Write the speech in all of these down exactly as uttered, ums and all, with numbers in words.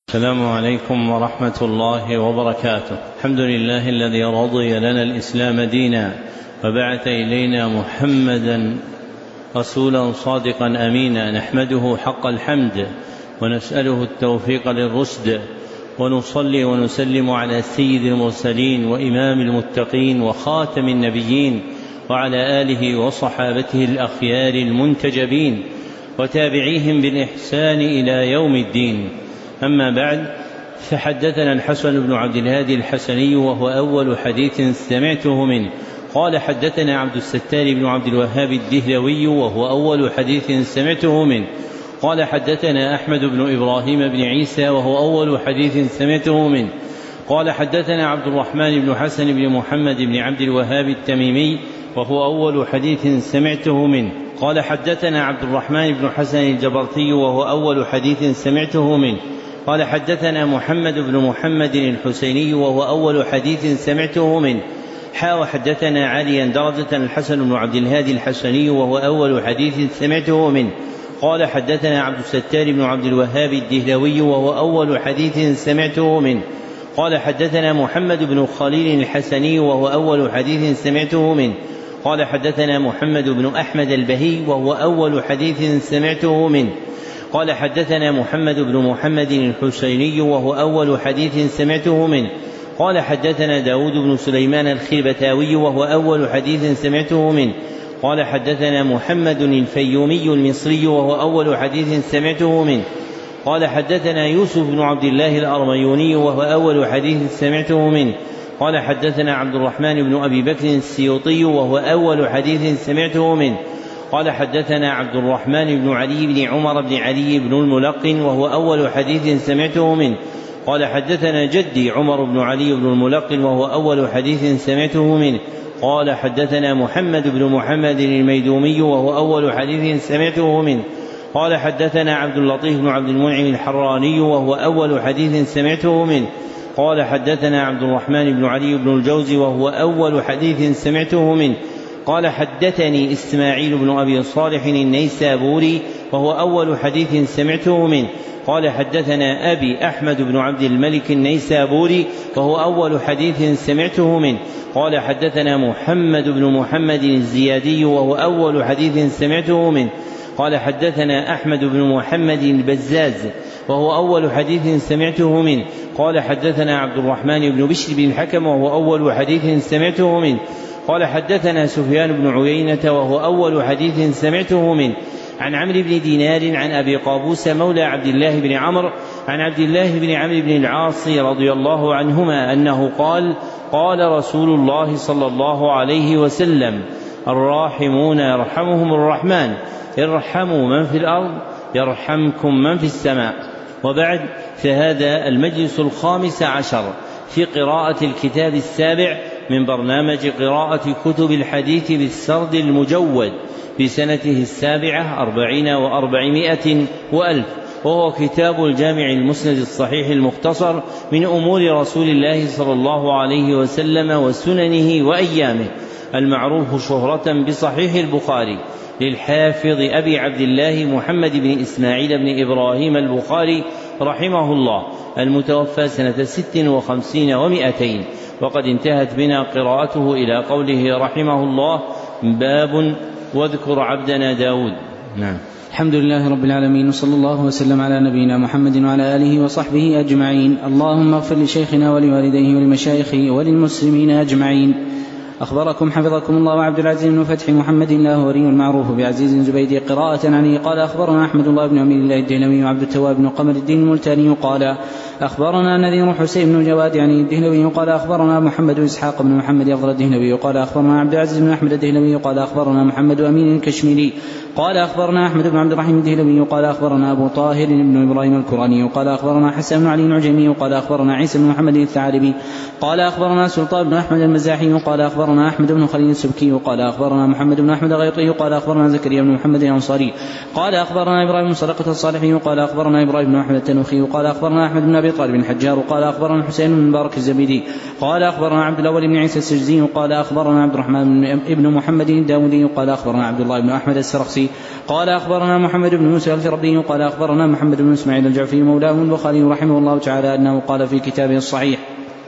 السلام عليكم ورحمة الله وبركاته. الحمد لله الذي رضي لنا الإسلام دينا وبعث إلينا محمدا رسولا صادقا أمينا، نحمده حق الحمد ونسأله التوفيق للرشد، ونصلي ونسلم على سيد المرسلين وإمام المتقين وخاتم النبيين وعلى آله وصحابته الأخيار المنتجبين وتابعيهم بالإحسان إلى يوم الدين. أما بعد، فحدثنا الحسن بن عبد الهادي الحسني وهو أول حديث سمعته منه قال حدثنا عبد الستار بن عبد الوهاب الدهلوي وهو أول حديث سمعته منه قال حدثنا أحمد بن إبراهيم بن عيسى وهو أول حديث سمعته منه قال حدثنا عبد الرحمن بن حسن بن محمد بن عبد الوهاب التميمي وهو أول حديث سمعته منه قال حدثنا عبد الرحمن بن حسن الجبرتي وهو أول حديث سمعته منه قال حدثنا محمد بن محمد الحسيني وهو أول حديث سمعته منه حا وحدثنا عليا درجة الحسن بن عبد الهادي الحسني وهو أول حديث سمعته منه قال حدثنا عبد الستار بن عبد الوهاب الدهلوي وهو أول حديث سمعته منه قال حدثنا محمد بن خليل الحسني وهو أول حديث سمعته منه قال حدثنا محمد بن أحمد البهي وهو أول حديث سمعته منه قال حدثنا محمد بن محمد الحسيني وهو أول حديث سمعته منه قال حدثنا داود بن سليمان الخلبتاوي وهو أول حديث سمعته منه قال حدثنا محمد الفيومي المصري وهو أول حديث سمعته منه قال حدثنا يوسف بن عبد الله الأرميوني وهو أول حديث سمعته منه قال حدثنا عبد الرحمن بن أبي بكر السيوطي وهو أول حديث سمعته منه قال حدثنا عبد الرحمن بن علي بن عمر بن علي بن الملقن وهو أول حديث سمعته منه قال حدثنا جدي عمر بن علي بن الملقن وهو أول حديث سمعته منه قال حدثنا محمد بن محمد الميدومي وهو أول حديث سمعته منه قال حدثنا عبد اللطيف بن عبد المنعم الحراني وهو أول حديث سمعته منه قال حدثنا عبد الرحمن بن علي بن الجوزي وهو أول حديث سمعته منه قال حدثني إسماعيل بن أبي صالح النيسابوري وهو أول حديث سمعته منه قال حدثنا أبي أحمد بن عبد الملك النيسابوري وهو أول حديث سمعته منه قال حدثنا محمد بن محمد الزيادي وهو أول حديث سمعته منه قال حدثنا أحمد بن محمد البزاز وهو أول حديث سمعته منه قال حدثنا عبد الرحمن بن بشر بن الحكم وهو أول حديث سمعته منه قال حدثنا سفيان بن عيينة وهو أول حديث سمعته منه عن عمرو بن دينار عن أبي قابوس مولى عبد الله بن عمرو عن عبد الله بن عمرو بن العاص رضي الله عنهما أنه قال قال رسول الله صلى الله عليه وسلم الراحمون يرحمهم الرحمن ارحموا من في الأرض يرحمكم من في السماء. وبعد، فهذا المجلس الخامس عشر في قراءة الكتاب السابع من برنامج قراءة كتب الحديث بالسرد المجود في سنته السابعة أربعين وأربعمائة وألف، وهو كتاب الجامع المسند الصحيح المختصر من أمور رسول الله صلى الله عليه وسلم وسننه وأيامه، المعروف شهرة بصحيح البخاري للحافظ أبي عبد الله محمد بن إسماعيل بن إبراهيم البخاري رحمه الله، المتوفى سنة ست وخمسين ومائتين. وقد انتهت بنا قراءته إلى قوله رحمه الله باب واذكر عبدنا داود. نعم. الحمد لله رب العالمين، وصلى الله وسلم على نبينا محمد وعلى آله وصحبه أجمعين. اللهم اغفر لشيخنا ولوالديه ولمشايخه وللمسلمين أجمعين. أخبركم حفظكم الله وعبد العزيز بن فتح محمد الله وري المعروف بعزيز زبيدي قراءة عنه قال أخبرنا أحمد الله بن أمير الله الدهلوي وعبد التواب بن قمر الدين الملتاني قال أخبرنا نذير حسين بن جواد يعني الدهلوي قال أخبرنا محمد بن إسحاق بن محمد أفضل الدهلوي قال أخبرنا عبد العزيز بن أحمد الدهلوي قال أخبرنا محمد أمين الكشميري قال أخبرنا أحمد بن عبد الرحيم الدهلوي قال أخبرنا أبو طاهر بن إبراهيم الكراني قال أخبرنا حسن بن علي العجمي قال أخبرنا عيسى بن محمد الثعالبي قال أخبرنا سلطان بن أحمد المزاحي قال أخبرنا أحمد بن خليل السبكي قال أخبرنا محمد بن أحمد الغيطي قال أخبرنا زكريا بن محمد الأنصاري قال أخبرنا إبراهيم بن صدقة الصالحي قال أخبرنا إبراهيم بن أحمد التنوخي قال أخبرنا أحمد بن أبي أبي طالب الحجار قال أخبرنا الحسين بن مبارك الزبيدي قال أخبرنا عبد الأول بن عيسى السجزي قال أخبرنا عبد الرحمن بن محمد الداودي قال أخبرنا عبد الله بن أحمد السرخسي قال أخبرنا محمد بن موسى الفربي قال أخبرنا محمد بن إسماعيل الجعفي مولاه البخاري رحمه الله تعالى أنه قال في كتابه الصحيح: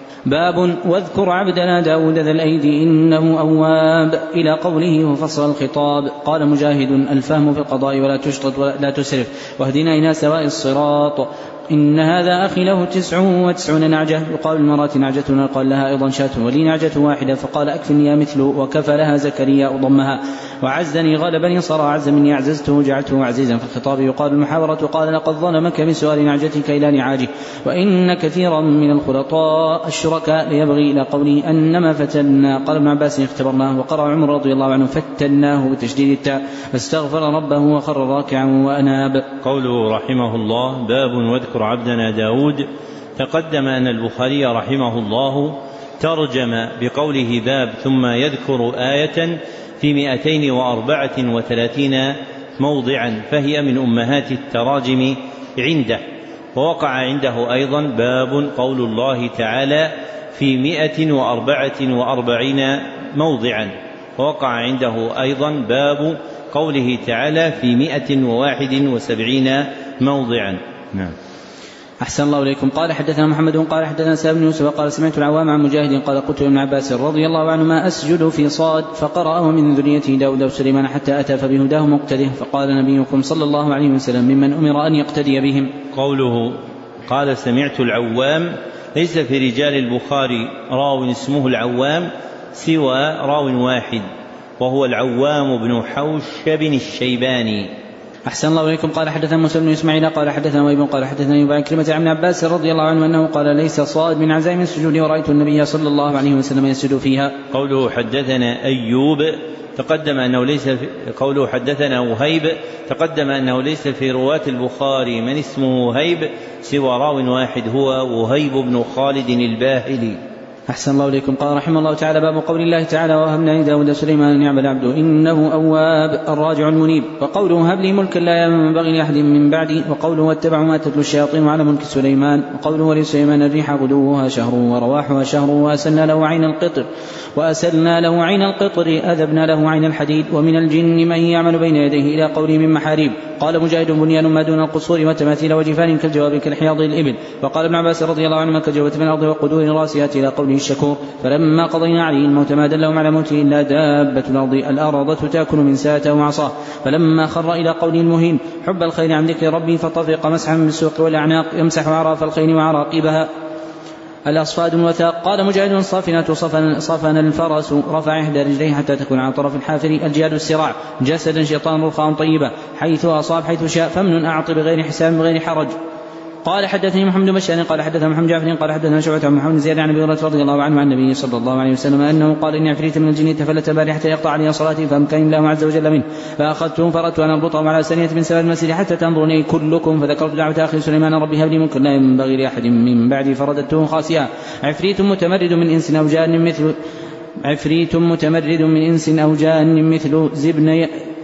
باب واذكر عبدنا داود ذا الأيدي إنه أواب إلى قوله وفصل الخطاب. قال مجاهد: الفهم في القضاء ولا تشطط ولا تسرف واهدنا إلى سواء الصراط. إن هذا أخي له تسع وتسعون نعجة يقال المرات نعجة قال لها أيضا شاة ولي نعجة واحدة فقال أكفني يا مثل وكفى لها زكريا ضمها وعزني غلبني صار عز مني أعززته جعلته عزيزا. في الخطاب يقال المحاورة قال لقد ظلمك بسؤال نعجتك إلى نعاجه وإن كثيرا من الخلطاء الشركاء ليبغي إلى قوله أنما فتنا. قال ابن عباس اختبرناه وقرأ عمر رضي الله عنه فتناه بتشديد التاء فاستغفر ربه وخر راكعا وأناب. قوله رحمه الله: باب واذكر عبدنا داود. تقدم أن البخاري رحمه الله ترجم بقوله باب ثم يذكر آية في مئتين وأربعة وثلاثين موضعا فهي من أمهات التراجم عنده. ووقع عنده أيضا باب قول الله تعالى في مئة وأربعة وأربعين موضعا ووقع عنده أيضا باب قوله تعالى في مئة وواحد وسبعين موضعا. نعم. أحسن الله إليكم. قال حدثنا محمد قال حدثنا سالم بن يوسف قال سمعت العوام عن مجاهد قال قلت ابن عباس رضي الله عنهما أسجد في صاد فقرأه من ذريته داود وسليمان حتى أتى فبهداه مقتده فقال نبيكم صلى الله عليه وسلم ممن أمر أن يقتدي بهم. قوله قال سمعت العوام ليس في رجال البخاري راو اسمه العوام سوى راو واحد وهو العوام بن حوشب الشيباني. أحسن الله إليكم. قال حدثنا موسى بن إسماعيل قال حدثنا ويب قال حدثنا يبان كلمة عن عباس رضي الله عنه أنه قال ليس صاد من عزائم السجود ورأيت النبي صلى الله عليه وسلم يسجد فيها. قوله حدثنا أيوب تقدم أنه ليس في قوله حدثنا وهيب تقدم أنه ليس في رواة البخاري من اسمه وهيب سوى راو واحد هو وهيب بن خالد الباهلي. أحسن الله إليكم. قال رحمه الله تعالى باب قول الله تعالى وهبنا لداود سليمان نعم العبد إنه أواب الراجع المنيب. وقوله هب لي ملكا لا ينبغي لأحد من بعدي. وقوله واتبعوا ما تتلو الشياطين على ملك سليمان. وقوله ولسليمان الريح غدوها شهر ورواحها شهر وأسلنا له عين القطر وأسلنا له عين القطر أذبنا له عين الحديد ومن الجن من يعمل بين يديه إلى قوله من محاريب. قال مجاهد بنيان ما دون القصور وتماثيل وجفان كالجواب كالحياض الإبل. وقال ابن عباس رضي الله عنهما كالجواب من الأرض وقدور راسيات إلى قوله الشكور. فلما قضينا عليه الموت ما دلهم على موته إلا دابة الأرض الأرضة تأكل من ساته وعصاه. فلما خر إلى قوله المهين حب الخير عن ذكر ربي فطفق مسحا من السوق والأعناق يمسح أعراف الخيل وعراقبها الأصفاد الوثاق. قال مجاهد صافنة صفن الفرس رفع إحدى رجليه حتى تكون على طرف الحافر. الجهاد السراع جسدا شيطان رخاء طيبة حيث أصاب حيث شاء فمن أعط بغير حساب بغير حرج. قال حدثني محمد بن بشار قال حدثنا محمد جعفر قال حدثنا شعبة عن محمد زياد عن ابي هريرة رضي الله عنه عن النبي صلى الله عليه وسلم انه قال ان عفريت من الجن تفلت باري حتى يقطع علي صلاتي فامكن الله عز وجل منه فاخذته فردت ان اربطهم على سنية من سباب المسجد حتى تنظرني كلكم فذكرت دعوة اخي سليمان ربي هب لي ملكا لا ينبغي لاحد من بعدي فرددته خاسئا. عفريت متمرد من انس او جان مثل عفريت متمرد من انس او جان مثل زبنية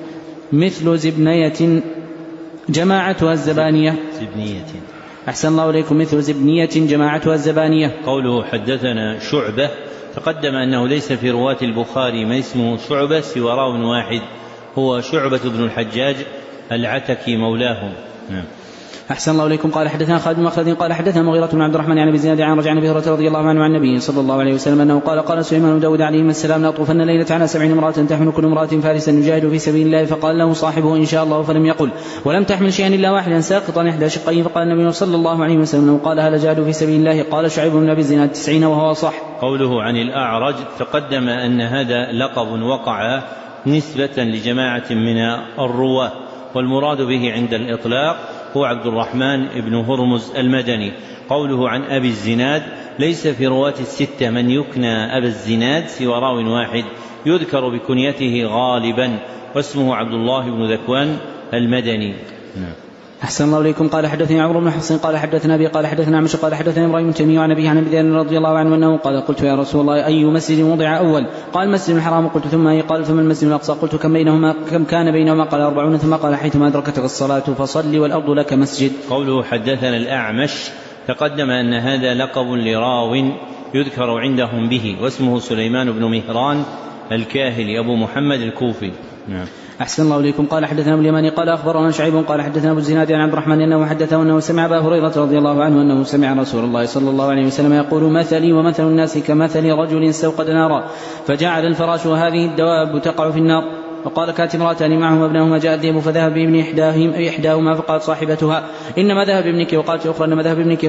مثل زبنية جماعتها الزبانية زبنية. أحسن الله إليكم. مثل زبنية جماعتها الزبانية. قوله حدثنا شعبة تقدم أنه ليس في رواة البخاري من اسمه شعبة سوى راو واحد هو شعبة بن الحجاج العتكي مولاهم. نعم. أحسن الله إليكم. قال حدثنا خالد بن مخلد قال حدثنا مغيرة بن عبد الرحمن عن أبي زناد عن رجع عن أبي هريرة رضي الله عنه عن النبي صلى الله عليه وسلم أنه قال قال سليمان وداود عليهما السلام لأطوفن ليلة على سبعين امرأة تحمل كل امرأة فارسا يجاهد في سبيل الله فقال له صاحبه إن شاء الله فلم يقل ولم تحمل شيئا إلا واحدا ساقطا إحدى شقيه فقال النبي صلى الله عليه وسلم قال هل جاهدوا في سبيل الله قال شعيب بن أبي زناد تسعين وهو صح. قوله عن الأعرج تقدم أن هذا لقب وقع نسبة لجماعة من الرواة والمراد به عند الإطلاق هو عبد الرحمن بن هرمز المدني. قوله عن أبي الزناد ليس في رواة الستة من يكنى أبا الزناد سوى راو واحد يذكر بكنيته غالبا واسمه عبد الله بن ذكوان المدني. نعم. أحسن الله إليكم. قال حدثني عمرو بن حفص قال حدثنا أبي قال حدثنا عمش قال حدثنا إبراهيم التيمي عن أبيه عن أبي ذر رضي الله عنه أنه قال قلت يا رسول الله أي مسجد وضع أول قال مسجد الحرام قلت ثم أي قال ثم المسجد الأقصى قلت كم بينهما كم كان بينهما قال أربعون ثم قال حيثما أدركتك الصلاة فصل والأرض لك مسجد. قوله حدثنا الأعمش تقدم أن هذا لقب لراو يذكر عندهم به، واسمه سليمان بن مهران الكاهلي أبو محمد الكوفي. نعم. أحسن الله إليكم. قال حدثنا أبو اليماني قال أخبرنا شعيب قال حدثنا أبو الزناد عن عبد الرحمن أنه حدثه أنه سمع أبا هريرة رضي الله عنه أنه سمع رسول الله صلى الله عليه وسلم يقول مثلي ومثل الناس كمثل رجل استوقد نارا فجعل الفراش وهذه الدواب تقع في النار، وقال كانت امرأتان معهما ابنهما جاء الذئب فذهب بابن إحداهما فقالت صاحبتها إنما ذهب بابنك، وقالت أخرى إنما ذهب بابنك،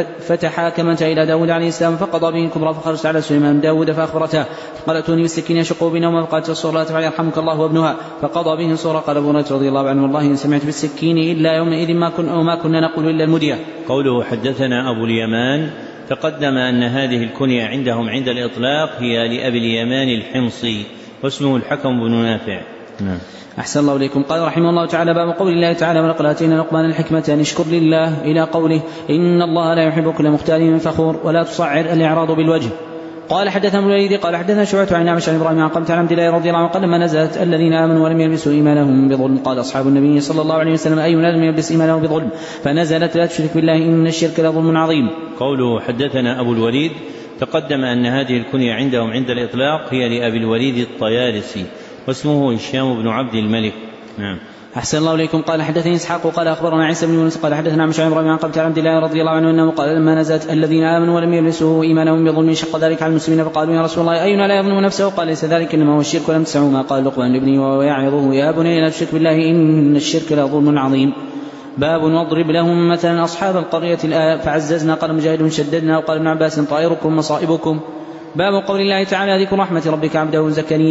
فتحاكمت إلى داود عليه السلام فقضى به الكبرى، فخرجت على سليمان داود فأخبرته قال ائتوني بالسكين يشق بينهما، فقالت الصغرى لا تفعل يرحمك الله وابنها، فقضى به الصغرى. قال أبو هريرة رضي الله عنه والله إن سمعت بالسكين إلا يومئذ ما كنا أو ما كنا نقول إلا المدية. قوله حدثنا أبو اليمان تقدم أن هذه الكنية عندهم عند الإطلاق هي لأبي اليمان الحمصي واسمه الحكم بن نافع. نعم. أحسن الله إليكم. قال رحمه الله تعالى باب قول الله تعالى ولقد آتينا لقمان الحكمة أن اشكر لله إلى قوله إن الله لا يحب كل مختال فخور ولا تصعر الإعراض بالوجه. قال حدثنا ابن الوليد قال حدثنا شعبة عن أعمش عن إبراهيم عن قمة عن عبد الله رضي الله عنه قال لما نزلت الذين آمنوا ولم يلبسوا إيمانهم بظلم قال أصحاب النبي صلى الله عليه وسلم أينا لم يلبس إيمانه بظلم، فنزلت لا تشرك بالله إن الشرك لظلم عظيم. قوله حدثنا أبو الوليد تقدم أن هذه الكنية عندهم عند الإطلاق هي لأبي الوليد الطيالسي واسمه هشام بن عبد الملك. نعم. أحسن الله إليكم. قال حدثني إسحاق قال أخبرنا عيسى بن يونس قال حدثنا عن شعيب بن عقبة عن عبد الله رضي الله عنه أنه قال لما نزلت الذين آمنوا ولم يلبسوا إيمانهم بظلم شق ذلك على المسلمين، فقالوا يا رسول الله أينا لا يظلم نفسه؟ قال ليس ذلك إنما هو الشرك ولم تسمعوا ما قال لقمان لابنه وهو يعظه يا بني لا تشرك بالله إن الشرك لظلم عظيم. باب واضرب لهم مثلا أصحاب القرية الآية فعززنا قال مجاهد شددنا، وقال ابن عباس طائركم مصائبكم. باب قول الله تعالى ذكر رحمة ربك عبده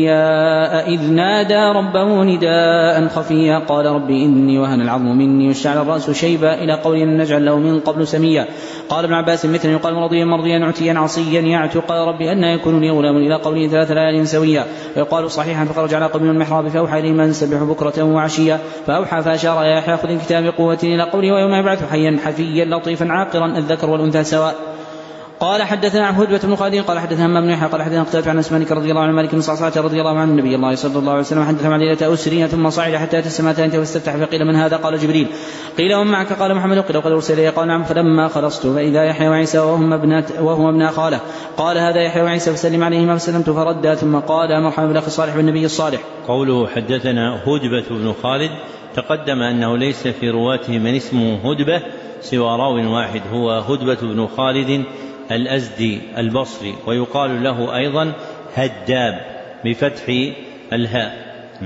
زكريا إذ نادى ربه نداء خفيا قال رب إني وهن العظم مني واشتعل الرأس شيبا إلى قول نجعل له من قبل سميا. قال ابن عباس مثلا يقال مرضيا مرضيا عتيا عصيا يعتو قال رب أن يكون لي غلام إلى قوله ثلاث ليال سويا. ويقال صحيحا فخرج على قوم المحراب فأوحى إليهم أن سبحوا بكرة وعشيا، فأوحى فأشار يا يحيى خذ الكتاب بقوة إلى قوله ويوم يبعث حيا حفيا لطيفا عاقرا الذكر والأنثى سواء. قال حدثنا عن هدبة بن خالد قال حدثنا همام بن يحيى قال حدثنا قتادة عن اسمانك رضي الله عنه مالك بن صعصعة رضي الله عنه النبي الله صلى الله عليه وسلم حدث عن ليلة أسرين ثم صعد حتى أتى السماء الثانية فاستفتح فقيل من هذا؟ قال جبريل. قيل ومن معك؟ قال محمد. قيل وقد أرسل إليه؟ قال نعم. فلما خلصت فإذا يحيى وعيسى وهم ابنات وهو ابن خاله قال هذا يحيى وعيسى فسلم عليهما فسلمت فردا ثم قال مرحبا بالأخ الصالح والنبي الصالح. قوله حدثنا هدبة بن خالد تقدم أنه ليس في رواته من اسمه هدبة سوى راو واحد هو هدبة بن خالد الأزدي البصري، ويقال له أيضا هداب بفتح الهاء.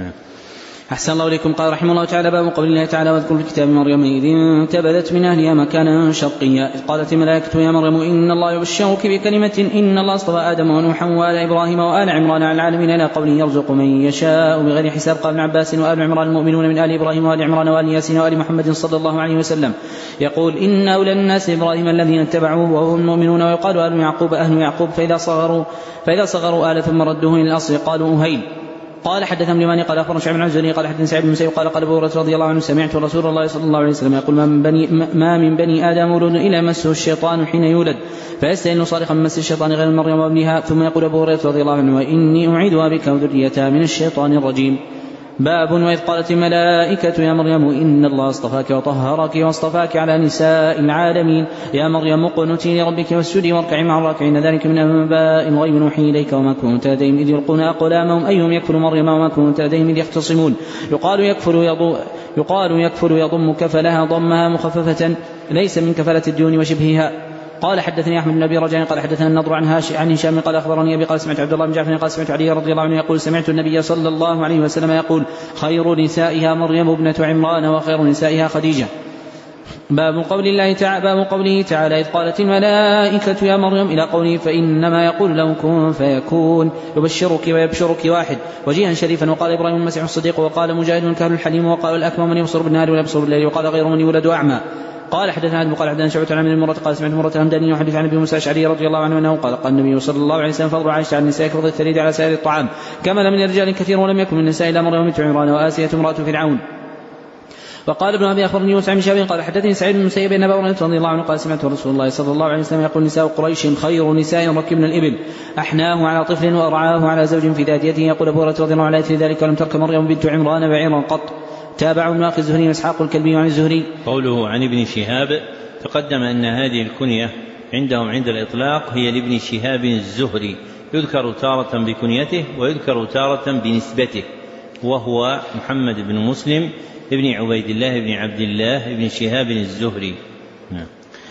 أحسن الله إليكم. قال رحمه الله تعالى باب قول الله تعالى واذكر في الكتاب مريم إذ انتبذت من أهلها مكانا شرقيا إذ قالت الملائكة يا مريم إن الله يبشرك بكلمة إن الله اصطفى آدم ونوحا وآل إبراهيم وآل عمران على العالمين إلى قوله يرزق من يشاء بغير حساب. قال ابن عباس وآل عمران المؤمنون من آل إبراهيم وآل عمران وآل ياسين وآل محمد صلى الله عليه وسلم يقول إن أولى الناس إبراهيم الذين اتبعوه وهم المؤمنون. ويقال آل يعقوب أهل يعقوب فإذا صغروا فإذا صغروا آل ثم ردوه إلى الأصل قالوا أهيل. قال حدثنا اليماني قال أخبرنا شعيب بن الزهري قال حدثنا سعيد بن المسيب قال قال أبو هريرة رضي الله عنه سمعت رسول الله صلى الله عليه وسلم يقول ما من بني, ما من بني آدم مولود إلا مسه الشيطان حين يولد فيستهل صارخا من مس الشيطان غير مريم وابنها. ثم يقول أبو هريرة رضي الله عنه وإني أعيدها بك وذريتها من الشيطان الرجيم. باب وإذ قالت الملائكة يا مريم إن الله اصطفاك وطهرك واصطفاك على نساء العالمين يا مريم اقنتي لربك واسجدي واركعي مع الراكعين ذلك من أنباء الغيب نوحي إليك وما كنت لديهم إذ يلقون أقلامهم أيهم يكفر مريم وما كنت لديهم إذ يختصمون يقال يكفر يضم يقال يكفر يضم كفلها ضمها مخففة ليس من كفلة الديون وشبهها. قال حدثني أحمد بن أبي رجاء قال حدثنا النضر عن هاشم عن هشام قال أخبرني أبي قال سمعت عبد الله بن جعفر قال سمعت علي رضي الله عنه يقول سمعت النبي صلى الله عليه وسلم يقول خير نسائها مريم ابنة عمران وخير نسائها خديجة. باب قول الله تعالى باب قوله تعالى إذ قالت الملائكة يا مريم إلى قوله فإنما يقول له كن فيكون يبشرك ويبشرك واحد وجيها شريفا. وقال إبراهيم المسيح الصديق وقال مجاهد الكهل الحليم وقال الأكمى من يبصر بالنهار ولا يبصر بالليل وقال غير من يولد أعمى. قال حدثنا ابن قال حدثنا شعبة عن ابن مرة قال سمعت مرة همداني وحديث عن ابي موسى الأشعري رضي الله عنه انه قال قال النبي صلى الله عليه وسلم فضل عائشة عن النساء كفضل الثريد على سائر الطعام كما من الرجال كثير ولم يكن من النساء الا مريم بنت عمران وآسية امرأة فرعون. وقال ابن أبي أخبرني يوسف بن شهاب قال حدثني سعيد بن المسيب أن أبا هريرة رضي الله عنه قال سمعت رسول الله صلى الله عليه وسلم يقول نساء قريش خير نساء ركبن الإبل أحناه على طفل وأرعاه على زوج في ذاتيته. يقول أبو هريرة رضي الله عنه على ذلك ولم ترك مريم بنت عمران بعيرا قط. تابعوا ابن أخي الزهري وإسحاق الكلبي عن الزهري. قوله عن ابن شهاب تقدم أن هذه الكنية عندهم عند الإطلاق هي لابن شهاب الزهري، يذكر تارة بكنيته ويذكر تارة بنسبته، وهو محمد بن مسلم ابن عبيد الله بن عبد الله بن شهاب الزهري. نعم.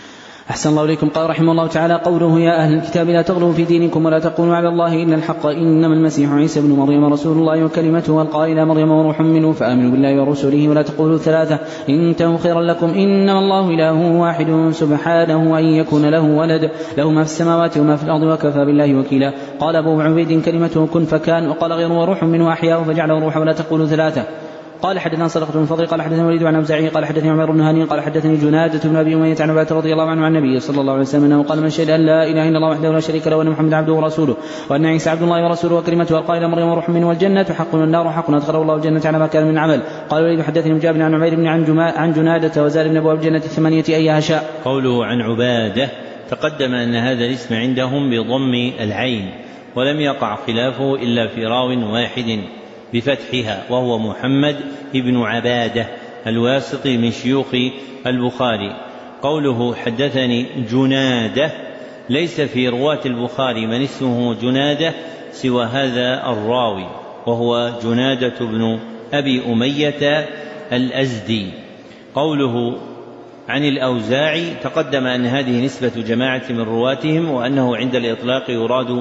أحسن الله إليكم. قال رحمه الله تعالى: قوله يا أهل الكتاب لا تغلوا في دينكم ولا تقولوا على الله إلا الحق إنما المسيح عيسى بن مريم رسول الله وكلمته ألقاها إلى مريم وروح منه فآمنوا بالله ورسوله ولا تقولوا ثلاثة انتهوا خيرا لكم إنما الله إله واحد سبحانه أن يكون له ولد له ما في السماوات وما في الأرض وكفى بالله وكيلا. قال أبو عبيد كلمته كن فكان. وقال غير وروح منه أحياه فجعله روحا ولا تقولوا ثلاثة. قال حدثنا صدقة بن فضل قال حدثنا وليد عن أوزاعي قال حدثني عمر بن هاني قال حدثني جنادة بن أبي أمية عن عبادة رضي الله عنه عن النبي صلى الله عليه وسلم أنه قال: من شهد أن لا إله إلا الله وحده لا شريك له وأن محمدا عبده ورسوله وأن عيسى عبد الله ورسوله وكلمته ألقاها إلى مريم وروح منه والجنة حق والنار حق أدخله الله الجنة على ما كان من عمل. قال وليد حدثني مجاب عن عمير بن عن جنادة وزال بن أبواب الجنة الثمانية أيها شاء. قوله عن عبادة تقدم أن هذا الاسم عندهم بضم العين، ولم يقع خلافه إلا في راو واحد بفتحها وهو محمد ابن عبادة الواسطي من شيوخ البخاري. قوله حدثني جنادة ليس في رواة البخاري من اسمه جنادة سوى هذا الراوي وهو جنادة بن أبي أمية الأزدي. قوله عن الأوزاعي تقدم أن هذه نسبة جماعة من رواتهم وأنه عند الإطلاق يراد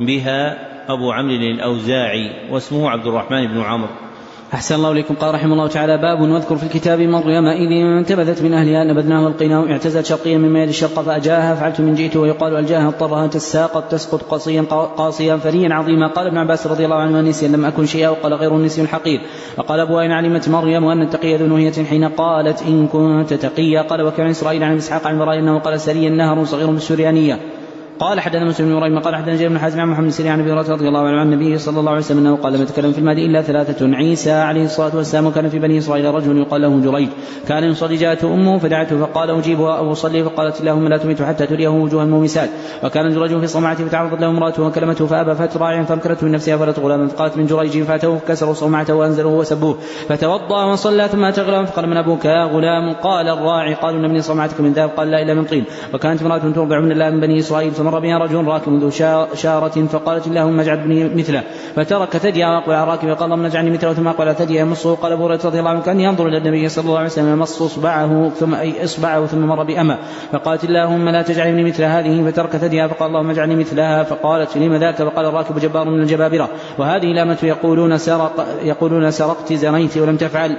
بها أبو عمرو الأوزاعي واسمه عبد الرحمن بن عمرو. أحسن الله إليكم. قال رحمه الله تعالى: باب واذكر في الكتاب مريم إذ انتبذت من أهلها نبذناه والقيناه اعتزت شرقيا من ميل الشرق فأجاها فعلت من جئت ويقال ألجاها اضطرها تساقط تسقط قصيا قاصيا فريا عظيما. قال ابن عباس رضي الله عنه: نسيا لم أكن شيئا. وقال غير النسي الحقير. وقال أبو أين علمت مريم أن التقي ذو نهية حين قالت إن كنت تقيا. قال وكان إسرائيل عن إسحاق عن براء أنه قال سريا نهر صغير بالسريانية. قال حدثنا مسلم بن ابراهيم قال حدثنا جرير بن حازم عن محمد السري عن ابي هريره رضي الله عنه عن النبي صلى الله عليه وسلم انه قال: ما تكلم في المهدي الا ثلاثه عيسى عليه الصلاه والسلام. وكان في بني اسرائيل رجل يقال له جريج كان يصلي جاءته امه فدعته فقال: اجيبها او اصلي؟ فقالت: اللهم لا تميت حتى تريه وجوه المومسات. وكان جريج في صومعته فتعرضت له امراته وكلمته فابى فتراعيا فامكرته من نفسها فلت غلاما فقالت من جريج فاتوه فكسروا صومعته وانزلوه وسبوه فتوضا وصلى ثم اتى غلام فقال: من ابوك يا غلام؟ قال: الراعي. قالوا: نبني صومعتك من ذهب؟ قال: لا الا من طين. وكانت امراه ترضع من الله من بني اسرائيل فمر بها رجل راكب ذو شارة فقالت: اللهم اجعل ابني مثله. فترك ثديها واقبل على الراكب وقال: اللهم اجعلني مثله ثم اقبل على ثديها يمصه. قال ابو هريره رضي الله عنه كان ينظر الى النبي صلى الله عليه وسلم يمص اصبعه ثم اي اصبعه ثم مر بأمه فقالت: اللهم لا تجعلني مثل هذه. فترك ثديها فقال: اللهم اجعلني مثلها. فقالت: لم ذاك؟ فقال: الراكب جبار من الجبابره وهذه لامة يقولون سرق يقولون سرقت زنيت ولم تفعل.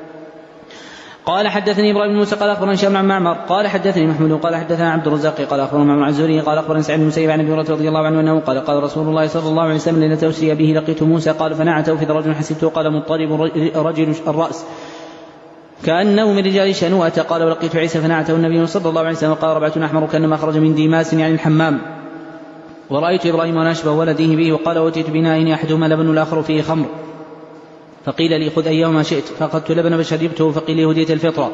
قال حدثني ابراهيم بن موسى قال اخبرنا هشام عن معمر قال حدثني محمود قال حدثنا عبد الرزاق قال اخبرنا معمر عن الزهري قال اخبرنا سعيد بن المسيب عن ابي هريره رضي الله عنه انه قال: قال رسول الله صلى الله عليه وسلم ليلة اسري به لقيت موسى قال فنعته في رجل حسبته قال مضطرب رجل الراس كانه من رجال شنوءة. قال ولقيت عيسى فنعته النبي صلى الله عليه وسلم قال: ربعة احمر كانما خرج من ديماس يعني الحمام. ورأيت إبراهيم ونشبه ولده به. وقال: أوتيت بناء أحدهما لبن والآخر فيه خمر فقيل لي خذ أيهما شئت فأخذت لبن فشربته فقيل لي هديت الفطرة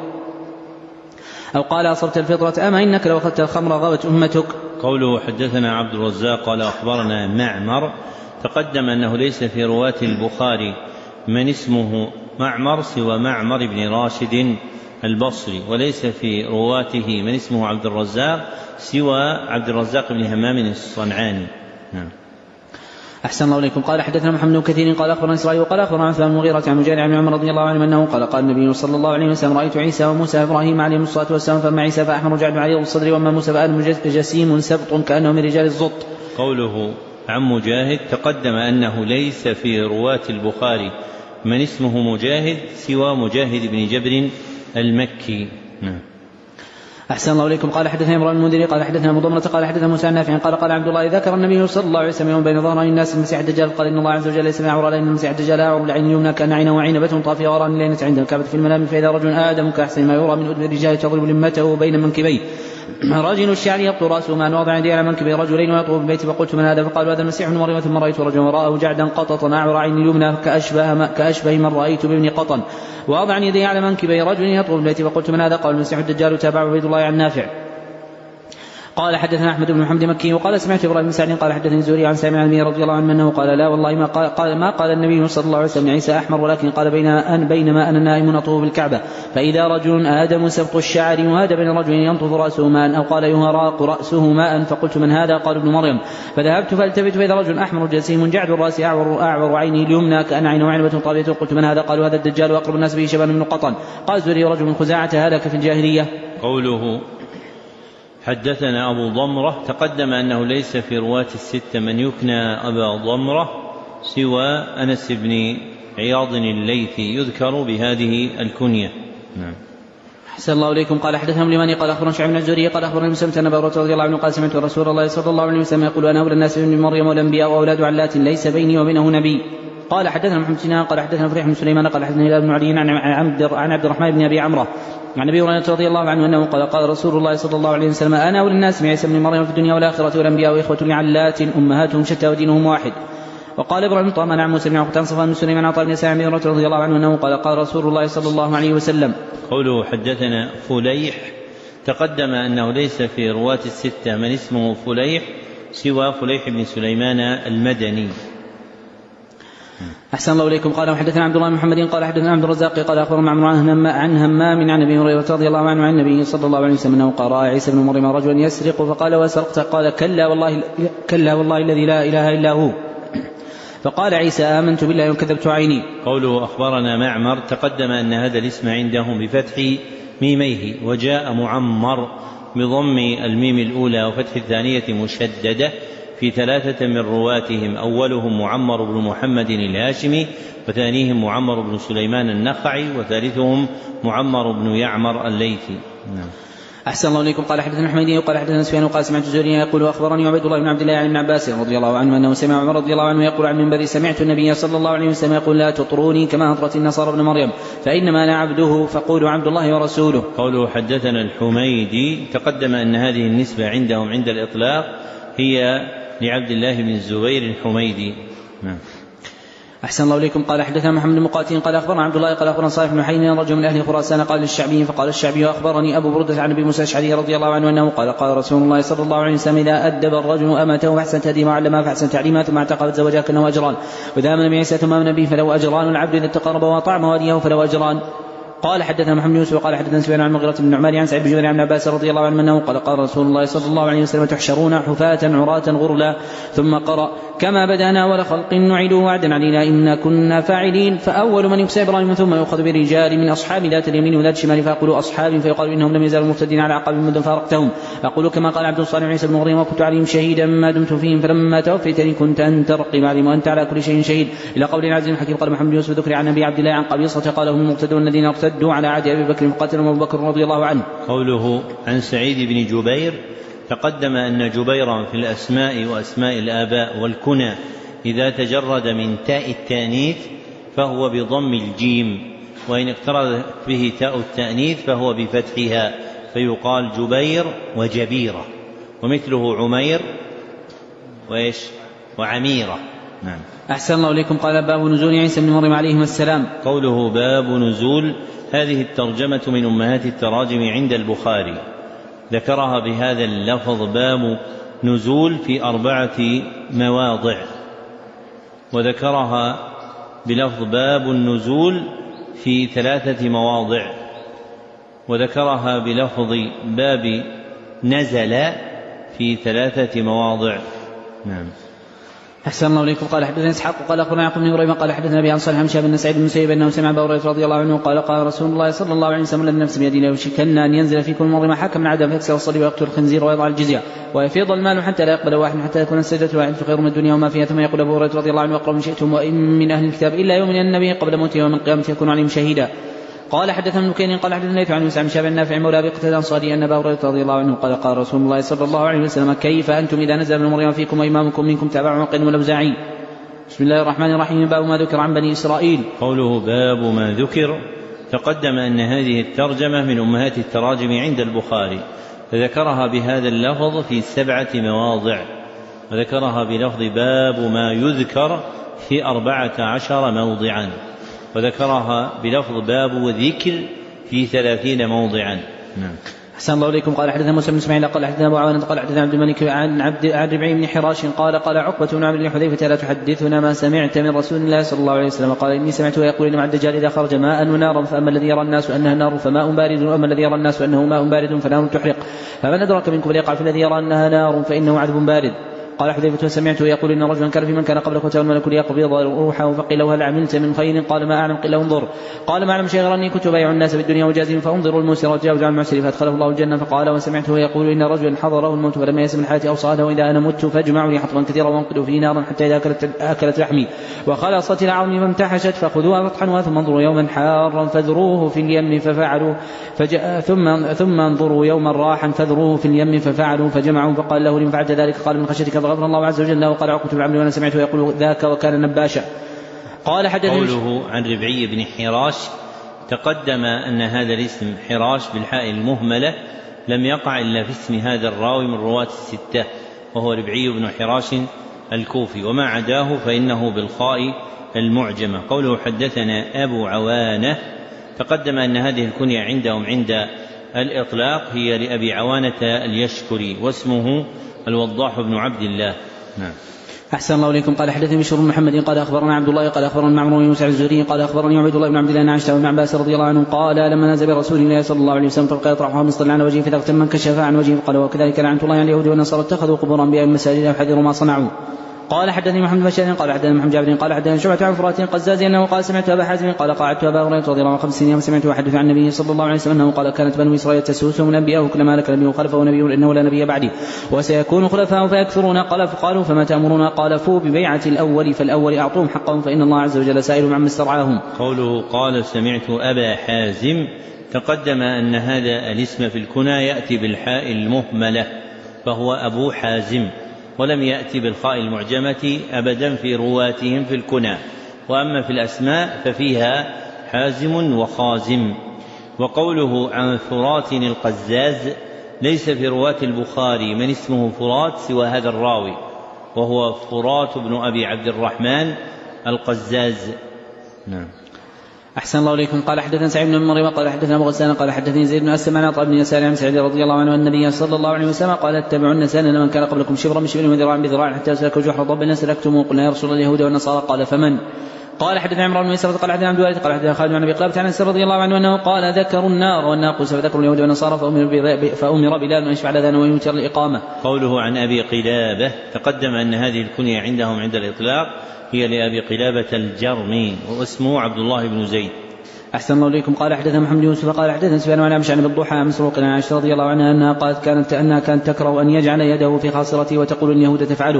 أو قال: أصبت الفطرة أما إنك لو أخذت الخمر غوت أمتك. قوله حدثنا عبد الرزاق قال أخبرنا معمر تقدم أنه ليس في رواة البخاري من اسمه معمر سوى معمر بن راشد البصري، وليس في رواته من اسمه عبد الرزاق سوى عبد الرزاق بن همام الصنعاني. نعم. أحسن الله إليكم. قال حدثنا محمد بن كثير قال أخبرنا إسرائيل وقال أخبرنا عثمان بن المغيرة عن مجاهد عن عمر رضي الله عنه أنه قال: قال النبي صلى الله عليه وسلم: رأيت عيسى وموسى وإبراهيم عليهم الصلاة والسلام فأما عيسى فأحمر جعد عليه الصدر وأما موسى فآل جسيم سبط كأنه من رجال الزط. قوله عن مجاهد تقدم أنه ليس في رواة البخاري من اسمه مجاهد سوى مجاهد بن جبر المكي. نعم. أحسن الله إليكم. قال حدثنا إبراهيم المنذري قال حدثنا مضمرة قال حدثنا موسى النافع قال: قال عبد الله: ذكر النبي صلى الله عليه وسلم يوم بين ظهراني الناس المسيح الدجال قال: إن الله عز وجل ليس معور على إن المسيح الدجال أعور العين اليمنى كأن عينه عينبة طافية وراء اللينة عند الكعبة في المنام فإذا رجل آدم كأحسن ما يرى من أذن الرجال تضرب لمته بين منكبيه رجل الشعر يبطو رأسه ما وضع يديه على منكبي رجلين ويطوف البيت فقلت: من هذا؟ فقالوا: هذا المسيح ابن مريم. ثم رأيت رجلا وراءه جعدا قططا أعور عين اليمنى كأشبه, كأشبه من رأيت بابن قطن ووضع يديه على منكبي رجل يطوف البيت فقلت: من هذا؟ قال: المسيح الدجال. تابع عبيد الله عن نافع قال حدثنا أحمد بن محمد مكي وقال سمعت إبراهيم بن سعد قال حدثني الزهري عن سالم عن رضي الله عنه أنه قال لا والله ما قال, قال ما قال النبي صلى الله عليه وسلم عيسى أحمر ولكن قال بين أن بينما أنا نائم أطوف بالكعبة فإذا رجل آدم سبط الشعر وهذا بين رجل ينطف رأسه ماء أو قال يهراق رأسه ماء فقلت من هذا قال ابن مريم فذهبت فالتفت فإذا رجل أحمر جسيم جعد الرأس أعور أعور عينه اليمنى كأن عينه عنبة طابية قلت من هذا قالوا هذا الدجال وأقرب الناس به شبان بن قطن قال زهري رجل من خزاعة هلك في الجاهلية. قوله حدثنا أبو ضمرة تقدم أنه ليس في رواة الستة من يكنى أبا ضمرة سوى أنس بن عياض الليثي يذكر بهذه الكنية. نعم. أحسن الله إليكم. قال حدثنا لمن قال أخبرنا شعيب بن الزهري قال أخبرنا مسلم أن أبا هريرة رضي الله عنه قال سمعت رسول الله صلى الله عليه وسلم يقول أنا أولى الناس بابن مريم والأنبياء وأولاد علات ليس بيني وبينه نبي. قال حدثنا محمد سنان قال حدثنا فريح بن سليمان قال حدثنا هلال بن علي عن عبد عن عبد الرحمن بن أبي عمرو عن أبي هريرة رضي الله عنه أنه قال قال رسول الله صلى الله عليه وسلم أنا أولى الناس بعيسى بن مريم في الدنيا والآخرة والأنبياء وإخوة لعلات أمهاتهم شتى ودينهم واحد. وقال ابراهيم طه عن موسى بن عقبة عن صفوان بن سليمان عن طالب بن سعد بن رضي الله عنه انه قال قال رسول الله صلى الله عليه وسلم. قوله حدثنا فليح تقدم انه ليس في رواة الستة من اسمه فليح سوى فليح بن سليمان المدني. أحسن الله إليكم. قال حدثنا عبد الله بن محمد قال حدثنا عبد الرزاق قال أخبرنا عمرو عن همام عن أبي هريرة رضي الله عنه عن النبي صلى الله عليه وسلم أنه قال رأى عيسى بن مريم رجلا يسرق فقال وسرقت قال كلا والله كلا والله الذي لا إله إلا هو. فقال عيسى آمنت بالله وكذبت عيني. قوله أخبرنا معمر تقدم أن هذا الاسم عندهم بفتح ميميه وجاء معمر بضم الميم الأولى وفتح الثانية مشددة في ثلاثة من رواتهم أولهم معمر بن محمد الهاشمي وثانيهم معمر بن سليمان النخعي وثالثهم معمر بن يعمر الليثي. نعم. أحسن الله إليكم. قال حدثنا الحميدي وقال حدثنا سفيان وقال سمعت الزهري يقول أخبرني عبيد الله بن عبد الله عن ابن عباس رضي الله عنه أنه سمع عمر رضي الله عنه يقول عن منبر سمعت النبي صلى الله عليه وسلم يقول لا تطروني كما أطرت النصارى ابن مريم فإنما أنا عبده فقولوا عبد الله ورسوله. قوله حدثنا الحميدي تقدم أن هذه النسبة عندهم عند الإطلاق هي لعبد الله بن الزبير الحميدي. نعم. أحسن الله إليكم. قال حدثنا محمد بن مقاتل قال أخبرنا عبد الله قال أخبرنا صالح بن حين رجل من أهل خراسان قال للشعبي فقال الشعبي أخبرني أبو بردة عن أبي موسى الأشعري رضي الله عنه أنه قال قال رسول الله صلى الله عليه وسلم إذا أدب الرجل أمته فأحسن تأديبها وعلمها فأحسن تعليمها ثم اعتقد زوجها كأنه أجران وإذا آمن بعيسى ثم آمن به فله أجران والعبد إذا تقرب وأطاع مواليه فله أجران. قال حدثنا محمد يوسف وقال حدثنا سفيان عن المغيرة بن نعمان عن سعيد بن جبير عن عباس رضي الله عنه انه قال قال رسول الله صلى الله عليه وسلم تحشرون حفاة عراة غرلا ثم قرأ كما بدأنا أول خلق نعيد وعدا علينا إنا كنا فاعلين فأول من يكسى إبراهيم ثم يؤخذ برجال من أصحاب ذات اليمين وذات الشمال فيقولوا أصحاب فيقال إنهم لم يزالوا مهتدين على عقاب مدن فارقتهم أقول كما قال عبد الصالح عيسى بن مريم وكنت عليهم شهيدا ما دمت فيهم فلما توفيتني كنت أنت رقيب عليهم وأنت على كل شيء شهيد إلى قول العزيز الحكيم. قال محمد يوسف ذكر عن أبي عبد الله عن قبيصة قال هم المقتدون الذين ارتدوا على عهد أبي بكر فقاتلهم أبو بكر رضي الله عنه. قوله عن سعيد بن جبير تقدم أن جبيرا في الأسماء وأسماء الآباء والكنى إذا تجرد من تاء التأنيث فهو بضم الجيم وإن اقترنت به تاء التأنيث فهو بفتحها فيقال جبير وجبيرة ومثله عمير وإيش وعميرة. نعم. أحسن الله إليكم. قال باب نزول عيسى بن مريم عليهما السلام. قوله باب نزول هذه الترجمة من أمهات التراجم عند البخاري ذكرها بهذا اللفظ باب نزول في أربعة مواضع وذكرها بلفظ باب النزول في ثلاثة مواضع وذكرها بلفظ باب نزل في ثلاثة مواضع. نعم. أحسن الله إليكم. قال حدثنا إسحاق قال أخبرنا يعقوب بن إبراهيم قال حدثنا أبي عن صالح عن شهاب بن سعيد بن سيب أنه سمع أبا هريرة رضي الله عنه قال قال رسول الله صلى الله عليه وسلم الذي نفس بيده ليوشكن أن ينزل في كل مرة حكم من عدم فيكسر الصليب ويقتل الخنزير ويضع الجزية ويفيض المال حتى لا يقبل واحد حتى يكون السجدة الواحد خير من الدنيا وما فيها. ثم يقول أبو هريرة رضي الله عنه واقرأوا إن شئتم وإن من أهل الكتاب إلا يؤمن النبي قبل موته يوم القيامة يكون عليهم شهيدا. قال حدثنا ابن بكير قال حدثنا الليث عن موسى بن شهاب النافع مولى ابي قتادة الانصاري ان ابا هريرة رضي الله عنه قال قال رسول الله صلى الله عليه وسلم كيف انتم اذا نزل ابن مريم فيكم وامامكم منكم تابع عقيل والاوزاعي. بسم الله الرحمن الرحيم. باب ما ذكر عن بني إسرائيل. قوله باب ما ذكر تقدم أن هذه الترجمة من أمهات التراجم عند البخاري فذكرها بهذا اللفظ في سبعة مواضع وذكرها بلفظ باب ما يذكر في أربعة عشر موضعا وذكرها بلفظ باب ذكر في ثلاثين موضعا. نعم. أحسن الله إليكم. قال حدثنا موسى بن إسماعيل قال حدثنا أبو عوانة قال حدثنا عبد الملك عن عبد عن ربعي بن حراش قال قال عقبة بن عمرو بن حذيفة لا تحدثنا ما سمعت من رسول الله صلى الله عليه وسلم قال إني سمعته يقول إن مع الدجال إذا خرج ماء ونارا فأما الذي يرى الناس أنها نار فماء بارد وأما الذي يرى الناس أنه ماء بارد فنار تحرق فمن أدرك منكم فليقع في الذي يرى أنها نار فإنه عذب بارد. قال حذيفة سمعته يقول إن رجلا كان في من كان قبلك وتأوى الملك ليقبض روحه فقيل له هل عملت من خير قال ما أعلم قيل انظر قال ما أعلم شيئا أني كنت بايع الناس بالدنيا وجازم فانظروا الموسر وجاوز عن المعسر فأدخله الله الجنة. فقال وسمعته يقول إن رجلا حضره الموت فلما يسم الحياة أوصى له إذا أنا مت فاجمعوا لي حطبا كثيرا وانقلوا فيه نارا حتى إذا أكلت, أكلت لحمي وخلصت العظم فامتحشت فخذوها فطحنوها ثم انظروا يوما حارا فذروه في اليم ففعلوا فجاء ثم ثم انظروا يوما راحا فذروه في اليم ففعلوا فجمعوا فقال له لم فعلت ذلك قال من خشيتك فغفر الله عز وجل. وقال عقبة بن عمرو وانا سمعته يقول ذاك وكان نباشا. قال حدثني قوله عن ربعي بن حراش تقدم أن هذا الاسم حراش بالحاء المهملة لم يقع إلا في اسم هذا الراوي من رواة الستة وهو ربعي بن حراش الكوفي وما عداه فإنه بالخاء المعجمة. قوله حدثنا أبو عوانة تقدم أن هذه الكنية عندهم عند الإطلاق هي لأبي عوانة اليشكري واسمه الوضاح بن عبد الله. نعم. أحسن الله إليكم. قال حدثني بشر بن محمد قال أخبرنا عبد الله قال أخبرنا معمر بن موسى الزهري قال أخبرني عبيد الله بن عبد الله بن عائشة بن عباس رضي الله عنه قال لما نزل برسول الله صلى الله عليه وسلم فبقى يطرحها مصطلعا على وجهه فإذا اغتم انكشف عن وجهه قال وكذلك لعنة الله على اليهود والنصارى اتخذوا قبور أنبيائهم مساجد وحذروا ما صنعوا. قال حدثني محمد بن بشار قال حدثني محمد جابر قال حدثني شعبة عن فرات قزازي انه قال سمعت ابا حازم قال قعدت ابا هريره رضي الله عنه خمس سنين وسمعته يحدث عن النبي صلى الله عليه وسلم انه قال كانت بنو اسرائيل تسوسهم الانبياء كلما هلك نبي خلفه نبي انه لا نبي بعدي وسيكون خلفاء فيكثرون. قال فقالوا فما تامرون قال فوا ببيعه الاول فالاول اعطوهم حقهم فان الله عز وجل سائل عما استرعاهم. قوله قال سمعت ابا حازم تقدم ان هذا الاسم في الكنى ياتي بالحاء المهمله فهو ابو حازم ولم يأتي بالخاء المعجمة أبدا في رواتهم في الكنى. وأما في الأسماء ففيها حازم وخازم. وقوله عن فرات القزاز ليس في رواة البخاري من اسمه فرات سوى هذا الراوي وهو فرات بن أبي عبد الرحمن القزاز. نعم. أحسن الله إليكم. قال حدثنا سعيد بن مريم قال حدثنا أبو غسان قال حدثني زيد بن أسلم عن عطاء بن يسار عن سعيد رضي الله عنه أن النبي صلى الله عليه وسلم قال اتبعون سنن من كان قبلكم شبرا بشبر وذراعا بذراع حتى سلكوا جحر ضب سلكتموه قلنا يا رسول الله اليهود والنصارى قال فمن؟ قال حدثنا عمران بن ميسرة قال حدثنا عبد الوارث قال حدثنا خالد بن أبي قلابة عن أنس رضي الله عنه أنه قال ذكروا النار والناقوس فذكروا اليهود والنصارى فأمر بلال أن يشفع الأذان ويوتر الإقامة. قوله عن أبي قلابة تقدم أن هذه الكنية عندهم عند الإطلاق هي لأبي قلابة الجرمي واسمه عبد الله بن زيد. أحسن الله إليكم. قال حدثنا محمد يوسف قال حدثنا سفيان عن عمش عن بالضحى عن مسروق عن عائشة رضي الله عنها أنها قالت كانت أنها كانت تكره أن يجعل يده في خاصرته وتقول إن اليهود تفعله.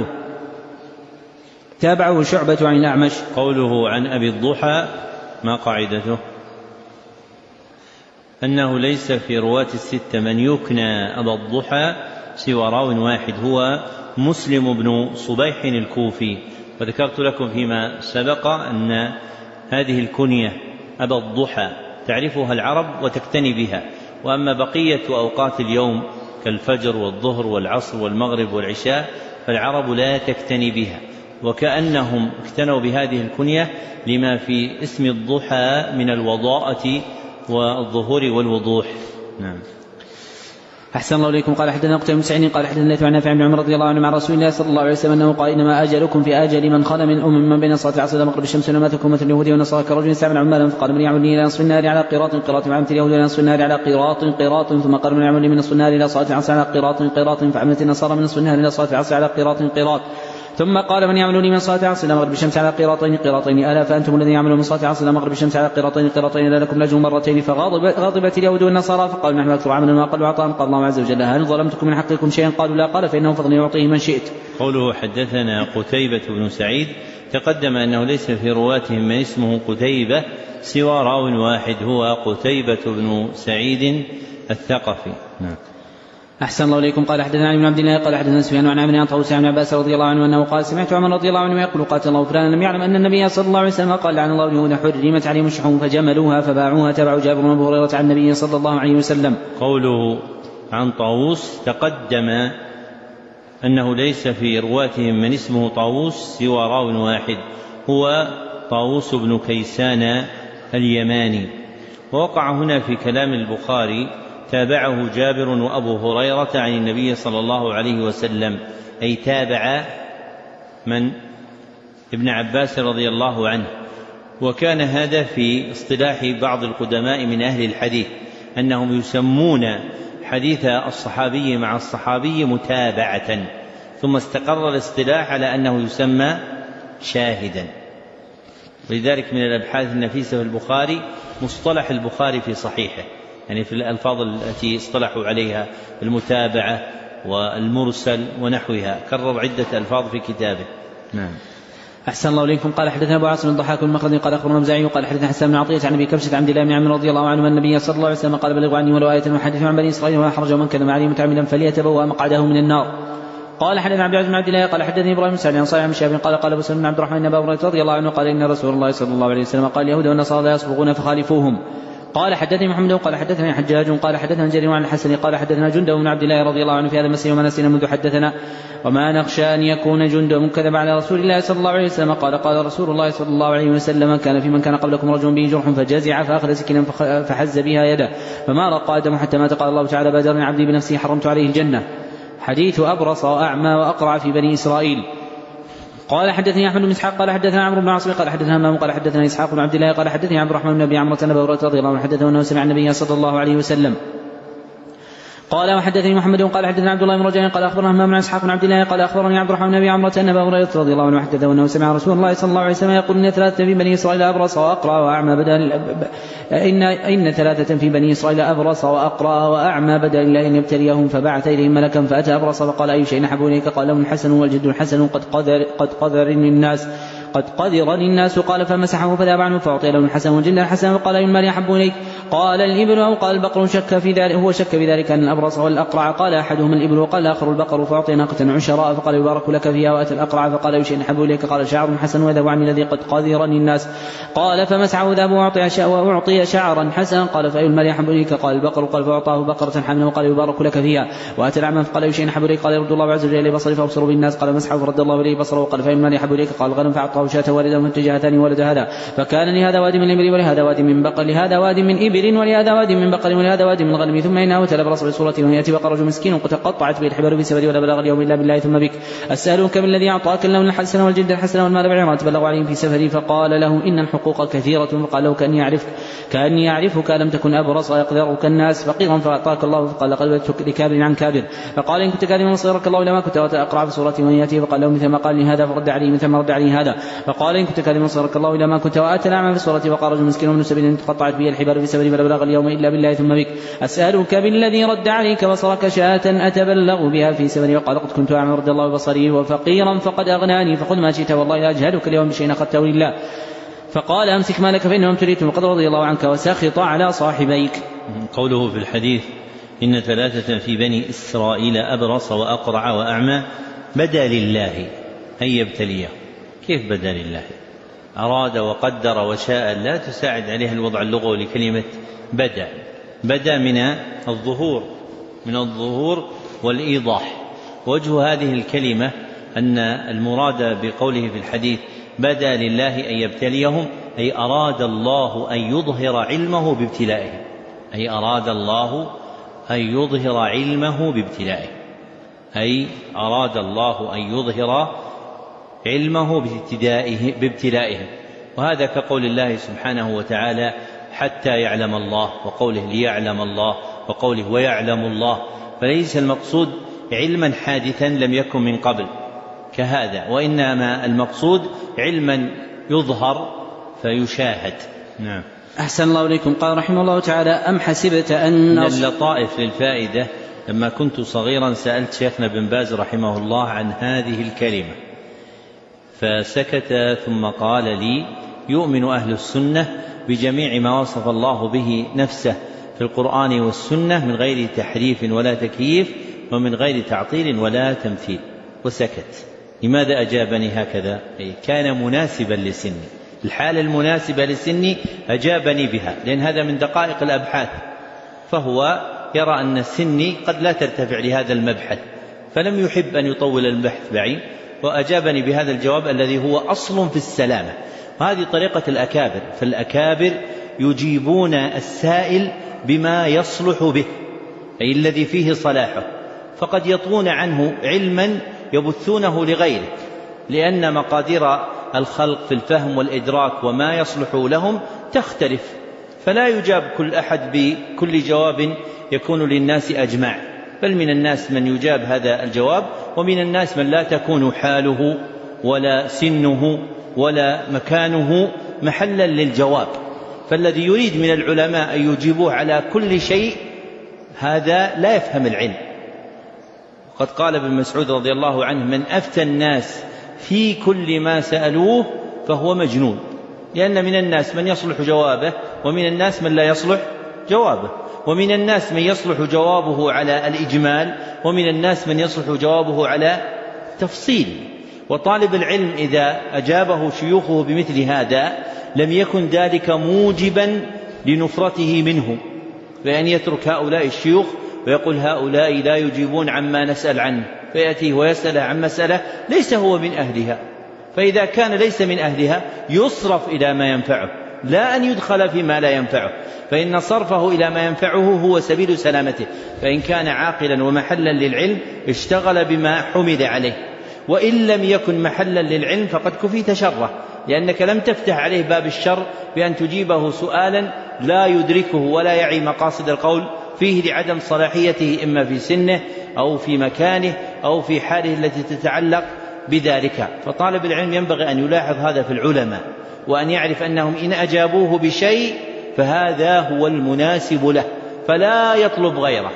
تابعه شعبة عن الأعمش. قوله عن أبي الضحى ما قاعدته؟ أنه ليس في رواة الستة من يكنى أبا الضحى سوى راو واحد هو مسلم بن صبيح الكوفي. وذكرت لكم فيما سبق أن هذه الكنية أبا الضحى تعرفها العرب وتكتني بها، وأما بقية أوقات اليوم كالفجر والظهر والعصر والمغرب والعشاء فالعرب لا تكتني بها، وكأنهم اكتنوا بهذه الكنية لما في اسم الضحى من الوضاءة والظهور والوضوح. نعم. أحسن الله إليكم. قال حدثنا قتيبة بن سعيد قال حدثنا عن نافع بن عمر رضي الله عنه مع رسول الله صلى الله عليه وسلم أنه قال إنما أجلكم في أجل من خلا من أم من بين صلاة العصر إلى مغرب الشمس وما تكون مثل اليهود والنصارى كرجل استعمل عمالا فقال من يعمل لي إلى نصف النار على قيراط قيراط وعملت اليهود إلى نصف النار على قيراط قيراط ثم قال من يعمل لي من نصف النار إلى صلاة العصر على قيراط قيراط فعملت النصارى من نصف النار إلى صلاة العصر على قيراط قيراط ثم قال من يعمل لي من صلاة العصر إلى مغرب الشمس على قيراطين قيراطين ألا فأنتم الذين يعملون من صلاة العصر إلى مغرب الشمس على قيراطين قيراطين ألا لكم لجوا مرتين فغضبت اليهود والنصارى فقالوا نحن أكثر عملا وأقل عطاء. قال الله عز وجل هل ظلمتكم من حقكم شيئا؟ قالوا لا. قال فإنه فضل يعطيه من شئت. قوله حدثنا قتيبة بن سعيد تقدم أنه ليس في رواتهم من اسمه قتيبة سوى راو واحد هو قتيبة بن سعيد الثقفي. نعم. أحسن الله إليكم. قال حدثنا علي بن عبد الله قال حدثنا سفيان عن عمرو عن طاووس عن عباس رضي الله عنه أنه قال سمعت عمر رضي الله عنه يقول قاتل الله فلانا لم يعلم أن النبي صلى الله عليه وسلم قال لعن الله اليهود حرمت عليهم الشحوم فجملوها فباعوها. تبعوا جابر بن أبي هريرة عن النبي صلى الله عليه وسلم. قوله عن طاووس تقدم أنه ليس في رواتهم من اسمه طاووس سوى راو واحد هو طاووس بن كيسان اليماني. ووقع هنا في كلام البخاري تابعه جابر وأبو هريرة عن النبي صلى الله عليه وسلم، أي تابع من؟ ابن عباس رضي الله عنه. وكان هذا في اصطلاح بعض القدماء من أهل الحديث أنهم يسمون حديث الصحابي مع الصحابي متابعة، ثم استقر الاصطلاح على أنه يسمى شاهدا. ولذلك من الأبحاث النفيسة في البخاري مصطلح البخاري في صحيحه، يعني في الألفاظ التي اصطلحوا عليها المتابعة والمرسل ونحوها، كرر عدة ألفاظ في كتابه. نعم. أحسن الله إليكم. قال حدثنا أبو عاصم الضحاك المخلدي قال أخبرنا مزاعي قال حدثنا حسان بن عطية عن أبي كبشة عبد الله بن عمرو رضي الله عنه أن النبي صلى الله عليه وسلم قال بلغوا عني ولو آية وحدث عن بني إسرائيل وما حرج من كذب عليه متعمدا فليتبوأ مقعده من النار. قال حدثنا عبد العزيز بن عبد الله قال حدثني إبراهيم بن سعد عن صالح بن شهاب قال قال أبو سلمة بن عبد الرحمن بن أبي هريرة رضي الله عنه قال إن رسول الله صلى الله عليه وسلم قال اليهود والنصارى لا يصبغون فخالفوهم. قال حدثني محمد قال حدثنا حجاج قال حدثنا جرير عن الحسن قال حدثنا جندب بن عبد الله رضي الله عنه في هذا المسجد وما نسينا منذ حدثنا وما نخشى أن يكون جندب كذب على رسول الله صلى الله عليه وسلم. قال قال رسول الله صلى الله عليه وسلم كان في من كان قبلكم رجل به جرح فجزع فأخذ سكينا فحز بها يده فما رق آدم حتى مات. قال الله تعالى بادرني عبدي بنفسه حرمت عليه الجنة. حديث أبرص وأعمى وأقرع في بني إسرائيل. قال حدثني أحمد بن إسحاق قال حدثنا عمرو بن عاصم قال حدثنا همام قال حدثنا إسحاق بن عبد الله قال حدثني عبد الرحمن بن أبي عمرو بن أبي هريرة رضي الله عنه حدثه أنه سمع النبي صلى الله عليه وسلم قال وحدثني محمد قال حدثنا عبد الله بن رجاء قال أخبرنا همام بن إسحاق بن عبد الله قال أخبرني عبد الرحمن بن أبي عمرو بن أبي هريرة رضي الله عنه حدثه أنه سمع رسول الله صلى الله عليه وسلم يقول إن ثلاثة في بني إسرائيل أبرص وأقرع وأعمى بدل إن إن ثلاثة في بني إسرائيل أبرص وأقرع وأعمى بدل الله أن يبتليهم فبعث إليهم ملكا فأتى أبرص فقال أي شيء نحب إليك؟ قال لهم الحسن والجد الحسن قد قدر قد قدرني الناس قد قدرني الناس. قال فمسحه فذهب عنه فأعطي له الحسن والجد الحسن وقال أي المال يحب إليك؟ قال الإبل أو قال البقر. شك في ذلك هو شك في ذلك أن الأبرص والأقرع. قال أحدهما الإبل وقال آخر البقر. فأعطي ناقة عشراء فقال يبارك لك فيها. وأتى الأقرع فقال أي شيء نحب إليك؟ قال شعر حسن وذهب عني الذي قد قدرني الناس. قال فمسحه ذهب وأعطي شعرا حسنا. قال فأي المال يحب إليك؟ قال البقر. قال فأعطاه بقرة حملا وقال يبارك لك فيها. وأتى الأعمى فقال أي شيء نحب إليك؟ قال يرد الله عز وجل إليه بصري فأبصر بالناس. قال مسحه فرد الله إليه بصره. وقال فأي المال يحب إليك؟ قال الغنم. فأعطاه شاة والدا واتجه ثاني ولد هذا فكان لهذا واد من إبل ولهذا واد من بقر لهذا واد من إبل ولهذا واد من بقر ولهذا واد من غنم. ثم إنه تلبرص بصورته ويأتي بقر رجل مسكين قد قطعت به الحبال بسبب ولا بلغ اليوم إلا بالله ثم بك. أسألك بالذي أعطاك اللون الحسن والجلد الحسن والمال بعيرا تبلغ عليهم في سفري. فقال له إن الحقوق كثيرة. فقال له كأني أعرفك كأني أعرفك لم تكن أبرص ويقدرك الناس فقيرا فأعطاك الله. فقال لقد بدتك لكابر عن كابر. فقال إن كنت كاذبا صيرك الله لما كنت أقرع بصورته ويأتي. فقال له مثل ما قال لي هذا فرد عليه مثل ما رد عليه هذا. فقال إن كنت كاذبا صيرك الله لما كنت. وآتى الأعمى بصورته وقال رجل مسكين من سبيل تقطعت به الحبال بسبب فلا بلغ اليوم إلا بالله ثم بك. أسألك بالذي رد عليك بصرك شاة أتبلغ بها في سفري. وقال قد كنت أعمى رد الله بصري وفقيرا فقد أغناني فخذ ما شئت والله لا أجهدك اليوم بشيء أخذته لله. فقال أمسك مالك فإنهم تريد وقد رضي الله عنك وسخط على صاحبيك. قوله في الحديث إن ثلاثة في بني إسرائيل أبرص وأقرع وأعمى بدا لله أن يبتليه. كيف بدا لله؟ أراد وقدر وشاء لا تساعد عليها الوضع اللغوي لكلمة بدا. بدا من الظهور من الظهور والإيضاح. وجه هذه الكلمة أن المراد بقوله في الحديث بدا لله أن يبتليهم أي أراد الله أن يظهر علمه بابتلائهم أي أراد الله أن يظهر علمه بابتلائهم أي أراد الله أن يظهر علمه بابتلائهم. وهذا كقول الله سبحانه وتعالى حتى يعلم الله وقوله ليعلم الله وقوله ويعلم الله. فليس المقصود علما حادثا لم يكن من قبل كهذا وإنما المقصود علما يظهر فيشاهد. نعم. أحسن الله إليكم. قال رحمه الله تعالى أم حسبت أن من اللطائف للفائدة لما كنت صغيرا سألت شيخنا بن باز رحمه الله عن هذه الكلمة فسكت ثم قال لي يؤمن أهل السنة بجميع ما وصف الله به نفسه في القرآن والسنة من غير تحريف ولا تكييف ومن غير تعطيل ولا تمثيل. وسكت. لماذا أجابني هكذا؟ كان مناسبا لسني الحالة المناسبة لسني أجابني بها لأن هذا من دقائق الأبحاث. فهو يرى أن سني قد لا ترتفع لهذا المبحث فلم يحب أن يطول البحث بعيد وأجابني بهذا الجواب الذي هو أصل في السلامة. وهذه طريقة الأكابر. فالأكابر يجيبون السائل بما يصلح به أي الذي فيه صلاحه، فقد يطوون عنه علما يبثونه لغيره، لأن مقادير الخلق في الفهم والإدراك وما يصلح لهم تختلف، فلا يجاب كل أحد بكل جواب يكون للناس أجمع، بل من الناس من يجاب هذا الجواب، ومن الناس من لا تكون حاله ولا سنه ولا مكانه محلا للجواب. فالذي يريد من العلماء أن يجيبوه على كل شيء هذا لا يفهم العلم. وقد قال ابن مسعود رضي الله عنه: من أفتى الناس في كل ما سألوه فهو مجنون، لأن من الناس من يصلح جوابه ومن الناس من لا يصلح جوابه، ومن الناس من يصلح جوابه على الإجمال ومن الناس من يصلح جوابه على تفصيل. وطالب العلم إذا أجابه شيوخه بمثل هذا لم يكن ذلك موجبا لنفرته منه، بأن يترك هؤلاء الشيوخ ويقول هؤلاء لا يجيبون عما نسأل عنه، فيأتيه ويسأل عن مسألة ليس هو من أهلها. فإذا كان ليس من أهلها يصرف إلى ما ينفعه، لا أن يدخل فيما لا ينفعه، فإن صرفه إلى ما ينفعه هو سبيل سلامته. فإن كان عاقلا ومحلا للعلم اشتغل بما حمد عليه، وإن لم يكن محلا للعلم فقد كفيت شره، لأنك لم تفتح عليه باب الشر بأن تجيبه سؤالا لا يدركه ولا يعي مقاصد القول فيه لعدم صلاحيته، إما في سنه أو في مكانه أو في حاله التي تتعلق بذلك. فطالب العلم ينبغي أن يلاحظ هذا في العلماء، وأن يعرف أنهم إن أجابوه بشيء فهذا هو المناسب له، فلا يطلب غيره،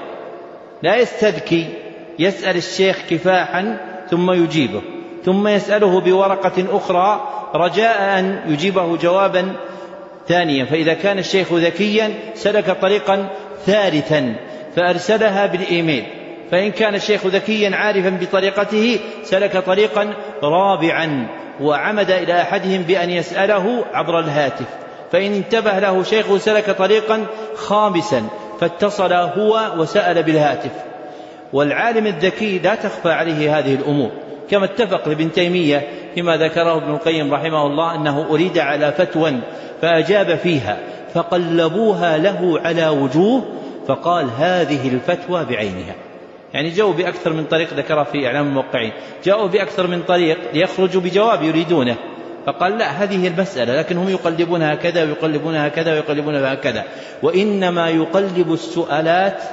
لا يستذكي يسأل الشيخ كفاحا ثم يجيبه، ثم يسأله بورقة أخرى رجاء أن يجيبه جوابا ثانيا. فإذا كان الشيخ ذكيا سلك طريقا ثالثا فأرسلها بالإيميل، فإن كان الشيخ ذكيا عارفا بطريقته سلك طريقا رابعا وعمد إلى أحدهم بأن يسأله عبر الهاتف، فإن انتبه له شيخ سلك طريقا خامسا فاتصل هو وسأل بالهاتف. والعالم الذكي لا تخفى عليه هذه الأمور، كما اتفق لابن تيمية فيما ذكره ابن القيم رحمه الله أنه أريد على فتوى فأجاب فيها فقلبوها له على وجوه فقال هذه الفتوى بعينها. يعني جاءوا بأكثر من طريق، ذكر في إعلام الموقعين، جاءوا بأكثر من طريق ليخرجوا بجواب يريدونه، فقال لا، هذه المسألة، لكن هم يقلبونها كذا ويقلبونها كذا ويقلبونها كذا. وإنما يقلب السؤالات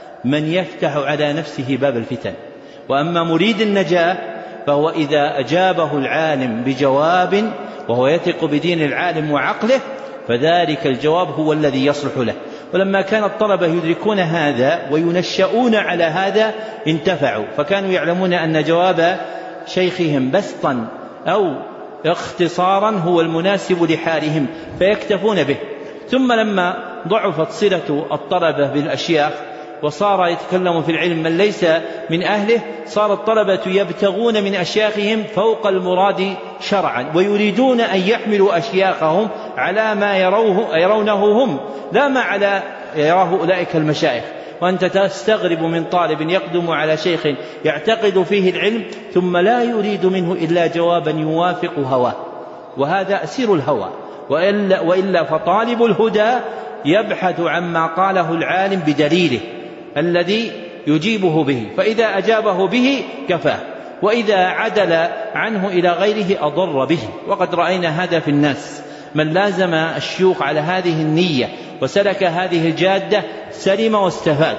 من يفتح على نفسه باب الفتن. وأما مريد النجاة فهو إذا أجابه العالم بجواب وهو يثق بدين العالم وعقله فذلك الجواب هو الذي يصلح له. ولما كان الطلبة يدركون هذا وينشؤون على هذا انتفعوا، فكانوا يعلمون أن جواب شيخهم بسطا أو اختصارا هو المناسب لحالهم فيكتفون به. ثم لما ضعفت صلة الطلبة بالأشياخ وصار يتكلم في العلم من ليس من أهله، صار الطلبة يبتغون من أشياخهم فوق المراد شرعا، ويريدون أن يحملوا أشياخهم على ما يروه يرونه هم، لا ما على يراه أولئك المشايخ. وأنت تستغرب من طالب يقدم على شيخ يعتقد فيه العلم ثم لا يريد منه إلا جوابا يوافق هواه، وهذا أسير الهوى. وإلا, وإلا فطالب الهدى يبحث عما قاله العالم بدليله الذي يجيبه به، فإذا أجابه به كفاه، وإذا عدل عنه إلى غيره أضر به. وقد رأينا هذا في الناس، من لازم الشيوخ على هذه النية وسلك هذه الجادة سلم واستفاد،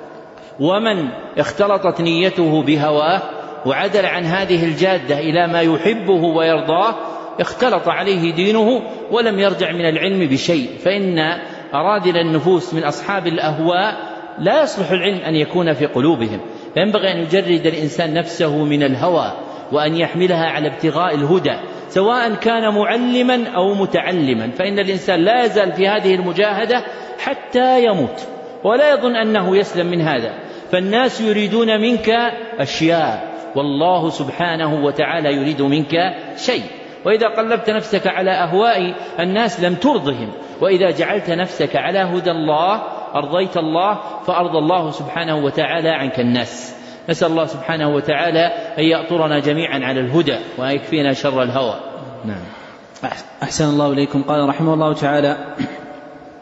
ومن اختلطت نيته بهواه وعدل عن هذه الجادة إلى ما يحبه ويرضاه اختلط عليه دينه ولم يرجع من العلم بشيء. فإن أرادل النفوس من أصحاب الأهواء لا يصلح العلم أن يكون في قلوبهم، فينبغي أن يجرد الإنسان نفسه من الهوى وأن يحملها على ابتغاء الهدى، سواء كان معلما أو متعلما، فإن الإنسان لا يزال في هذه المجاهدة حتى يموت ولا يظن أنه يسلم من هذا. فالناس يريدون منك أشياء والله سبحانه وتعالى يريد منك شيء. وإذا قلبت نفسك على أهواء الناس لم ترضهم، وإذا جعلت نفسك على هدى الله أرضيت الله، فأرضى الله سبحانه وتعالى عنك الناس. نسأل الله سبحانه وتعالى أن يأطرنا جميعا على الهدى وأن يكفينا شر الهوى. نعم. أحسن الله إليكم. قال رحمه الله تعالى: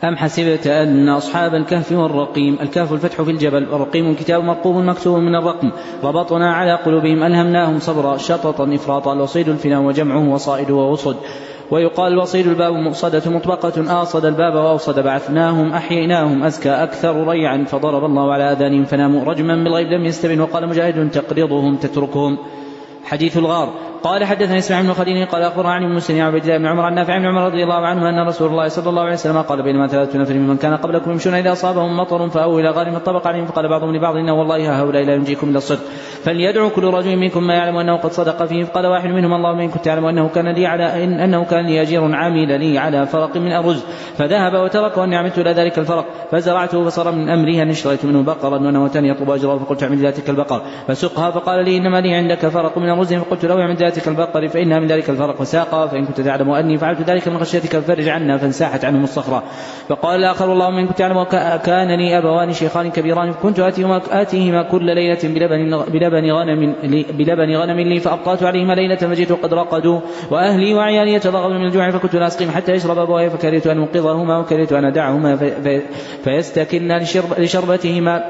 أم حسبت أن أصحاب الكهف والرقيم، الكهف الفتح في الجبل، والرقيم كتاب مرقوم مكتوب من الرقم، ربطنا على قلوبهم ألهمناهم صبرا شططا إفراطا، الوصيد الفنا وجمعه وصائد ووصد. ويقال الوصيد الباب مؤصدة مطبقة، آصد الباب وأوصد، بعثناهم أحييناهم أزكى أكثر ريعا، فضرب الله على آذانهم فناموا، رجما بالغيب لم يستبن. وقال مجاهد تقرضهم تتركهم. حديث الغار. قال حدثني اسماعيل بن خليل قال اخبرنا عن مسلم عن عبد الله بن عمر عن نافع بن عمر رضي الله عنه ان رسول الله صلى الله عليه وسلم قال بينما ثلاثة نفر ممن كان قبلكم يمشون اذا اصابهم مطر فاووا الى غار الطبق عليهم، فقال بعضهم لبعض ان والله هؤلاء لا ينجيكم الا الصدق، فليدعو كل رجل منكم ما يعلم انه قد صدق فيه. فقال واحد منهم اللهم ان كنت تعلم انه كان لي على إن انه كان لي اجير عامل لي على فرق من الرز، فذهب وترك واني عملت الى ذلك الفرق فزرعته، فصار من امري ان اشتريت منه بقرا وانا وتاني يطلب اجره، فقلت اعمل ذاتك البقر فسقها، فقال لي انما لي عندك فرق من الرز، فقلت له اعمل ذاتك البقر فانها من ذلك الفرق، فساقها، فإن كنت تعلم أني فعلت ذلك من خشيتك ففرج عنا، فانساحت عنهم الصخرة. فقال الآخر اللهم إن كنت تعلم كان لي أبوان شيخان كبيران كنت آتيهما كل ليلة بلبن, بلبن, غنم لي بلبن غنم لي، فأبطأت عليهما ليلة فجئت قد رقدوا وأهلي وعيالي يتضاغون من الجوع، فكنت لا أسقيم حتى يشرب أبواي، فكرهت أن أنقذهما وكرهت أن أدعهما فيستكلنا لشربتهما،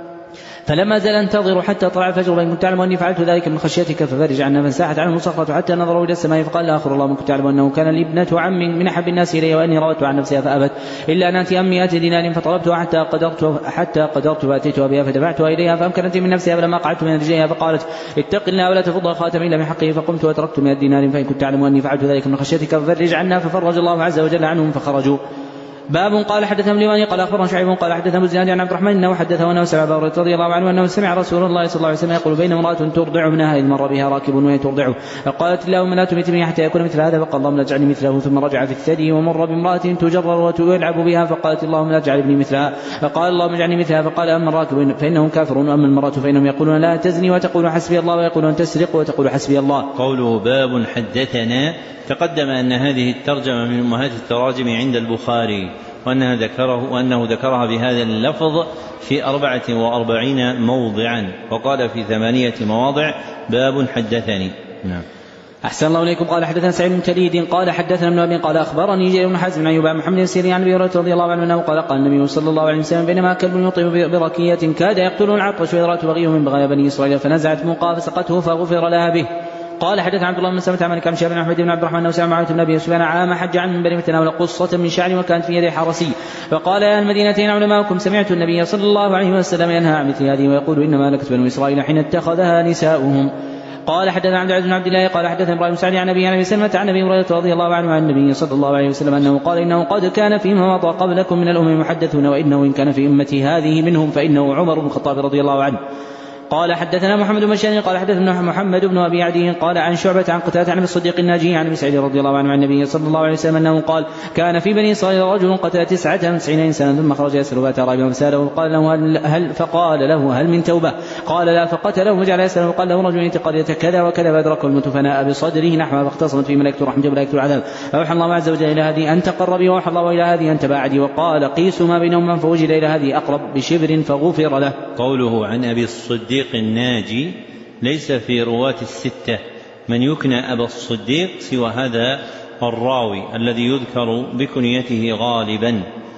فلما زال انتظر حتى طلع الفجر، فإن كنت تعلم أني فعلت ذلك من خشيتك ففرج عنا، فانساحت عنه الصخرة حتى نظروا إلى السماء. فقال الآخر اللهم كنت تعلم أنه كان لي ابنة عم من أحب الناس إلي وأني روت عن نفسها فأبت إلا أن أتي أمي أتي دينار، فطلبتها حتى قدرت حتى قدرت فأتيتها بها فدفعتها إليها فأمكنت من نفسها، فلما قعدت من رجليها فقالت اتق الله ولا تفض الخاتم إلا من حقه، فقمت وتركت من الدينار، فإن كنت تعلم أني فعلت ذلك من خشيتك ففرج عنا، ففرج الله عز وجل عنهم فخرجوا. باب قال حدثنا مليواني قال اخبرنا شعيب قال حدثنا ابو الزناد عن عبد الرحمن انه حدثه انه سمع ابا هريره رضي الله عنه انه سمع رسول الله صلى الله عليه وسلم يقول بين امراه ترضع ابنها اذ مر بها راكب وهي ترضعه، فقالت اللهم لا تمتني حتى يكون مثل هذا، فقال اللهم لا تجعلني مثله، ثم رجع في الثدي ومر بامراه تجرر ويلعب بها، فقالت اللهم لا تجعل ابني مثلها، فقال اللهم اجعلني مثلها، فقال اما الراكب فانهم كافرون واما المراه فانهم يقولون لا تزني وتقول حسبي الله، ويقولون تسرق وتقول حسبي الله. قوله باب حدثنا، تقدم ان هذه الترجمه من امهات التراجم عند البخاري، وأنها ذكره وأنه ذكرها بهذا اللفظ في أربعة وأربعين موضعا، وقال في ثمانية مواضع باب حدثني. نعم. أحسن الله إليكم. قال حدثنا سعيد بن تليد قال حدثنا ابن أبي قال أخبرني جرير بن حازم عن أيوب محمد السيري عن أبي هريرة رضي الله عنه أنه قال قال النبي صلى الله عليه وسلم بينما كلب يطيب بركية كاد يقتله العطش وإذ رأت بغيه من بغايا بني إسرائيل فنزعت موقاه فسقته فغفر لها به. قال حدثنا عبد الله بن سلمة عن مالك عن شهاب بن احمد بن عبد الرحمن وسلم معاوية بن ابي سفيان عام حج عن منبر فتناول قصة من شعر وكانت في يد حرسي، فقال يا المدينتين علماؤكم سمعت النبي صلى الله عليه وسلم ينهى عن مثل هذه ويقول انما لكت بنو اسرائيل حين اتخذها نساؤهم. قال حدثنا عبد العزيز بن عبد الله قال حدثنا ابراهيم سعد عن ابي عن ابي سلمة عن ابي هريرة رضي الله عنه عن النبي صلى الله عليه وسلم انه قال انه قد كان فيما مضى قبلكم من الامم محدثون، وانه ان كان في امتي هذه منهم فانه عمر بن الخطاب رضي الله عنه. قال حدثنا محمد بن بشار قال حدثنا محمد بن ابي عدي قال عن شعبة عن قتادة عن الصديق الناجي عن ابي سعيد رضي الله عنه عن النبي صلى الله عليه وسلم انه قال كان في بني اسرائيل رجل قتل تسعة وتسعين انسانا ثم خرج يسأل فاتى راجلا فساله فقال له هل, هل فقال له هل من توبة؟ قال لا، فقتله وجعل يسأل وقال له رجل انت قرية كذا وكذا فادركه الموت فناء بصدره نحوه فاختصمت في ملائكة الرحمة وملائكة العذاب، فأوحى الله عز وجل الى هذه ان تقربي وأوحى الله الى هذه ان تباعدي، وقال قيسوا ما بينهما فوجد الى هذه اقرب بشبر فغفر له. قوله عن ابي الصديق الناجي ليس في رواة الستة من يكنى أبا الصديق سوى هذا الراوي الذي يذكر بكنيته غالبا،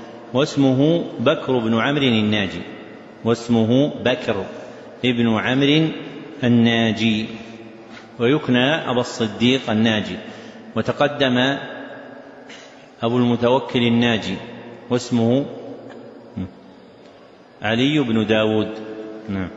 واسمه بكر بن عمرو الناجي، واسمه بكر ابن عمرو الناجي، ويكنى أبا الصديق الناجي. وتقدم أبو المتوكل الناجي واسمه علي بن داود. نعم.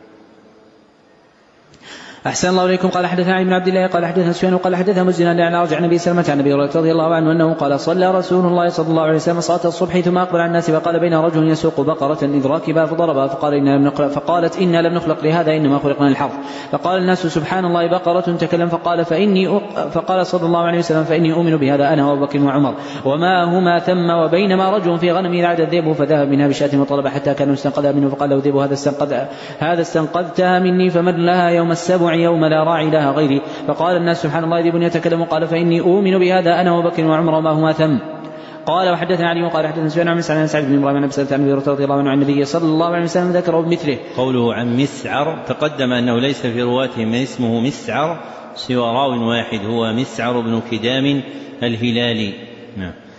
أحسن الله إليكم. قال حدثنا علي بن عبد الله قال حدثنا سفيان قال حدثنا مسلم عن أرجع عن أبي سلمة عن أبي هريرة رضي الله عنه أنه قال صلى رسول الله صلى الله عليه وسلم صلاة الصبح ثم أقبل على الناس فقال بين رجل يسوق بقرة إذ راكبها فضربها فقال إنا لم نخلق فقالت إنا لم نخلق لهذا إنما خلقنا للحرث، فقال الناس سبحان الله بقرة تكلم، فقال فإني فقال صلى الله عليه وسلم فإني أؤمن بهذا أنا وأبو بكر وعمر وما هما ثم وبينما رجل في غنم إذ عاد الذئب فذهب منها بشاة وطلب حتى كان استنقذها منه، فقال له الذئب هذا استنقذ هذا استنقذتها مني فمن لها يوم السبع يوم لا راعي لها غيري، فقال الناس سبحان الله ذئب يتكلم، وقال فإني أؤمن بهذا أنا وبكر وعمر وما هما ثم. قال وحدثنا علي وقال حدثنا سفيان عن مسعر عن سعد بن ابراهيم عن ابي عن ابي هريره رضي الله عنه عن النبي صلى الله عليه وسلم ذكره بمثله. قوله عن مسعر تقدم انه ليس في رواته من اسمه مسعر سوى راو واحد هو مسعر بن كدام الهلالي. نعم.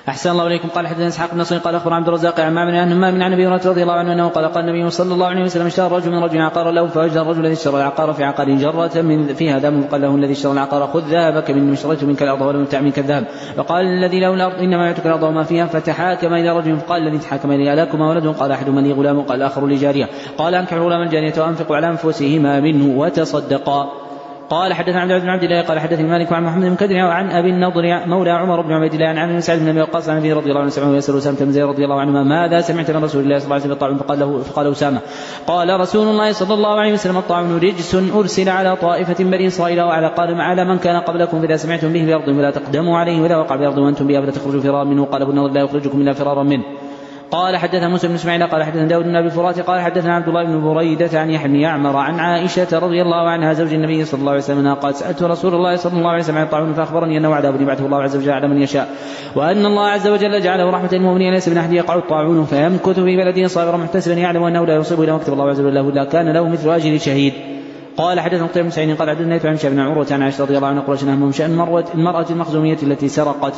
أحسن الله إليكم. قال حدثنا إسحاق بن نصر قال أخبر عبد الرزاق عن معمر عن همام عن أبي هريرة رضي الله عنه أنه قال قال النبي صلى الله عليه وسلم اشترى رجل من رجل عقارا له فوجد الرجل الذي اشترى العقار في عقار جرة من فيها دم قال له الذي اشترى العقار خذ ذهبك من اشتريت منك الأرض ولم تع منك الذهب. وقال الذي له الأرض إنما يعطيك الأرض وما فيها. فتحاكم إلى رجل فقال الذي تحاكم إلي ألاكما ولد؟ قال أحدهما لي غلام قال الآخر لي جارية. قال أنكحوا الغلام الجارية وأنفقوا على أنفسهما منه وتصدقا. قال حدثنا عبد العزيز بن عبد الله قال حدثني مالك عن محمد بن كدر وعن ابي النضر مولى عمر بن عبيد الله عن عمرو بن سعد بن ابي وقاص عن ابي رضي الله عنه سمعه يسال اسامه بن زيد رضي الله عنهما ماذا سمعت من رسول الله صلى الله عليه وسلم الطاعون؟ فقال له فقال اسامه قال رسول الله صلى الله عليه وسلم الطاعون رجس ارسل على طائفه بني اسرائيل وعلى قال على من كان قبلكم فاذا سمعتم به بارض فلا تقدموا عليه واذا وقع بارض وانتم بها فلا تخرجوا فرارا منه. قال ابو النضر لا يخرجكم الا فرارا منه. قال حدثنا موسى بن اسماعيل قال حدثنا داود بن ابي فرات قال حدثنا عبد الله بن بريدة عن يحيى بن يعمر عن عائشة رضي الله عنها زوج النبي صلى الله عليه وسلم قال سألت رسول الله صلى الله عليه وسلم عن الطاعون فأخبرني أنه عذاب يبعثه الله عز وجل على من يشاء وأن الله عز وجل جعله رحمة للمؤمنين ليس من أحد يقع الطاعون فيمكث في بلده صابرا محتسبا يعلم أنه لا يصيب إلا ما كتب الله عز وجل له لا كان له مثل أجر شهيد. قال حدثنا قتيبة بن سعيد قال حدثنا عن هشام بن عروة عن عائشة رضي الله عنها قال أنهم شأن المرأة المخزومية التي سرقت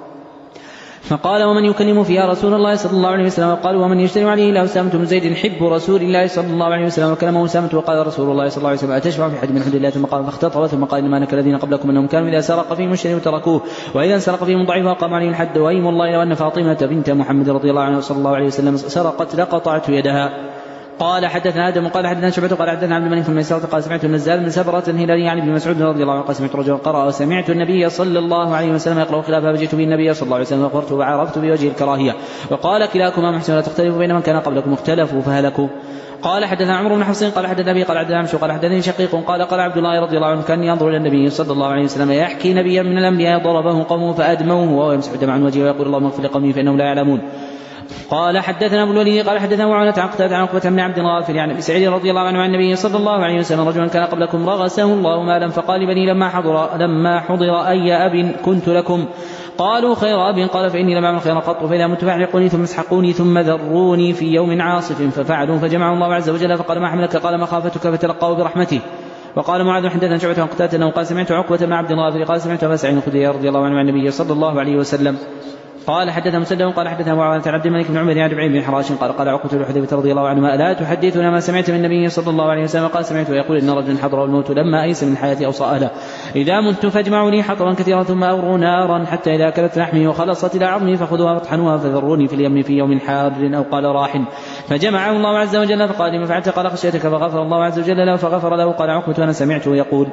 فقال ومن يكلم فيها رسول الله صلى الله عليه وسلم؟ وقال ومن يجتمع عليه إلا أسامة بن زيد حب رسول الله صلى الله عليه وسلم وكلمه أسامة. وقال رسول الله صلى الله عليه وسلم أتشفع في حد من حدود الله؟ ثم قال فاختطب ثم قال إنما أنك الذين قبلكم أنهم كانوا إذا سرق فيهم الشيء تركوه وإذا سرق فيهم ضعيف وقام عليه الحد وأيم الله لو أن فاطمة بنت محمد رضي الله عنه صلى الله عليه وسلم سرقت لقطعت يدها. قال حدثنا آدم قال حدثنا شعبة قال حدثنا عبد الملك بن ميسرة قال سمعت النزال بن سبرة الهلالي عن ابن مسعود رضي الله عنه قال سمعت رجلا قرأ وسمعت النبي صلى الله عليه وسلم يقرأ خلافها فجئت به النبي صلى الله عليه وسلم فأخبرته وعرفت بوجه الكراهية وقال كلاكما محسن لا تختلفوا بين من كان قبلكم اختلفوا فهلكوا. قال حدثنا عمرو بن حفص قال حدثنا أبي قال حدثنا عمشو قال حدثني شقيق قال قال عبد الله رضي الله عنه كان ينظر إلى النبي صلى الله عليه وسلم يحكي نبيا من الأنبياء ضربه قومه فأدموه وهو يمسح دم عن وجهه ويقول اللهم اغفر لقومي فإنهم لا يعلمون. قال حدثنا ابو الوليد قال حدثنا معاوية عن قتادة عن عقبة بن عبد الغافل عن ابي سعيد رضي الله عنه عن النبي صلى الله عليه وسلم رجلا كان قبلكم رغسه الله مالا فقال بني لما حضر لما حضر أي أب كنت لكم؟ قالوا خير أب. قال فإني لم أعمل خيرا قط فإذا مت فاحرقوني ثم اسحقوني ثم ذروني في يوم عاصف ففعلوا فجمعوا الله عز وجل فقال ما حملك؟ قال مخافتك فتلقوا برحمته. وقال معاذ حدثنا شعبة عن قتادة أنه قال سمعت عقبة بن عبد الغافل قال سمعت أبا سعيد الخدري رضي الله عنه عن النبي صلى الله عليه وسلم قال حدثنا مسدد قال حدثنا معاوية عن عبد الملك بن عمر عن ربيع بن حراش قال قال عقبة بن حذيفة رضي الله عنه ألا تحدثنا ما سمعت من النبي صلى الله عليه وسلم؟ قال سمعت يقول إن رجلا حضره الموت لما أيس من الحياة أوصى أهله إذا مت فاجمعوا لي حطبا كثيرا ثم أوروا نارا حتى إذا أكلت لحمي وخلصت إلى عظمي فخذوها فاطحنوها فذروني في اليم في يوم حار أو قال راح. فجمعه الله عز وجل فقال لما فعلت؟ قال خشيتك فغفر الله عز وجل له فغفر له. قال عقبة أنا سمعته يقول.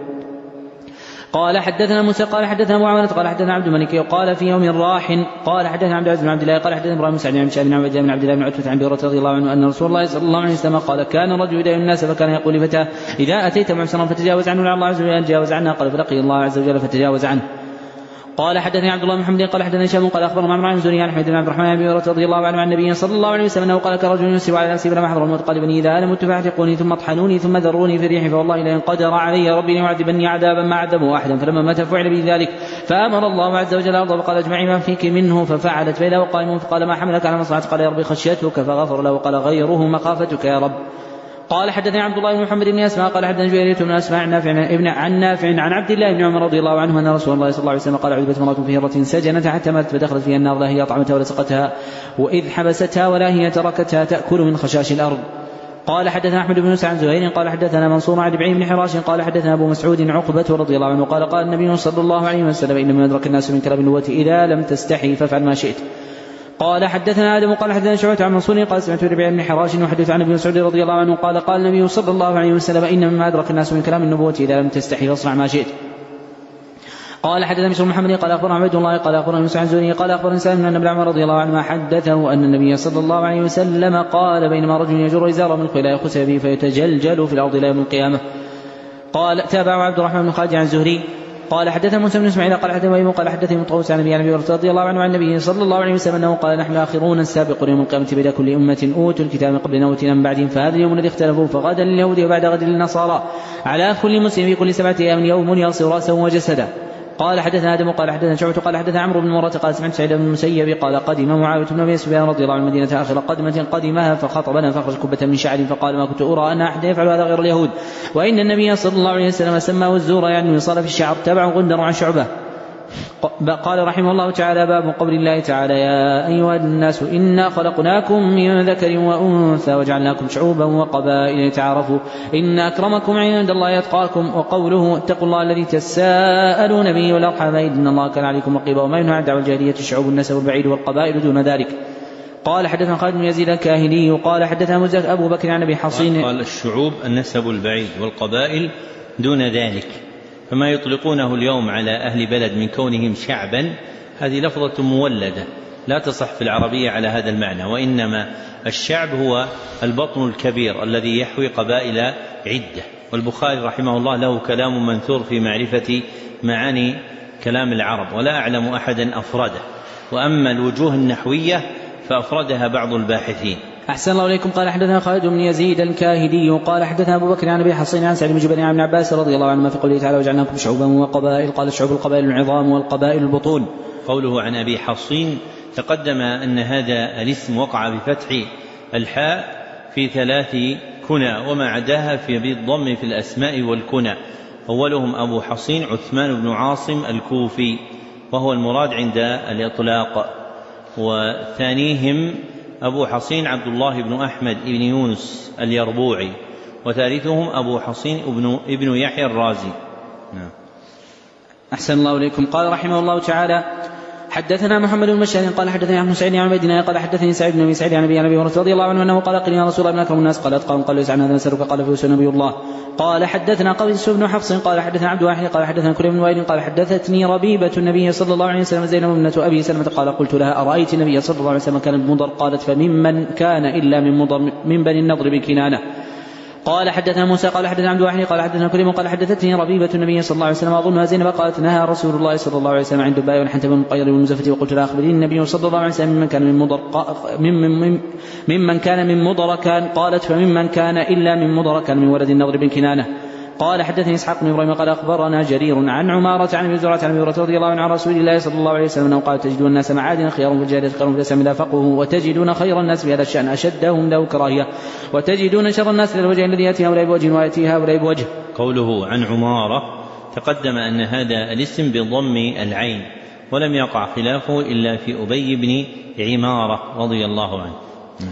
قال حدثنا موسى قال حدثنا معاوية قال حدثنا عبد الملك قال في يوم راح. قال حدثنا عبد العزيز بن عبد الله قال حدثنا ابراهيم بن سعد بن شهاب بن عبد الله بن عبد الله بن عتبة عن أبي هريرة رضي الله عنه أن رسول الله صلى الله عليه وسلم قال كان رجل يدعو الناس فكان يقول لفتاه إذا أتيت معسرا فتجاوز عنه لعل الله عز وجل تجاوز عنه. قال فلقي الله عز وجل فتجاوز عنه. قال حدثني عبد الله بن محمد قال حدثنا هشام قال اخبرنا معمر عن الزهري عن حميد بن عبد الرحمن بن ابي هريره رضي الله عنه عن النبي صلى الله عليه وسلم انه قال كرجل يسرع على نفسه فلما حضر الموت قال بني اذا انا مت فاحرقوني ثم اطحنوني ثم ذروني في الريح فوالله لئن قدر علي ربي ليعذبني عذابا ما عذبه احدا. فلما مات فعل به ذلك فامر الله عز وجل الارض فقال اجمعي ما فيك منه ففعلت فاذا هو قائم فقال ما حملك على ما صنعت؟ قال يا ربي خشيتك فغفر له. وقال غيره مخافتك يا رب. قال حدثني عبد الله بن محمد بن اسماء قال حدثنا جرير بن اسماء عن نافع ابن عن نافع عن عبد الله بن عمر رضي الله عنه ان رسول الله صلى الله عليه وسلم قال عذبت امرأة في هرة سجنت حتى ماتت فدخلت فيها النار لا هي اطعمتها ولا سقتها واذ حبستها ولا هي تركتها تاكل من خشاش الارض. قال حدثنا احمد بن موسى عن زهير قال حدثنا منصور عن ربيع بن حراش قال حدثنا ابو مسعود عقبة رضي الله عنه قال قال النبي صلى الله عليه وسلم انما يدرك الناس من كلام النبوة اذا لم تستحي فافعل ما شئت. قال حدثنا آدم قال حدثنا شعبة عن منصور قال سمعت ربيع بن حراش وحدث عن ابن مسعود رضي الله عنه قال قال النبي صلى الله عليه وسلم إن مما أدرك الناس من كلام النبوة إذا لم تستحي فاصنع ما شئت. قال حدثنا بشر محمد قال أخبرنا عبد الله قال أخبرنا موسى عن زهري قال أخبرنا سالم أن ابن عمر رضي الله عنه حدثه أن النبي صلى الله عليه وسلم قال بينما رجل يجر إزاره من الخيل يخس به فيتجلجل في الأرض إلى يوم القيامة. قال تابعه عبد الرحمن بن خالد عن زهري قال حدثنا موسى بن اسماعيل قال حدثنا وهيب قال حدثني مطوس عن ابي هريره رضي الله عنه عن النبي صلى الله عليه وسلم انه قال نحن الاخرون السابقون يوم القيامه بين كل امه اوتوا الكتاب من قبلنا واتينا من بعدهم فهذا اليوم الذي اختلفوا فغدا لليهود وبعد غد للنصارى على كل مسلم في كل سبعه ايام يوم يغسل راسه وجسده. قال حدثنا آدم قال حدثنا شعبة قال حدثنا عمرو بن مرة قال سمعت سعيد بن المسيب قال قدم معاوية بن أبي سفيان رضي الله عنه المدينة آخر قدمة قدمها فخطبنا فأخرج كبة من شعر فقال ما كنت أرى أن أحد يفعل هذا غير اليهود وإن النبي صلى الله عليه وسلم سماه الزور يعني وصال في الشعر. تبع غندر عن شعبة قال رحمه الله تعالى: باب قول الله تعالى: يا أيها الناس إنا خلقناكم من ذكر وأنثى وجعلناكم شعوبا وقبائل لتعارفوا إن أكرمكم عند الله أتقاكم. وقوله: اتقوا الله الذي تساءلون به والأرحام إن الله كان عليكم رقيبا. وما ينهى عن دعوى الجاهلية الشعوب النسب والبعيد والقبائل دون ذلك. قال حدثنا خالد بن يزيد الكاهلي قال حدثنا أبو بكر عن أبي حصين. قال الشعوب النسب البعيد والقبائل دون ذلك، فما يطلقونه اليوم على أهل بلد من كونهم شعبا هذه لفظة مولدة لا تصح في العربية على هذا المعنى، وإنما الشعب هو البطن الكبير الذي يحوي قبائل عدة. والبخاري رحمه الله له كلام منثور في معرفة معاني كلام العرب، ولا أعلم أحدا أفرده، وأما الوجوه النحوية فأفردها بعض الباحثين. أحسن الله إليكم. قال حدثنا خالد بن يزيد الكاهدي قال حدثنا أبو بكر عن أبي حصين عن سعيد بن جبير عن ابن عباس رضي الله عنهما في قوله تعالى: وجعلناكم شعوبا وقبائل. قال: الشعوب القبائل العظام والقبائل البطون. قوله عن أبي حصين تقدم أن هذا الاسم وقع بفتح الحاء في ثلاث كنى، وما عداها في بالضم في الأسماء والكنى. أولهم أبو حصين عثمان بن عاصم الكوفي وهو المراد عند الإطلاق، وثانيهم أبو حصين عبد الله بن أحمد بن يونس اليربوعي، وثالثهم أبو حصين ابن, ابن يحيى الرازي. نعم. أحسن الله إليكم. قال رحمه الله تعالى: حدثنا محمد بن بشار قال حدثني أحمد سعيد عن مدينة قال حدثني سعيد بن أبي سعيد عن أبي هريرة رضي الله عنه أنه قال: قيل يا رسول الله من أكرم الناس؟ قال: أتقاهم. قال: ليس عن هذا نسألك؟ قال: فيوسف نبي الله. قال حدثنا قبيس بن حفص قال حدثنا عبد واحد قال حدثنا كريم بن وائل قال حدثتني ربيبة النبي صلى الله عليه وسلم زينب ابنة أبي سلمة قال: قلت لها: أرأيت النبي صلى الله عليه وسلم كان بمضر؟ قالت: فممن كان إلا من مضر من بني النضر بكنانة. قال حدثنا موسى قال حدثنا عبد واحد قال حدثنا كريم قال حدثتني ربيبة النبي صلى الله عليه وسلم أظنها زينب قالت: نهى رسول الله صلى الله عليه وسلم عن دباء والحنتم والمقير والمزفة. وقلت لها: أخبرني النبي صلى الله عليه وسلم ممن كان من مضر ممن, ممن كان من مضر كان؟ قالت: فممن كان إلا من مضر كان من ولد النضر بن كنانة. قال حدثني إسحاق بن إبراهيم قال أخبرنا جرير عن عمارة عن أبي زرعة عن أبي هريرة رضي الله عنه عن رسول الله صلى الله عليه وسلم أنه قال: تجدون الناس معادن خيار في الجاهلية خير في الإسلام إذا فقهوا، وتجدون خير الناس في هذا الشأن أشدهم له كراهية، وتجدون شر الناس للوجه الذي يأتي هؤلاء بوجه ويأتي هؤلاء بوجه. قوله عن عمارة تقدم أن هذا الاسم بضم العين، ولم يقع خلافه إلا في أبي بن عمارة رضي الله عنه.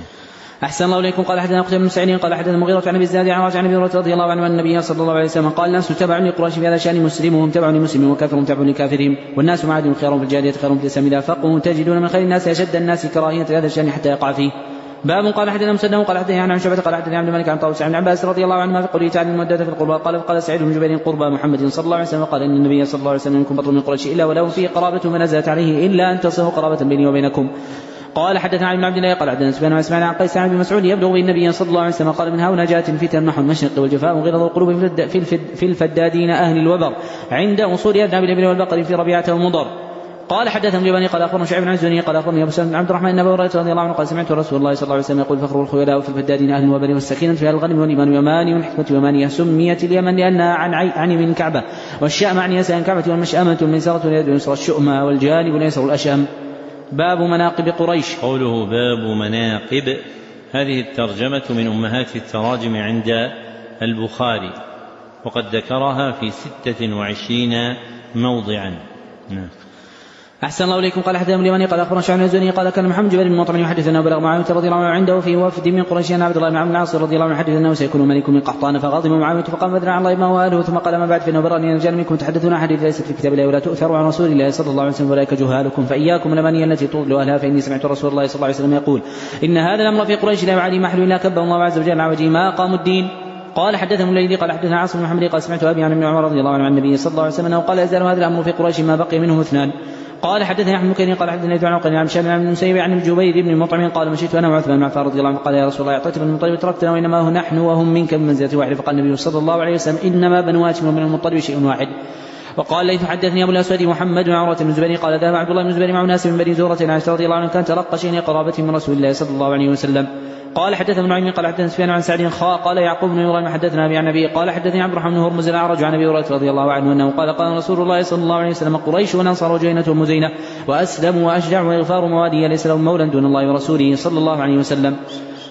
أحسن الله إليكم. قال حدثنا قتيبة بن سعيد قال حدثنا المغيرة عن أبي الزناد عن رافع عن أبي هريرة رضي الله عنه أن النبي صلى الله عليه وسلم قال: الناس تبع لقريش في هذا شأن مسلمهم تبع لمسلمهم وكافرهم تبع لكافرهم، والناس معادن خيرهم في الجاهلية خيرهم في الإسلام إذا فقهوا، تجدون من خير الناس أشد الناس كراهية هذا الشأن حتى يقع فيه. باب. قال حدثنا مسدد قال حدثنا عن شعبة قال حدثنا عبد الملك عن طاووس عن عباس رضي الله عنه في قوله تعالى: المودة في القربى. قال: قال سعيد بن جبير: قربى محمد صلى الله عليه وسلم. قال: إن النبي صلى الله عليه وسلم منكم بطل من قريش إلا ولو فيه قرابة فنزلت عليه إلا أن تصلوا قرابة بيني وبينكم. قال حدثنا علي بن عبد الله قال حدثنا سفيان عن اسماعيل عن قيس عن ابي مسعود يبلغ به النبي صلى الله عليه وسلم قال: من هنا جاءت الفتن نحو المشرق والجفاء وغلظ القلوب في الفدادين اهل الوبر عند وصول اذناب الابل والبقر في ربيعه ومضر. قال حدثنا الجبني قال اخبرنا شعيب بن الزهري قال اخبرني ابو سلمة بن عبد الرحمن بن ابي هريره رضي الله عنه قال: سمعت رسول الله صلى الله عليه وسلم يقول: فخر الخيلاء في الفدادين اهل الوبر والسكينه في الغنم والايمان يماني والحكمه يمانيه. سميت اليمن لانها عن عن من كعبه، والشام عن يسار كعبه، والمشأمه الميسره واليد اليسرى الشؤمى والجانب الايسر الاشأم. باب مناقب قريش. قوله باب مناقب، هذه الترجمة من أمهات التراجم عند البخاري، وقد ذكرها في ستة وعشرين موضعا. نعم. أحسن الله إليكم. قال حدثنا اليماني قال أخبرنا شعيب بن الزهري قال: كان محمد جبل بن مطعم يحدثنا بلغ معاوية رضي الله عنه عنده في وفد من قريش أن عبد الله بن عبد العاص رضي الله عنه حدث أنه سيكون ملك من قحطان، فغضب معاوية فقام بدرا عن الله ما واله، ثم قال: ما بعد فإنه برأني رجال منكم تحدثون أحاديث ليست في كتاب الله ولا تؤثر عن رسول الله صلى الله عليه وسلم أولئك جهالكم، فإياكم الأماني التي تضل أهلها، فإني سمعت رسول الله صلى الله عليه وسلم يقول: إن هذا الأمر في قريش لا يعلي محل إلا كبه الله عز وجل على وجهه ما قاموا الدين. قال حدثنا الليثي قال حدثنا عاصم بن محمد قال: سمعت أبي عن ابن عمر رضي الله عنه عن النبي صلى الله عليه وسلم أنه قال: يزال هذا الأمر في قريش ما بقي منه اثنان. قال حدثني احمد بن قال حدثني ابن عقيل عن شاب بن مسيب عن الجبير بن مطعم قال: مشيت انا وعثمان بن عفان رضي الله عنه قال: يا رسول الله اعطيت بن المطلب تركتنا وانما هو نحن وهم منك بمنزله واحده. فقال النبي صلى الله عليه وسلم: انما بنو هاشم ومن المطلب شيء واحد. وقال ليث حدثني ابو الاسود محمد بن عروه بن الزبير قال: ذهب عبد الله بن الزبير مع ناس من بني زهره عائشه رضي الله عنها كان تلقى شيء قرابته من رسول الله صلى الله عليه وسلم. قال حدثنا ابن عمي قال حدثنا سفيان عن سعد خاء قال يعقوب بن ابراهيم حدثنا ابي عن ابي قال حدثني عبد الرحمن بن هرمز الاعرج عن ابي هريره رضي الله عنه انه قال: قال رسول الله صلى الله عليه وسلم: قريش والانصار وجينه ومزينه واسلم واشجع واغفار موادي ليس لهم مولى دون الله ورسوله صلى الله عليه وسلم.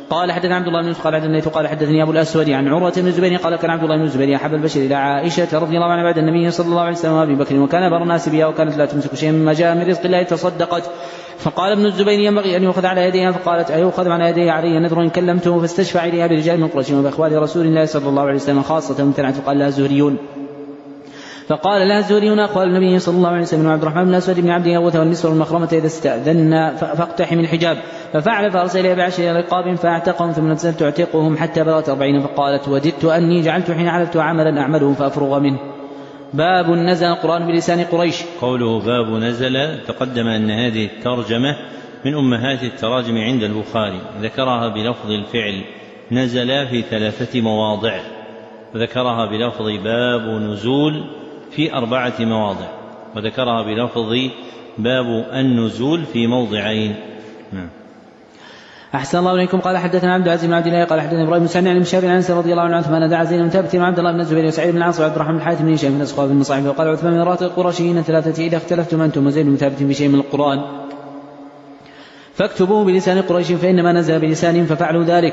قال حدثنا عبد الله بن يوسف قال حدثني قال حدثني ابو الاسود عن عروه بن الزبير قال كان عبد الله بن الزبير احب البشر الى عائشه رضي الله عنها بعد النبي صلى الله عليه وسلم وابي بكر وكان بر الناس بها وكانت لا تمسك شيئا مما جاء من رزق الله تصدقت. فقال ابن الزبير ينبغي ان يؤخذ على يديها فقالت ايؤخذ على يدي علي نذر ان كلمته فاستشفع اليها برجال من قريش وباخوال رسول الله صلى الله عليه وسلم خاصه امتنعت. فقال لها الزهريون فقال لها الزهريون أخوال النبي صلى الله عليه وسلم وعبد الرحمن بن الأسود بن عبد يغوث والنسوة والمخرمة إذا استأذن فاقتحم الحجاب. ففعل فأرسل إليها بعشر رقاب فأعتقهم ثم نزلت تعتقهم حتى بلغت أربعين. فقالت وددت أني جعلت حين علفت عملا أعمله فأفرغ منه. باب نزل القرآن بلسان قريش. قوله باب نزل تقدم أن هذه الترجمة من أمهات التراجم عند البخاري، ذكرها بلفظ الفعل نزل في ثلاثة مواضع، وذكرها بلفظ باب نزول في أربعة مواضع، وذكرها بلفظ باب النزول في موضعين. نعم. أحسن الله إليكم. قال حدثنا عبد العزيز بن عبد الله قال حدثنا إبراهيم بن سعد عن المشابه عن أنس رضي الله عنه عثمان دعا زيد بن ثابت وعبد الله بن الزبير وسعيد بن العاص وعبد الرحمن بن الحارث بن هشام بن أسقاف بن صاحب. وقال عثمان من رات القرشيين ثلاثة إذا اختلفتم أنتم وزيد بن ثابت في شيء من القرآن فاكتبوه بلسان قريش فإنما نزل بلسانهم ففعلوا ذلك.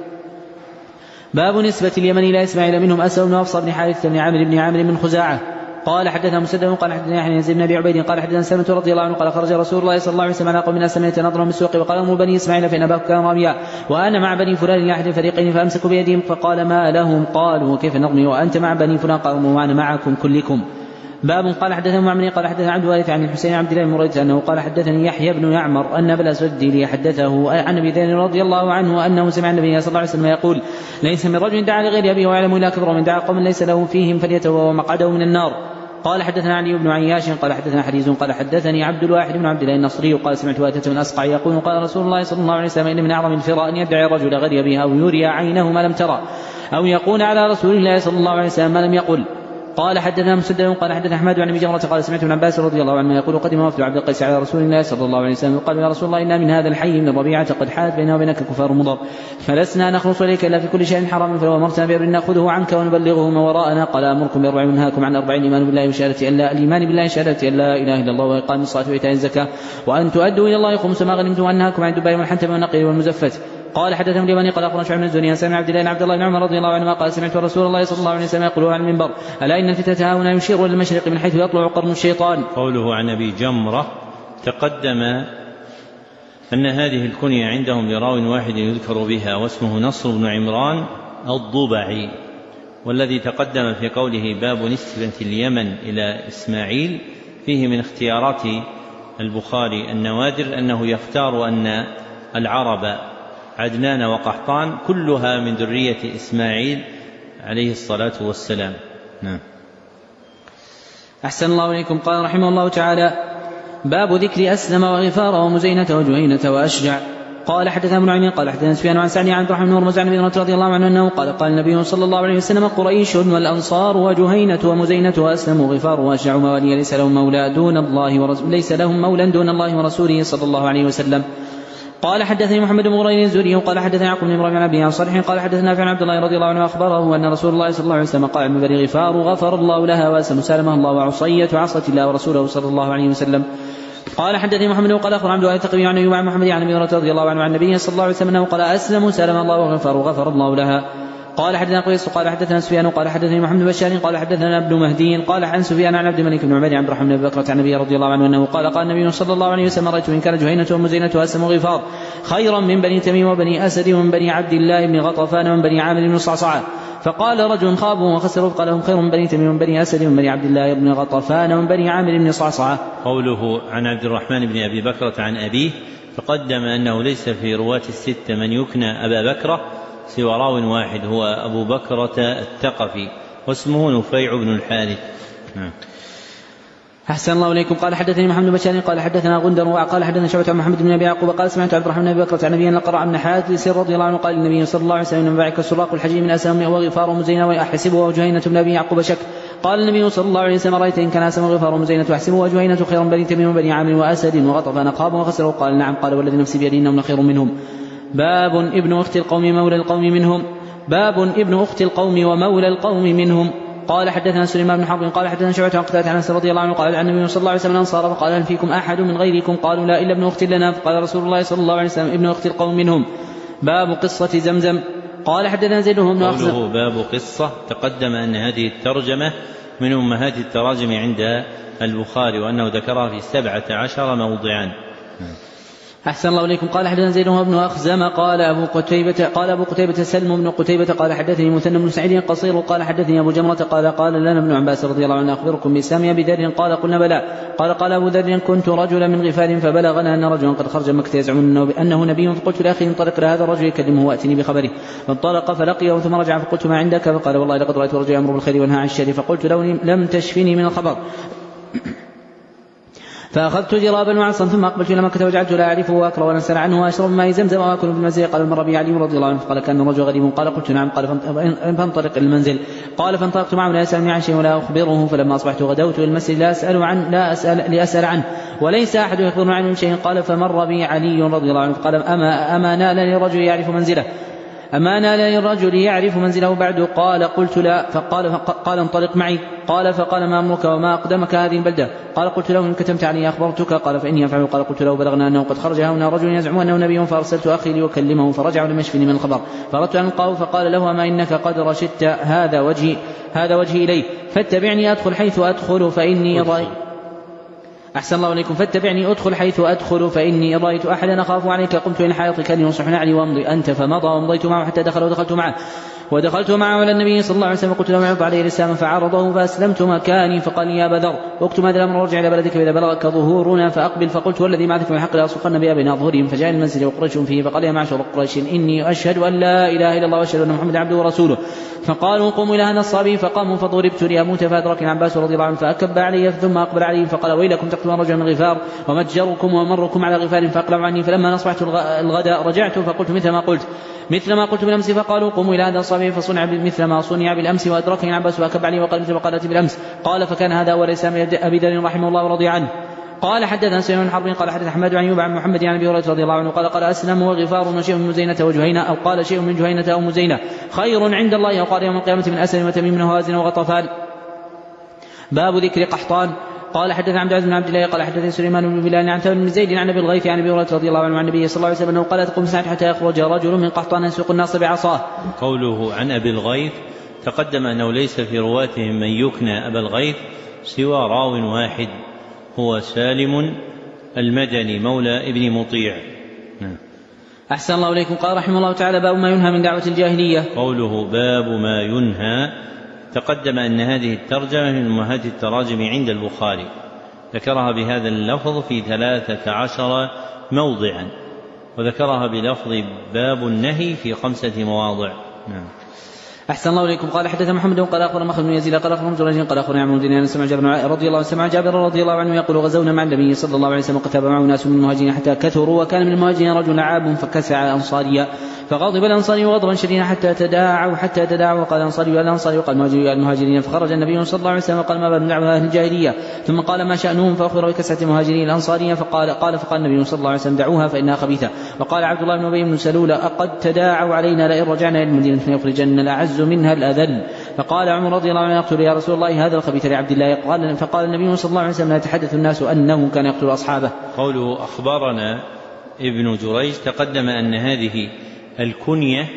باب نسبة اليمن إلى إسماعيل منهم أسد بن حفص بن حارث بن عامر بن عامر بن خزاعة. قال حدثنا مسدد قال حدثنا يحيى بن ابي عبيد قال حدثنا سلمة رضي الله عنه قال خرج رسول الله صلى الله عليه وسلم على قوم الناس من يتناظرون بالسوق وقال امروا بني اسماعيل فان اباكم كان راميا وانا مع بني فلان الى احد الفريقين فامسكوا بيدهم. فقال ما لهم؟ قالوا وكيف نرمي وانت مع بني فلان؟ قالوا وانا معكم كلكم. باب قال حدثنا معمر قال حدثنا عبد الوارث عن الحسين عبد الله بن مريد انه قال حدثني يحيى بن يعمر ان ابا الاسود لي حدثه عن ابي ذر رضي الله عنه انه سمع النبي صلى الله عليه وسلم يقول ليس من رجل دعا لغير ابيه ويعلم الا كبر من دعا قوم ليس له فيهم فليتبوأ مقعده من النار. قال حدثنا علي بن عياش قال حدثنا حريز قال حدثني عبد الواحد بن عبد الله النصري قال سمعت واتة من أسقع يقول قال رسول الله صلى الله عليه وسلم إن من أعظم الفراء أن يدعي الرجل غير بها أو يري عينه ما لم ترى أو يقول على رسول الله صلى الله عليه وسلم ما لم يقل. قال حدثنا مسدد قال حدثنا أحمد عن ابي جمرة قال سمعت ابن عباس رضي الله عنه يقول قدم وفد عبد القيس على رسول الله صلى الله عليه وسلم وقال يا رسول الله إنا من هذا الحي من الربيعة قد حالت بيننا وبينك كفار مضر فلسنا نخلص إليك إلا في كل شيء حرام فلو أمرتنا بأمر نأخذه عنك ونبلغه ما وراءنا. قال أمركم بأربع وأنهاكم عن أربع الإيمان بالله وشهادة أن لا الإيمان بالله شهادة أن لا إله إلا الله وإقام الصلاة وإيتاء الزكاة وأن تؤدوا إلى الله خمس ما غنمتم وأنهاكم عن الدباء والحنتم والنقير والمزفت. قال حدثنا اليماني قال أخبرنا شعيب بن الزهري سمع عبد الله بن عبد الله بن عمر رضي الله عنهما قال سمعت رسول الله صلى الله عليه وسلم يقول على المنبر ألا إن الفتنة هنا يشير إلى المشرق من حيث يطلع قرن الشيطان. قوله عن أبي جمرة تقدم أن هذه الكنية عندهم لراو واحد يذكر بها واسمه نصر بن عمران الضبعي، والذي تقدم في قوله باب نسبة اليمن إلى إسماعيل فيه من اختيارات البخاري النوادر أنه يختار أن العرب عدنان وقحطان كلها من ذرية إسماعيل عليه الصلاة والسلام. نعم. أحسن الله إليكم. قال رحمه الله تعالى باب ذكر أسلم وغفار ومزينة وجهينة وأشجع. قال حدثنا ابن عمين قال حدثنا سفيان عن سعد عن عبد الرحمن بن هرمز عن ابي هريرة رضي الله عنه انه قال قال النبي صلى الله عليه وسلم قريش والأنصار وجهينة ومزينة وأسلم وغفار وأشجع موالي ليس لهم مولى دون الله ورسوله ليس لهم مولى دون الله ورسوله صلى الله عليه وسلم. قال حدثني محمد بن غرير الزهري قال حدثنا يعقوب بن ابراهيم عن ابي عن صالح قال حدثنا نافع عن عبد الله رضي الله عنه اخبره ان رسول الله صلى الله عليه وسلم قال من بني غفار غفر الله لها واسلم سالمها الله وعصية عصت الله ورسوله صلى الله عليه وسلم. قال حدثني محمد وقال اخبر عبد الله الثقفي عن ايوب عن محمد عن ابي هريرة رضي الله عنه عن النبي صلى الله عليه وسلم قال اسلم سالم الله وغفر غفر الله لها. قال حدثنا قيس قال حدثنا سفيان قال حدثني محمد بن بشار قال حدثنا ابن مهدي قال عن سفيان عن عبد الملك بن عبيد عن عبد الرحمن بن بكرة عن النبي رضي الله عنه انه قال قال النبي صلى الله عليه وسلم رايت ان كان جهينة ومزينة واسلم وغفار خيرا من بني تميم وبني اسد ومن بني عبد الله بن غطفان ومن بني عامر بن صعصعة. فقال رجل خابوا وخسروا قال هم خير من بني تميم ومن بني اسد ومن بني عبد الله بن غطفان ومن بني عامر بن صعصعة. قوله عن عبد الرحمن بن ابي بكرة عن ابيه تقدم انه ليس في رواة الستة من يكنى ابا بكرة سوى راو واحد هو أبو بكرة الثقفي واسمه نفيع بن الحارث. أحسن الله إليكم. قال حدثني محمد بن بشار قال حدثنا غندر وقال حدثنا شعبة عن محمد بن أبي يعقوب قال سمعت عبد الرحمن بن بكرة عن نبي لقرأ من حادث رضي الله عنه قال النبي صلى الله عليه وسلم من بعك السراق الحجي من أسلم وغفار ومزينة وأحسبه وجهينة بن أبي يعقوب شك. قال النبي صلى الله عليه وسلم رأيت إن كان أسلم وغفار ومزينة وأحسبه وجهينة خير من بني تميم وبني عامر وأسد وغطفان خابوا وخسروا. قال نعم. قال والذي نفسي بيده إنهم خير منهم. باب ابن أخت القوم مولى القوم منهم. باب ابن أخت القوم ومولى القوم منهم. قال حدثنا سليمان بن حرب قال حدثنا شعبة عن قتادة عن أنس رضي الله عنه قال عن النبي صلى الله عليه وسلم الأنصار فقال هل فيكم أحد من غيركم؟ قالوا لا إلا ابن أخت لنا. فقال رسول الله صلى الله عليه وسلم ابن أخت القوم منهم. باب قصة زمزم. قال حدثنا زيد بن أخزم. قوله باب قصة تقدم أن هذه الترجمة من أمهات التراجم عند البخاري وأنه ذكرها في سبعة عشر موضعا. أحسن الله إليكم. قال حدثنا زيد بن أخزم قال أبو قتيبة قال أبو قتيبة سلم بن قتيبة قال حدثني مثنى بن سعيد قصير قال حدثني أبو جمرة قال قال لنا ابن عباس رضي الله عنه أخبركم بإسلام أبي ذر قال قلنا بلى قال قال أبو ذر كنت رجلا من غفار فبلغنا أن رجلا قد خرج مكة يزعم أنه نبي فقلت لأخي انطلق لهذا الرجل يكلمه وأتني بخبره فانطلق فلقيه ثم رجع فقلت ما عندك فقال والله لقد رأيت رجلا يأمر بالخير وينهى عن الشر فقلت لو لم تشفني من الخبر فأخذت جرابا وعصا ثم أقبلت إلى مكة وجعلت لا أعرفه وأكره ونسأل عنه وأشرب ماء زمزم وأكل في المنزل. قال مر بي علي رضي الله عنه فقال كان الرجل غريب قال قلت نعم قال فانطلق إلى المنزل قال فانطلقت معه لا يسألني عن شيء ولا أخبره فلما أصبحت غدوت إلى المسجد لا أسأل عن لا أسأل لأسأل عنه وليس أحد يخبرني عنه من شيء. قال فمر بي علي رضي الله عنه فقال أما, أما نالني رجل يعرف منزله أما نالني الرجل يعرف منزله بعد قال قلت لا فقال, فقال انطلق معي قال فقال ما أمرك وما أقدمك هذه البلدة قال قلت له إن كتمت علي أخبرتك قال فإني أفعل قال قلت له بلغنا أنه قد خرج هنا رجل يزعم أنه نبي فأرسلت أخي ليكلمه فرجع ولم يشفني من الخبر فردت أن القاه فقال له أما إنك قد رشدت هذا وجهي هذا وجهي إليه فاتبعني أدخل حيث أدخل فإني رأيت أحسن الله عليكم فاتبعني أدخل حيث أدخل فإني رأيت أحدا أخاف عليك قمت إلى حائطك لينصح نعلي وامضي أنت فمضى وامضيت معه حتى دخل ودخلت معه ودخلت معه على النبي صلى الله عليه وسلم قلت له عرض عليه الإسلام فعرضه فأسلمت مكاني فقال يا أبا ذر اكتم هذا الأمر وارجع إلى بلدك فإذا بلغك ظهورنا فأقبل فقلت والذي بعثك من حق لأصرخن بها بين أظهرهم فجاء المنزل وقريش فيه فقال يا معشر قريش إني أشهد أن لا إله إلا الله وأشهد أن محمدا عبده ورسوله فقالوا قوموا إلى هذا الصبي فقاموا فضربت لأموت فأدركني عباس رضي الله عنه فأكب علي ثم أقبل عليه فقال ويلكم تقتلون رجلا من غفار ومتجركم ومركم على غفار فأقلعوا عني فلما أصبحت الغداء رجعت فقلت مثل ما قلت مثل ما قلت بالأمس فقالوا قوموا إلى هذا الصبي فصنع مثل ما صنع بالأمس وأدركني عباس وأكب عليه وقال مثل ما قالت بالأمس قال فكان هذا أول إسلام أبي ذر رحمه الله ورضي عنه. قال حدثنا سليمان بن حرب قال حدث أحمد عن أيوب عن محمد عن أبي هريرة رضي الله عنه قال قال أسلم وغفار وشيء من مزينة وجهينة أو قال شيء من جهينة أو مزينة خير عند الله أو قال يوم القيامة من أسلم وتميم من هوازن وغطفان. باب ذكر قحطان. قال حدث عبد العزيز بن عبد الله قال حدث سليمان بن بلال عن ثابت بن زيد عن ابي الغيث عن ابي هريره رضي الله عنه عن النبي صلى الله عليه وسلم انه قال تقوم الساعه حتى يخرج رجل من قحطان يسوق الناس بعصاه. قوله عن ابي الغيث تقدم انه ليس في رواتهم من يكنى ابا الغيث سوى راو واحد هو سالم المدني مولى ابن مطيع. أحسن الله إليكم. قال رحمه الله تعالى باب ما ينهى من دعوة الجاهلية. قوله باب ما ينهى تقدم أن هذه الترجمة من أمهات التراجم عند البخاري ذكرها بهذا اللفظ في ثلاثة عشر موضعا وذكرها بلفظ باب النهي في خمسة مواضع. نعم. أحسن الله إليكم. قال حدث محمد قال أخبرنا مخلد بن يزيد قال أخبرنا جريج قال أخبرنا عمرو بن دينار سمع جابر رضي الله عنه سمع جابر رضي الله عنه يقول غزونا مع النبي صلى الله عليه وسلم وكتب معه ناس من المهاجرين حتى كثروا وكان من المهاجرين رجل عاب فكسع أنصاريا فغضب الأنصاري غضبا شديدا حتى تداعوا حتى تداعوا وقال الأنصاري والأنصاري وقال المهاجرين المهاجرين فخرج النبي صلى الله عليه وسلم وقال ما بال دعوة أهل الجاهلية ثم قال ما شأنهم فأخبر بكسرة المهاجرين الأنصارية فقال قال فقال النبي صلى الله عليه وسلم دعوها فإنها خبيثة. وقال عبد الله بن أبي بن سلول أقد تداعوا علينا لئن رجعنا إلى المدينة فيخرجن الأعز منها الأذل. فقال عمر رضي الله عنه يقتل يا رسول الله هذا الخبيث لعبد الله قال فقال النبي صلى الله عليه وسلم لا يتحدث الناس أنه كان يقتل أصحابه. قوله أخبرنا ابن جريج تقدم أن هذه الكنية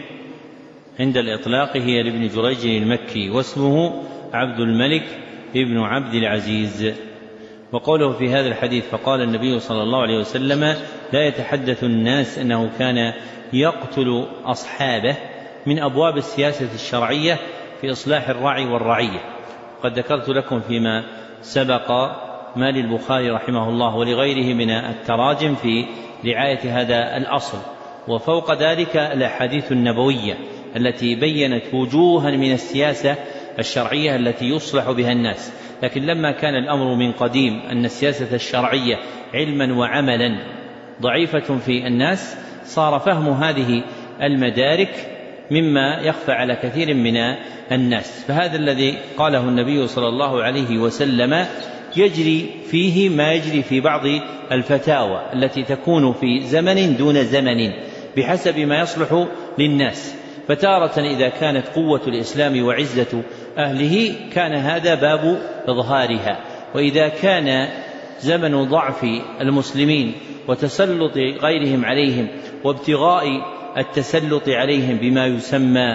عند الإطلاق هي لابن جريج المكي واسمه عبد الملك ابن عبد العزيز. وقوله في هذا الحديث فقال النبي صلى الله عليه وسلم لا يتحدث الناس أنه كان يقتل أصحابه من أبواب السياسة الشرعية في إصلاح الراعي والرعية. قد ذكرت لكم فيما سبق ما للبخاري رحمه الله ولغيره من التراجم في رعاية هذا الأصل وفوق ذلك الأحاديث النبوية التي بينت وجوها من السياسة الشرعية التي يصلح بها الناس. لكن لما كان الأمر من قديم أن السياسة الشرعية علما وعملا ضعيفة في الناس صار فهم هذه المدارك مما يخفى على كثير من الناس. فهذا الذي قاله النبي صلى الله عليه وسلم يجري فيه ما يجري في بعض الفتاوى التي تكون في زمن دون زمن بحسب ما يصلح للناس. فتارة إذا كانت قوة الإسلام وعزة أهله كان هذا باب إظهارها، وإذا كان زمن ضعف المسلمين وتسلط غيرهم عليهم وابتغاء التسلط عليهم بما يسمى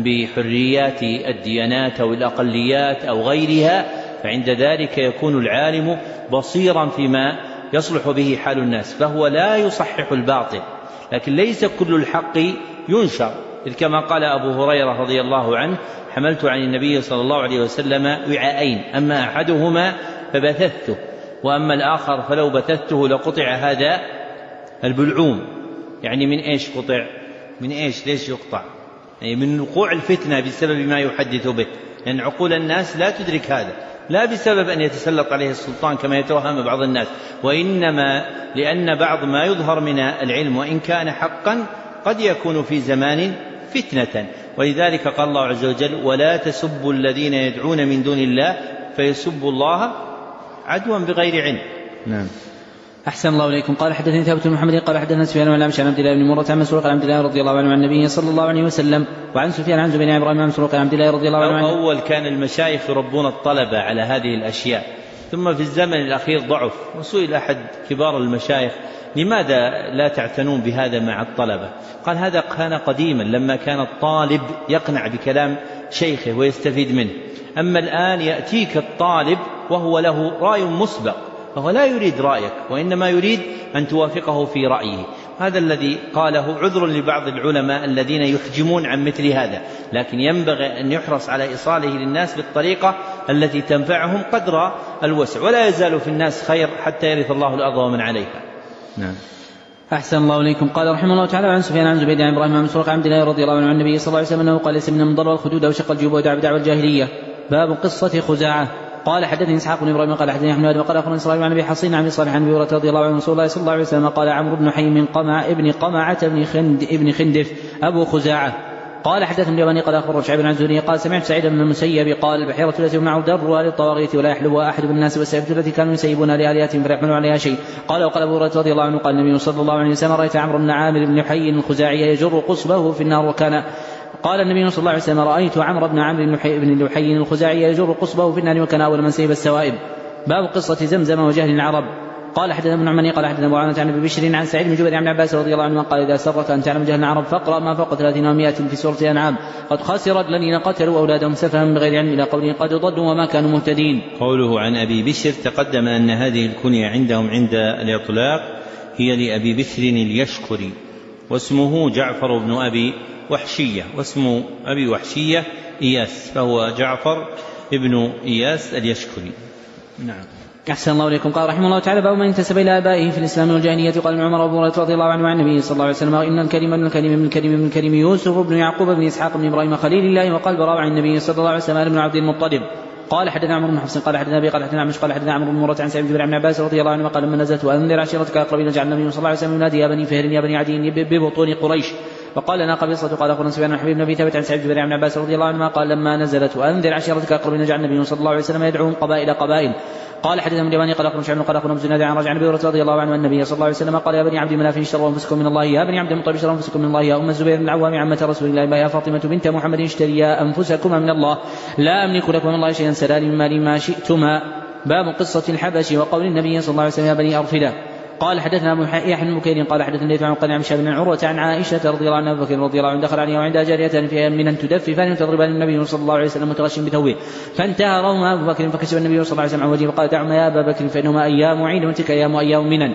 بحريات الديانات أو الأقليات أو غيرها، فعند ذلك يكون العالم بصيرا فيما يصلح به حال الناس، فهو لا يصحح الباطل، لكن ليس كل الحق ينشر، إذ كما قال أبو هريرة رضي الله عنه: حملت عن النبي صلى الله عليه وسلم وعاءين، أما أحدهما فبثثته، وأما الآخر فلو بثثته لقطع هذا البلعوم. يعني من إيش قطع؟ من إيش؟ ليش يقطع؟ يعني من وقوع الفتنة بسبب ما يحدث به، لأن يعني عقول الناس لا تدرك هذا، لا بسبب أن يتسلط عليه السلطان كما يتوهم بعض الناس، وإنما لأن بعض ما يظهر من العلم وإن كان حقا قد يكون في زمان فتنة. ولذلك قال الله عز وجل: ولا تسبوا الذين يدعون من دون الله فيسبوا الله عدوا بغير علم. نعم. أحسن الله إليكم. قال حدثني ثابت بن محمد قال حدثنا سفيان عن عن عبد الله بن مرة عن مسروق عن عبد الله رضي الله عنه عن النبي صلى الله عليه وسلم، وعن سفيان عن زبير بن إبراهيم عن مسروق عن عبد الله رضي الله عنه. أول كان المشايخ يربون الطلبة على هذه الأشياء، ثم في الزمن الأخير ضعف، وسئل أحد كبار المشايخ: لماذا لا تعتنون بهذا مع الطلبة؟ قال: هذا كان قديما لما كان الطالب يقنع بكلام شيخه ويستفيد منه، أما الآن يأتيك الطالب وهو له رأي مسبق، فهو لا يريد رأيك وإنما يريد أن توافقه في رأيه. هذا الذي قاله عذر لبعض العلماء الذين يحجمون عن مثل هذا، لكن ينبغي أن يحرص على إيصاله للناس بالطريقة التي تنفعهم قدر الوسع، ولا يزال في الناس خير حتى يرث الله الأرض ومن عليها. نعم. أحسن الله إليكم. قال رحمه الله تعالى: عن سفيان عن زبير بن إبراهيم عن مسروق عن عبد الله رضي الله عنه عن النبي صلى الله عليه وسلم أنه قال: ليس من المضر والخدود أو شق الجيوب ودعوى بدعوى الجاهلية. باب قصة خزاعة. قال حدثني إسحاق بن إبراهيم قال حدثني أحمد وقال أخبرني إسرائيل عن أبي حصين عن أبي صالح عن أبي هريرة رضي الله عنه رسول الله صلى الله عليه وسلم قال: عمرو بن حي من قمع ابن قمعة بن خند ابن خندف أبو خزاعة. قال حدثني اليماني قال أخبر شعيب عن زهري قال: سمعت سعيد بن المسيب قال: البحيرة التي يمنع درها للطواغيت ولا يحلبها أحد من الناس، والسيف التي كانوا يسيبونها لآلهتهم فلا يحملوا عليها شيء. قال: وقال أبو هريرة رضي الله عنه قال النبي صلى الله عليه وسلم: رأيت عمرو بن عامر بن حي الخزاعي يجر قصبه في النار، وكان قال النبي صلى الله عليه وسلم: رأيت عمرو بن عامر بن لحي الخزاعي يجر قصبه في النار، وكان أول من سيب السوائب. باب قصة زمزم وجهل العرب. قال حدثنا ابن عمني قال حدثنا ابو عوانة عن ابي بشر عن سعيد بن جبير عن عباس رضي الله عنه قال: اذا سرك ان تعلم جهل العرب فاقرا ما فوق ثلاثين ومائة في سورة الانعام: قد خسر الذين قتلوا اولادهم سفها بغير علم، الى قوله: قد ضلوا وما كانوا مهتدين. قوله عن ابي بشر تقدم ان هذه الكنية عندهم عند الاطلاق هي لابي بشر اليشكري، واسمه جعفر بن ابي وحشية، واسم ابي وحشية اياس، فهو جعفر ابن اياس اليشكري. نعم. أحسن الله إليكم. قال رحمه الله تعالى: باب من انتسب إلى آبائه في الإسلام والجاهلية. قال ابن عمر وابو هريرة رضي الله عنه عن النبي صلى الله عليه وسلم: إن الكريم ابن الكريم ابن الكريم ابن الكريم يوسف بن يعقوب بن إسحاق بن إبراهيم خليل الله، وقال براء عن النبي صلى الله عليه وسلم بن عبد المطلب. قال حدثنا عمرو بن حفص قال حدثنا أبي قال حدثنا عمش قال حدثنا عمرو بن مرة عن سعيد بن جبير عن عباس رضي الله عنه قال: لما نزلت وأنذر عشيرتك الأقربين جعل النبي صلى الله عليه وسلم ينادي: يا بني فهر يا بني عدي ببطون قريش. وقال لنا قبيصة. قال أخبرنا سفيان بن حبيب بن أبي ثابت عن سعيد بن جبير عن عباس رضي الله عنه قال: لما نزلت وأنذر عشيرتك الأقربين جعل النبي صلى الله عليه وسلم يدعوهم قبائل قبائل. قال حدثنا من اليماني قال أخبرنا شعيب قال أخبرنا زناد عن رجع عن أبي هريرة رضي الله عنه النبي صلى الله عليه وسلم قال: يا بني عبد مناف اشتروا أنفسكم من الله، يا بني عبد المطلب اشتروا أنفسكم من الله، يا أم الزبير بن العوام عمة رسول الله، يا فاطمة بنت محمد اشتريا أنفسكما من الله، لا أملك لكم من الله شيئا سلالي من مالي ما شئتما. باب قصة الحبش وقول النبي صلى الله عليه وسلم: يا بني أرفدة. قال حدثنا ابو يحيى بن بكير قال حدثنا الليث عن قال عن شاب بن عروة عن عائشة رضي الله عنها أبو بكر رضي الله عنه دخل عليها وعندها جاريتان فيها من تدففان وتضربان النبي صلى الله عليه وسلم متغش بثوبه، فانتهرهما أبو بكر فكشف النبي صلى الله عليه وسلم عن وجهه فقال: دعهما يا أبا بكر فإنهما أيام عيد وتلك أيام أيام منن.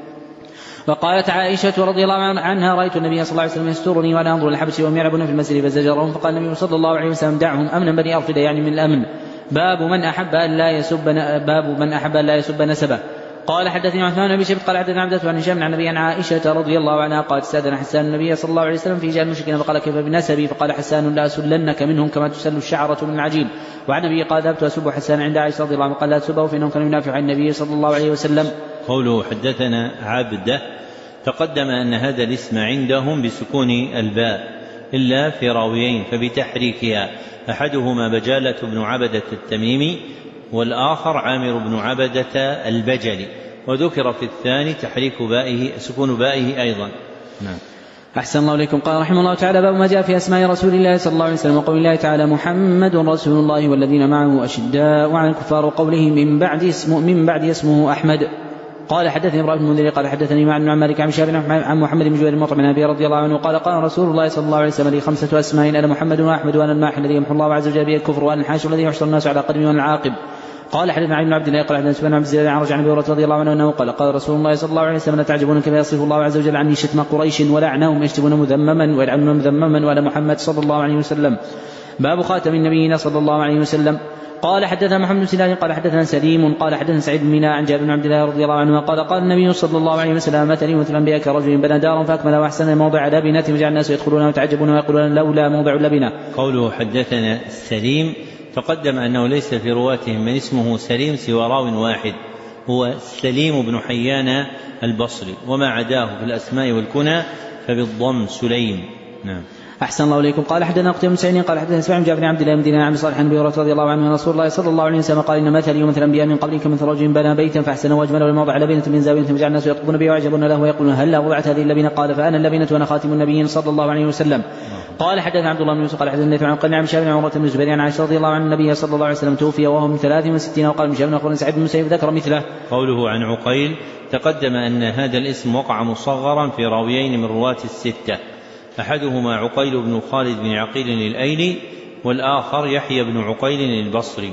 وقالت عائشة رضي الله عنها: رأيت النبي صلى الله عليه وسلم يسترني وأنا أنظر الحبش وهم يلعبون في المسجد فزجرهم، فقال النبي صلى الله عليه وسلم: دعهم أمنا بني أرفدة، يعني من الأمن. باب من أحب أن لا يسب باب من أحب أن لا يسب نسبه. قال حدثني عثمان بن شبت قال حدثنا عبدة عن هشام عن النبي عن عائشة رضي الله عنها قالت: استأذن حسان النبي صلى الله عليه وسلم في جاء المشركين فقال: كيف بنسبي؟ فقال حسان: لا أسلنك منهم كما تسل الشعرة من العجين. وعن النبي قال: ذهبت أسب حسان عند عائشة رضي الله عنها قال: لا تسبه فإنهم كانوا ينافع عن النبي صلى الله عليه وسلم. قوله حدثنا عبدة تقدم أن هذا الاسم عندهم بسكون الباء إلا في راويين فبتحريكها، أحدهما بجالة بن عبدة التميمي والآخر عامر بن عبدة البجلي، وذكر في الثاني تحريك بائه سكون بائه أيضا. نعم. أحسن الله إليكم. قال رحمه الله تعالى: باب ما جاء في أسماء رسول الله صلى الله عليه وسلم وقول الله تعالى: محمد رسول الله والذين معه أشداء على الكفار، وقوله من بعد اسمه من بعد اسمه أحمد. قال حدثني ابراهيم بن المنذر قال حدثني مع عن مالك عن شهاب عن محمد بن جبير مطعم بن ابي رضي الله عنه قال قال رسول الله صلى الله عليه وسلم لي خمسة اسماء انا محمد واحمد وانا الماحي الذي يمحو الله عز وجل به الكفر وانا الحاشر الذي يحشر الناس على قدمي وانا العاقب. قال حدثنا عن عبد الله قال حدثنا سفيان بن عبد الزيد عن رجع عن ابي هريره رضي الله عنه انه قال قال رسول الله صلى الله عليه وسلم لا تعجبون كما يصف الله عز وجل عني شتم قريش ولعنهم يشتمون مذمما ويلعنون مذمما وانا محمد صلى الله عليه وسلم. باب خاتم النبيين صلى الله عليه وسلم. قال حدثنا محمد بن سنان قال حدثنا سليم قال حدثنا سعيد بن ميناء عن جابر بن عبد الله رضي الله عنه قال قال النبي صلى الله عليه وسلم مثلي مثل الانبياء كرجل بنى دارا فاكمل واحسن موضع لبنه وجعل الناس يدخلون ويتعجبون ويقولون لولا موضع لبنه. قوله حدثنا سليم تقدم انه ليس في رواتهم من اسمه سليم سوى راو واحد هو سليم بن حيان البصري وما عداه في الاسماء والكنى فبالضم سليم. نعم. أحسن الله إليكم. قال حدثنا قتيبة بن سعيد قال حدثنا سفيان بن جابر بن عبد الله بن دينار عن صالح بن أبي هريرة رضي الله عنه أن رسول الله صلى الله عليه وسلم قال إن مثلي ومثل الأنبياء من قبلكم مثل رجل بنى بيتا فأحسن وأجمل والموضع لبنة من زاوية فجعل الناس يطلبون به ويعجبون له ويقولون هلا وضعت هذه اللبنة قال فأنا اللبنة وأنا خاتم النبيين صلى الله عليه وسلم. قال حدثنا عبد الله بن يوسف قال حدثنا عن قال عن شاب بن عمرة بن الزبير عن عائشة رضي الله عنها النبي صلى الله عليه وسلم توفي وهو من ثلاث وستين وقال من شاب بن أخبرني سعيد بن المسيب ذكر مثله. قوله عن عقيل تقدم أن هذا الاسم وقع مصغرا في راويين من رواة الستة أحدهما عقيل بن خالد بن عقيل الأيلي والآخر يحيى بن عقيل البصري.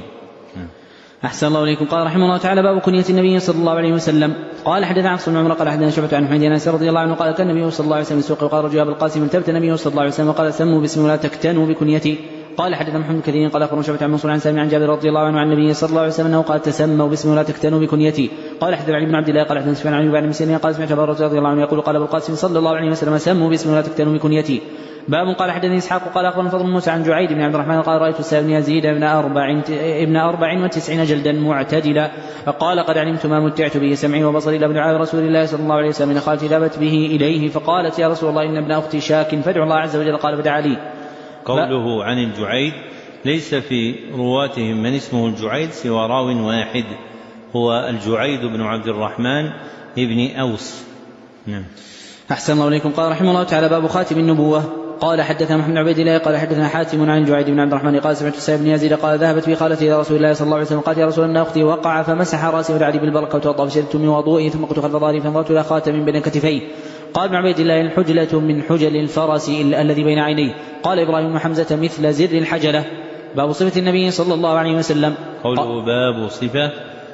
أحسن الله إليكم. قال رحمه الله تعالى باب كنية النبي صلى الله عليه وسلم. قال حدثنا عبد بن عمر قال حدثنا شعبة عن حميد بن رضي الله عنه قال كان النبي صلى الله عليه وسلم يسوق وقال رجل أبو القاسم التبت النبي صلى الله عليه وسلم قال سموا باسمه ولا تكتنوا بكنيتي. قال حدثنا محمد كثير قال أخبرنا شعبة عن منصور عن سالم عن جابر رضي الله عنه عن النبي صلى الله عليه وسلم أنه قال تسموا باسمه ولا تكتنوا بكنيتي. قال حدثنا علي بن عبد الله قال حدثنا سفيان عن ابي مسلم قال سمعت ابا رضي الله عنه يقول قال ابو القاسم صلى الله عليه وسلم سموا باسمه ولا تكتنوا بكنيتي. باب قال حدثني اسحاق قال اخبرنا فضل موسى عن جعيد بن عبد الرحمن قال رايت سالم بن يزيد ابن اربع ابن اربع وتسعين جلدا معتدلا فقال قد علمت ما متعت به سمعي وبصري الى ابن عام رسول الله صلى الله عليه وسلم ان خالتي ذهبت به اليه فقالت يا رسول الله ان ابن اختي شاك فادعو الله عز وجل قال فدعا لي. قوله عن الجعيد ليس في رواتهم من اسمه الجعيد سوى راو واحد هو الجعيد بن عبد الرحمن ابن اوس. نعم. احسن الله اليكم. قال رحمه الله تعالى باب خاتم النبوه. قال حدثنا محمد بن عبيد الله قال حدثنا حاتم عن جعيد بن عبد الرحمن قال سمعت سعيد بن يزيد قال ذهبت بي خالتي الى رسول الله صلى الله عليه وسلم قالت يا رسول الله اختي وقع فمسح راسي ودعا لي بالبركه وتوضا فشربت من وضوئي ثم قلت خلف ظهري فنظرت الى خاتم بين كتفيه. قال ابن عبيد الله الحجلة من حجل الفرس الذي بين عينيه. قال ابراهيم حمزة مثل زر الحجلة. باب صفة النبي صلى الله عليه وسلم. قوله باب صفة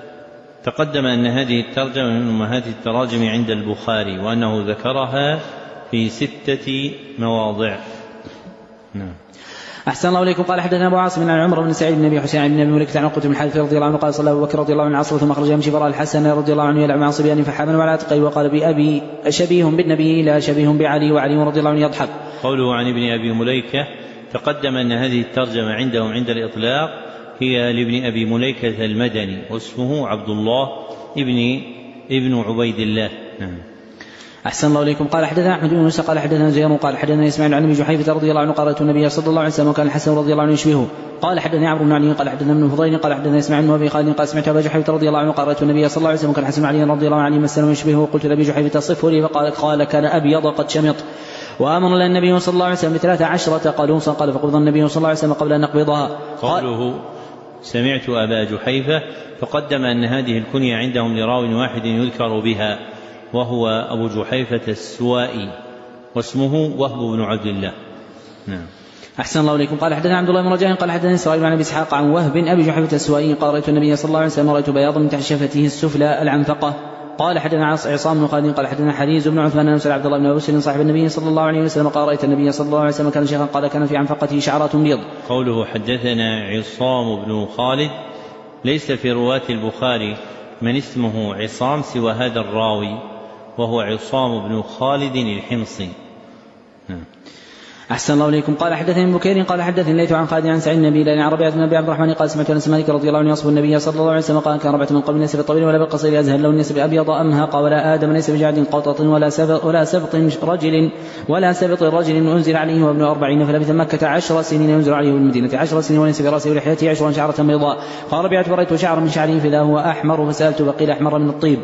تقدم أن هذه الترجمة من أمهات التراجم عند البخاري وأنه ذكرها في ستة مواضع. نعم. أحسن الله إليكم. قال حدثنا أبو عاصم عن عمرو بن سعيد بن أبي حسين بن أبي مليكة عن عقبة بن الحارث رضي الله عنه قال صلى أبو بكر رضي الله عنه العصر ثم خرج يمشي فراى الحسن رضي الله عنه يلعب مع صبيان فحامل على عاتقه وقال بأبي شبيه بالنبي لا شبيه بعلي وعلي رضي الله عنه يضحك. قوله عن ابن أبي مليكة تقدم أن هذه الترجمة عندهم عند الإطلاق هي لابن أبي مليكة المدني واسمه عبد الله ابن ابن عبيد الله. نعم. أحسن الله إليكم. قال حدثنا أحمد بن موسى قال حدثنا زير قال حدثنا إسماعيل عن أبي جحيفة رضي الله عنه قال رأيت النبي صلى الله عليه وسلم وكان الحسن رضي الله عنه يشبهه. قال حدثنا عمرو بن علي قال حدثنا ابن فضيل قال حدثنا إسماعيل بن أبي خالد قال سمعت أبا جحيفة رضي الله عنه قال رأيت النبي صلى الله عليه وسلم وكان الحسن علي رضي الله عنه مسنا يشبهه. قلت لأبي جحيفة صفه لي فقال قال كان أبيض قد شمط. وأمر لنا النبي صلى الله عليه وسلم بثلاث عشرة قالوصا قال فقبض النبي صلى الله عليه وسلم قبل أن نقبضها. قوله سمعت أبا جحيفة فقدم أن هذه الكنية عندهم لراو واحد يذكر بها وهو أبو جحيفة السوائي واسمه وهب بن عبد الله. نعم. أحسن الله إليكم. قال حدثنا عبد الله بن رجاء قال حدثنا إسرائيل عن أبي إسحاق عن وهب أبي جحيفة السوائي قال رأيت النبي صلى الله عليه وسلم رأيت بياضا من تحت شفته السفلى العنفقة. قال حدثنا عصام بن خالد قال حدثنا حريز بن عثمان أن عبد الله بن أبي بكر صاحب النبي صلى الله عليه وسلم قال رأيت النبي صلى الله عليه وسلم كان شيخا قال كان في عنفقته شعرات بيض. قوله حدثنا عصام بن خالد ليس في رواة البخاري من اسمه عصام سوى هذا الراوي وهو عصام بن خالد الحمصي. نعم. أحسن الله إليكم. قال حدثني ابن بكير قال حدثني ليث عن خالد عن سعيد النبي لأن ربيعة بن أبي عبد الرحمن قال سمعت أنس مالك رضي الله عنه يصف النبي صلى الله عليه وسلم قال كان ربيعة من قبل النسب الطويل ولا بالقصير أزهر لو النسب أبيض أمهق ولا آدم ليس بجعد قطط ولا سبط ولا سبط رجل ولا سبط رجل أنزل عليه وابن أربعين فلبث مكة عشر سنين ينزل عليه بالمدينة عشر سنين وليس برأسه ولحيته عشرا شعرة بيضاء. قال ربيعة بريت شعر من شعره فإذا هو أحمر فسألت وقيل أحمر من الطيب.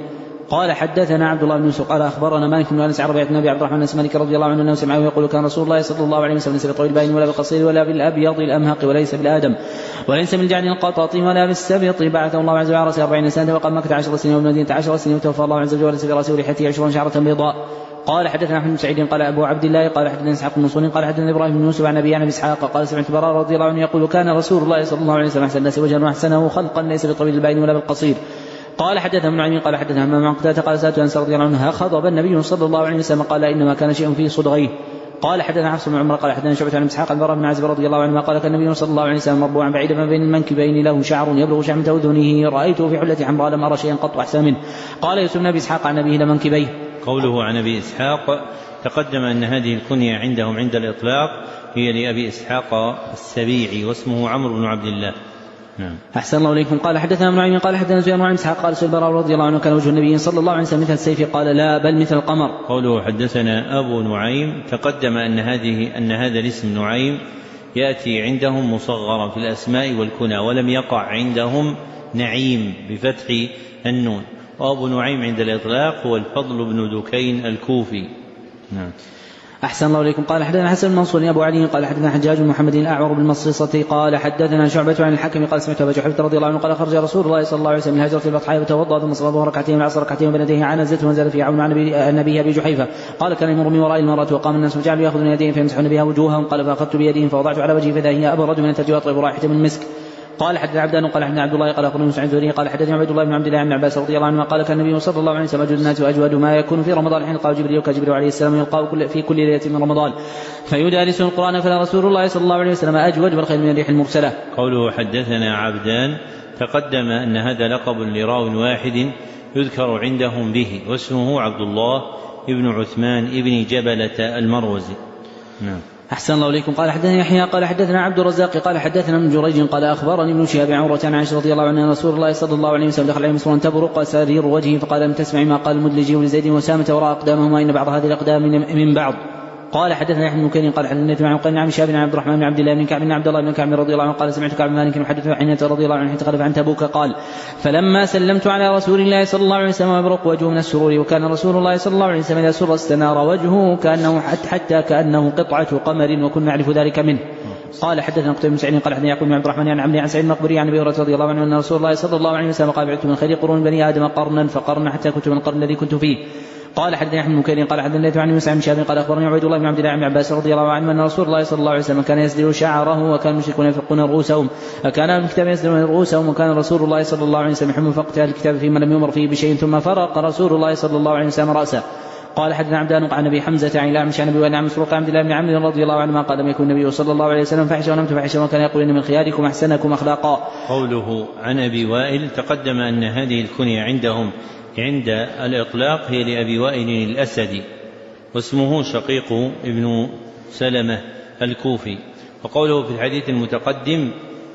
قال حدثنا عبد الله بن يوسف قال أخبرنا مالك بن أنس عن ربيعة بن أبي عبد الرحمن بن مالك رضي الله عنه أنه سمعه يقول كان رسول الله صلى الله عليه وسلم ليس بالطويل الباين ولا بالقصير ولا بالأبيض الأمهق وليس بالآدم وليس بالجعد القطاط ولا بالسبط بعثه الله عز وجل على رأسه أربعين سنة وقام مكة عشر سنين وبالمدينة عشر سنين وتوفى الله عز وجل وليس في رأسه ولحيته عشرون شعرة بيضاء. قال حدثنا أحمد بن سعيد قال أبو عبد الله قال حدثنا إسحاق بن منصور قال حدثنا إبراهيم بن يوسف عن أبي عن إسحاق قال سمعت براء رضي الله عنه يقول كان رسول الله صلى الله عليه وسلم أحسن الناس وجها وأحسنه خلقا ليس بالطويل الباين ولا بالقصير. قال حدثنا ابن عمي قال حدثنا همام عن قتادة قال سألت أنس رضي الله عنه خطب النبي صلى الله عليه وسلم قال إنما كان شيء في صدغيه. قال حدثنا حفص بن عمر قال حدثنا شعبة عن إسحاق عن البراء بن عازب رضي الله عنه قال كان النبي صلى الله عليه وسلم مربوعا بعيدا ما بين المنكبين له شعر يبلغ شحمة أذنه رأيته في حلة حمراء لم أرى شيئا قط أحسن منه. قال يوسف بن أبي إسحاق عن أبيه لمنكبيه. قوله عن أبي إسحاق تقدم أن هذه الكنية عندهم عند الإطلاق هي لأبي إسحاق السبيعي واسمه عمرو بن عبد الله. نعم. أحسن الله إليكم. قال حدثنا ابن عمي قال حدثنا زهير عن إسحاق قال سئل البراء رضي الله عنه كان وجه النبي صلى الله عليه وسلم مثل السيف قال لا بل مثل القمر. قوله حدثنا أبو نعيم تقدم أن هذه أن هذا الاسم نعيم يأتي عندهم مصغرا في الأسماء والكنى ولم يقع عندهم نعيم بفتح النون. وأبو نعيم عند الإطلاق هو الفضل بن دكين الكوفي. نعم. أحسن الله إليكم. قال حدثنا حسن المنصور أبو علي قال حدثنا حجاج محمد الأعور بالمصيصة قال حدثنا شعبة عن الحكم قال سمعت أبا جحيفة رضي الله عنه قال خرج رسول الله صلى الله عليه وسلم من هجرة البطحاء وتوضأ ثم صلى الظهر ركعتين والعصر ركعتين وبنتيه عنزته ونزل في عون عن النبي أبي جحيفة قال كان يمر من وراء المرأة وقام الناس وجعلوا يأخذون يديهم فيمسحون بها وجوههم قال فأخذت بيدهم فوضعت على وجهي فإذا هي أبرد من الترج وأطيب رائحة من مسك. قال حدثنا عبدان قال حدثنا عبد الله قال اخبرني مسعود الزهري قال حدثني عبد الله بن عبد الله بن عباس رضي الله عنهما قال كان النبي صلى الله عليه وسلم اجود الناس واجود ما يكون في رمضان حين قال جبريل كجبريل عليه السلام يلقاه في كل ليله من رمضان فيدارس القران فلا رسول الله صلى الله عليه وسلم اجود والخير من الريح المرسله. قوله حدثنا عبدان تقدم ان هذا لقب لراو واحد يذكر عندهم به واسمه عبد الله ابن عثمان ابن جبلة المروزي. نعم. أحسن الله إليكم. قال حدثنا يحيى قال حدثنا عبد الرزاق قال حدثنا ابن جريج قال أخبرني ابن شهاب عن عروة عن عائشة رضي الله عنها أن رسول الله صلى الله عليه وسلم دخل عليه مسرورا تبرق سرير وجهه فقال لم تسمع ما قال المدلجي ولزيد وسامة وراء أقدامهما إن بعض هذه الأقدام من بعض. قال حدثنا يحيى بن بكير قال حدثنا عن قال عن شهاب عن عبد الرحمن بن عبد الله بن كعب بن عبد الله بن كعب رضي الله عنه قال سمعت كعب بن مالك يحدث عن حين رضي الله عنه حين تخلف عن تبوك قال فلما سلمت على رسول الله صلى الله عليه وسلم يبرق وجهه من السرور وكان رسول الله صلى الله عليه وسلم إذا سر استنار وجهه كأنه حتى كأنه قطعة قمر وكنا نعرف ذلك منه. قال حدثنا قتيبة بن سعيد قال حدثنا يعقوب بن عبد الرحمن عن عمرو عن سعيد المقبري عن ابي هريره رضي الله عنه ان رسول الله صلى الله عليه وسلم قال بعثت من خير قرون بني ادم قرنا فقرنا حتى كنت من القرن الذي كنت فيه. قال حدثنا يحيى بن بكير قال حدثنا ليث عن موسى بن شهاب قال اخبرني عبيد الله بن عبد الله بن عباس رضي الله عنه ان رسول الله صلى الله عليه وسلم كان يسدل شعره وكان المشركون يفرقون رؤوسهم فكان اهل الكتاب يسدلون رؤوسهم وكان رسول الله صلى الله عليه وسلم يحمل فقط اهل الكتاب فيما لم يؤمر فيه بشيء ثم فرق رسول الله صلى الله عليه وسلم راسه. قال حدثنا عبدان عن ابي حمزه عن الاعمش عن ابي وائل عن مسروق عبد الله بن عمرو رضي الله عنهما قال لم يكن النبي صلى الله عليه وسلم فحشا ونمت فحشا وكان يقول ان من خياركم احسنكم اخلاقا. قوله عن ابي وائل تقدم ان هذه الكنيه عندهم عند الإطلاق هي لأبي وائل الأسدي واسمه شقيق ابن سلمة الكوفي. وقوله في الحديث المتقدم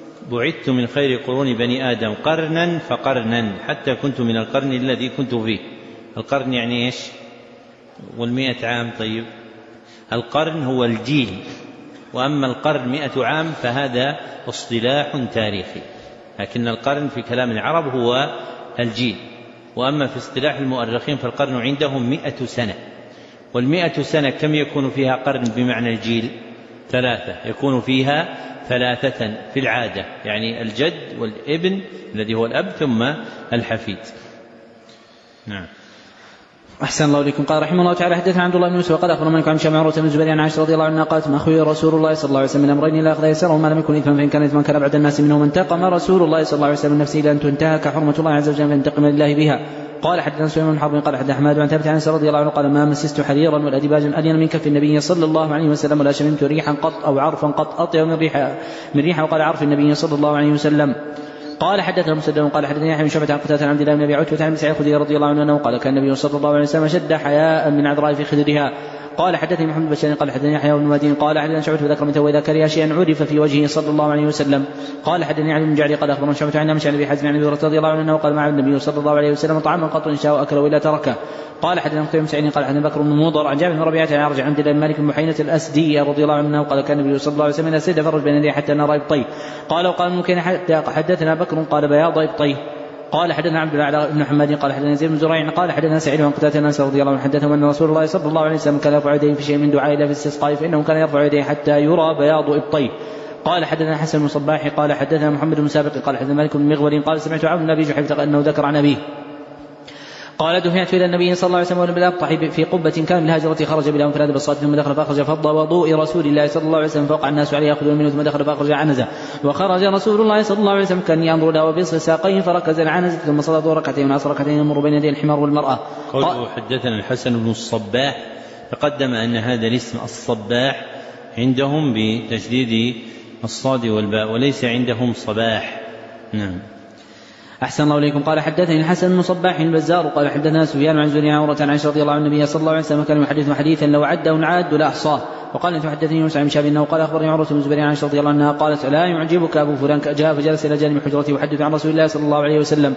بعثت من خير قرون بني آدم قرنا فقرنا حتى كنت من القرن الذي كنت فيه. القرن يعني إيش؟ والمئة عام. طيب القرن هو الجيل وأما القرن مئة عام فهذا اصطلاح تاريخي لكن القرن في كلام العرب هو الجيل وأما في اصطلاح المؤرخين فالقرن عندهم مئة سنة والمئة سنة كم يكون فيها قرن بمعنى الجيل؟ ثلاثة يكون فيها ثلاثة في العادة يعني الجد والابن الذي هو الأب ثم الحفيد. نعم. أحسن الله إليكم. قال رحمه الله تعالى حدثنا عبد الله بن يوسف وقال أخبرنا مالك عن هشام عروة بن الزبير عن عائشة رضي الله عنها قالت ما أخوي رسول الله صلى الله عليه وسلم من أمرين لا أخذ يسره ما لم يكن إثما فإن كان إثما كان بعد الناس منه من انتقم رسول الله صلى الله عليه وسلم نفسه لأن تنتهك حرمة الله عز وجل فانتقم لله بها. قال حدثنا سليمان بن حرب قال حدثنا حماد عن ثابت عن انس رضي الله عنه قال ما مسست حريرا ولا ديباجا ألين من كف النبي صلى الله عليه وسلم ولا شممت ريحا قط أو عرفا قط أطيب من ريح من ريحه وقال عرف النبي صلى الله عليه وسلم. قال حدثنا مسدد قال حدثني يحيى بن شعبة عن قتادة عن عبد الله بن ابي عتبة عن سعيد الخدري رضي الله عنه انه قال كان النبي صلى الله عليه وسلم شد حياء من عذراء في خدرها. قال حدثني محمد بن بشار قال حدثني يحيى بن مدين قال حدثنا شعبة ذكر متى واذا كره شيئا عرف في وجهه صلى الله عليه وسلم. قال حدثني علي بن جعلي قال اخبرنا شعبة عن مشعل بن حزم عن ابي هريرة رضي الله عنه انه قال مع النبي صلى الله عليه وسلم طعاما قط ان شاء اكله والا تركه. قال حدثنا قتيبة بن سعيد قال حدثنا بكر بن مضر عن جابر بن ربيعة عن عرج عن عبد الله بن مالك بن محينة الأسدي رضي الله عنه قال كان النبي صلى الله عليه وسلم إذا سد فرج بين يديه حتى نرى إبطيه. قال وقال ممكن حتى حدثنا بكر قال بياض إبطيه. قال حدثنا عبد الأعلى بن محمد قال حدثنا زيد بن زريع قال حدثنا سعيد بن قتادة الناس رضي الله عنه حدثهم أن رسول الله صلى الله عليه وسلم كان يرفع يديه في شيء من دعاء الله في الاستسقاء فإنه كان يرفع يديه حتى يرى بياض إبطيه. قال حدثنا حسن بن صباح قال حدثنا محمد بن سابق قال حدثنا مالك بن مغول قال سمعت عبد النبي جحيفة أنه ذكر عن أبيه قال دفعت إلى النبي صلى الله عليه وسلم بالأبطح في قبة كان من الهاجرة خرج بلا انفراد بالصلاة ثم دخل فأخرج فضل وضوء رسول الله صلى الله عليه وسلم فوقع الناس عليه يأخذون منه ثم دخل فأخرج عنزة وخرج رسول الله صلى الله عليه وسلم كان ينظر له وبيص ساقيه فركز العنزة ثم صلى ظهر ركعتين وعصر ركعتين يمر بين يدي الحمار والمرأة. قوله حدثنا الحسن بن الصباح تقدم أن هذا الاسم الصباح عندهم بتشديد الصاد والباء وليس عندهم صباح. نعم. أحسن الله إليكم. قال حدثني الحسن بن صباح البزار قال حدثنا سفيان عن زهري عن عروة عن عائشة رضي الله عنها النبي صلى الله عليه وسلم كان يحدث حديثا لو عده عاد لأحصاه. وقال أن تحدثني موسى بن شهاب أنه قال أخبرني عروة بن الزبير عن عائشة رضي الله عنها قالت لا يعجبك أبو فلان جاء فجلس إلى جانب حجرتي يحدث عن رسول الله صلى الله عليه وسلم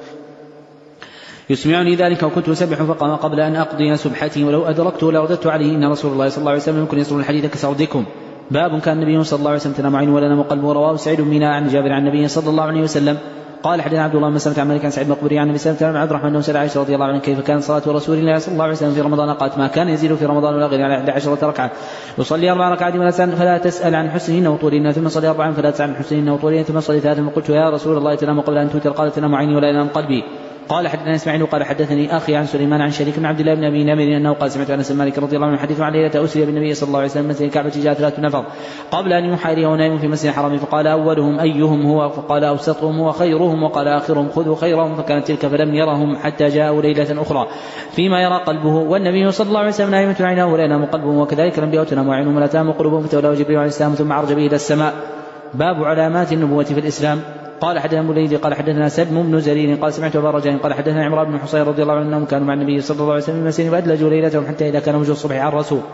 يسمعني ذلك وكنت أسبح فقام قبل أن أقضي سبحتي ولو أدركته لرددت عليه إن رسول الله صلى الله عليه وسلم يمكن يسر الحديث كسردكم. باب كان النبي صلى الله عليه وسلم تنام عينه ولا نام قلبه. رواه سعيد بن ميناء عن جابر عن النبي صلى الله عليه وسلم قال حدثنا عبد الله بن مسلمة عن مالك عن سعيد بن مقبري عن ابي سلمة عن عبد الرحمن بن سعد عائشة رضي الله عنها كيف كانت صلاة رسول الله صلى الله عليه وسلم في رمضان قالت ما كان يزيد في رمضان ولا غير على إحدى عشرة ركعة يصلي أربع ركعات فلا تسأل عن حسنهن وطولهن ثم صلي أربعا فلا تسأل عن حسنهن وطولهن ثم صلي ثلاثا فقلت يا رسول الله تنام قبل أن توتر قال تنام عيني ولا ينام قلبي. قال حدثنا اسماعيل قال حدثني اخي عن سليمان عن شريك بن عبد الله بن ابي نمر انه قال سمعت انس بن مالك رضي الله عنه يحدث عن ليله اسري بالنبي صلى الله عليه وسلم مسجد الكعبه جاء ثلاث نفر قبل ان يوحى اليه ونائم في مسجد الحرام فقال اولهم ايهم هو فقال اوسطهم هو خيرهم وقال اخرهم خذوا خيرهم فكانت تلك فلم يرهم حتى جاءوا ليله اخرى فيما يرى قلبه والنبي صلى الله عليه وسلم نائمه عيناه ولا ينام قلبه وكذلك الانبياء تنام عينهم ولا تنام قلوبهم فتولاه جبريل عليه السلام ثم عرج به الى السماء. باب علامات النبوه في الاسلام. قال حدثنا موليد قال حدثنا سلم بن زرير قال سمعت ابا رجاء قال حدثنا عمران بن حصين رضي الله عنه انهم كانوا مع النبي صلى الله عليه وسلم في مسير فادلجوا ليلتهم حتى اذا كان وجه الصبح على الرسول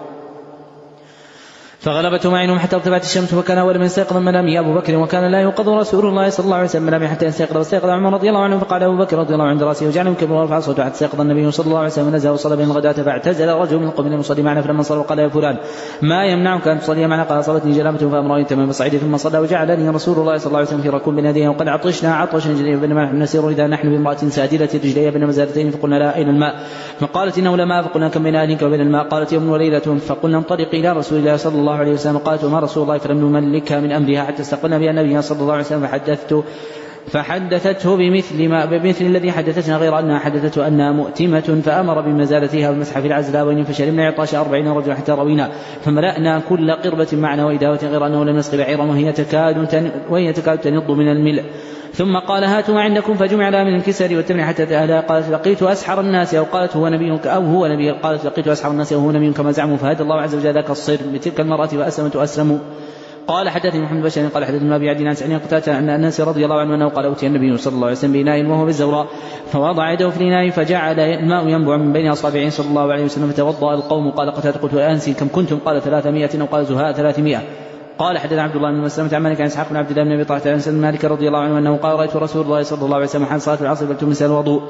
فغلبتهم عينهم حتى ارتفعت الشمس وكان اول من استيقظ من منامه ابو بكر وكان لا يوقظ رسول الله صلى الله عليه وسلم منامه حتى يستيقظ واستيقظ عمر رضي الله عنه فقال ابو بكر رضي الله عنه عند راسه وجعله كبر ورفع صوته حتى استيقظ النبي صلى الله عليه وسلم ونزل وصلى بين الغداة فاعتزل رجل من قوم يصلي معنا فلما صلى قال يا فلان ما يمنعك ان تصلي معنا قال صلتني جنابته فامر تمام بصعيد ثم صلى وجعلني رسول الله صلى الله عليه وسلم في ركوب بين يديه وقد عطشنا عطشا جديا بينما نحن نسير اذا نحن بامراه سادله رجليها بين مزادتين فقلنا لا اين الماء فقالت انه لا ماء فقلنا كم بين اهلك وبين الماء قالت يوم وليله فقلنا انطلق الى رسول الله صلى الله عليه وسلم قالت وما رسول الله فلم نملكها من امرها حتى استقلنا بها النبي صلى الله عليه وسلم فحدثت فحدثته بمثل ما بمثل الذي حدثتنا غير انها حدثته انها مؤتمه فامر بمزالتها والمسح في العزلاوين فشربنا عطاش أربعين رجلا حتى روينا فملأنا كل قربة معنا وإداوة غير انه لم نسقي بعيرا وهي تكاد وهي تكاد تنض من الملء ثم قال هاتوا ما عندكم فجمع لها من الكسر والتمر حتى تأهلها قالت لقيت أسحر الناس أو قالت هو نبي أو هو نبي قالت لقيت أسحر الناس أو هو نبي كما زعموا فهدى الله عز وجل ذاك الصير بتلك المرأة وأسلمت وأسلموا. قال حدثني محمد بشر قال حدثنا ابي عدي عن سعيد قتادة ان انس رضي الله عنه انه قال اوتي النبي صلى الله عليه وسلم بإناء وهو بالزوراء فوضع يده في الإناء فجعل الماء ينبع من بين اصابعه صلى الله عليه وسلم فتوضأ القوم قال قتادة قلت انسي كم كنتم قال ثلاثمائة او قال زهاء ثلاثمائة. قال حدثنا عبد الله بن مسلمة عن مالك عن اسحاق بن عبد الله بن ابي طلحة عن سلمان مالك رضي الله عنه انه قال رايت رسول الله صلى الله عليه وسلم حال صلاة العصر فالتمس الوضوء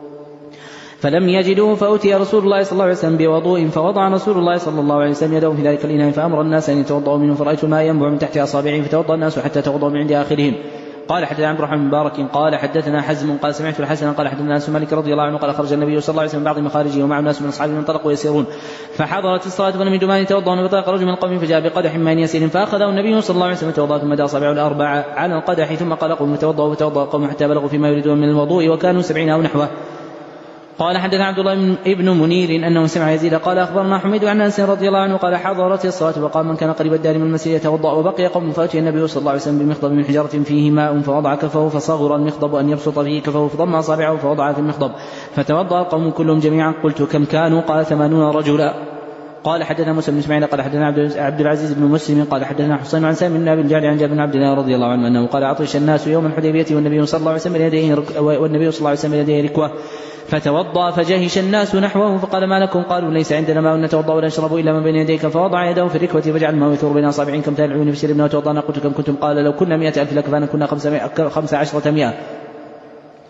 فلم يجدوه فأتي رسول الله صلى الله عليه وسلم بوضوء فوضع رسول الله صلى الله عليه وسلم يده في ذلك الإناء فأمر الناس أن يتوضأوا منه فرأيت الماء ينبع من تحت أصابعهم فتوضأ الناس حتى توضأوا من عند آخرهم. قال حدثنا عبد الرحمن بن مبارك قال حدثنا حزم قال سمعت الحسن قال حدثنا انس مالك رضي الله عنه قال خرج النبي صلى الله عليه وسلم بعض مخارجه ومع ناس من اصحابه انطلقوا يسيرون فحضرت الصلاه فلم يجدوا ماء يتوضأون فطلق رجل من القوم فجاء بقدح ماء يسير فاخذه النبي صلى الله عليه وسلم توضأ ثم دعا اصابعه الاربعه على القدح ثم قال قوم فتوضأوا فتوضأ القوم حتى بلغوا فيما يريدون من الوضوء وكانوا سبعين او نحوه. قال حدثنا عبد الله بن منير انه سمع يزيد قال اخبرنا حميد عن انس رضي الله عنه قال حضرت الصلاه وقام من كان قريب الدار من المسجد يتوضا وبقي قوم فاتي النبي صلى الله عليه وسلم بمخضب من حجره فيه ماء فوضع كفه فصغر المخضب ان يبسط فيه كفه فضم اصابعه فوضع في المخضب فتوضا القوم كلهم جميعا قلت كم كانوا قال ثمانون رجلا. قال حدثنا موسى بن اسماعيل قال حدثنا عبد العزيز بن مسلم قال حدثنا حسين عن سالم بن ابي الجعد عن جابر بن عبد الله رضي الله عنه انه قال عطش الناس يوم الحديبيه والنبي صلى الله عليه وسلم يديه والنبي صلى الله عليه وسلم يديه ركوه فتوضأ فجهش الناس نحوه فقال ما لكم قالوا ليس عندنا ماء نتوضأ ولا نشرب إلا من بين يديك فوضع يده في الركوة فجعل الماء يثور بين أصابعين كم تلعون في شربنا وتوضأنا قلت كم كنتم قال لو كنا مئة ألف لكفانا كنا خمس عشرة مئة.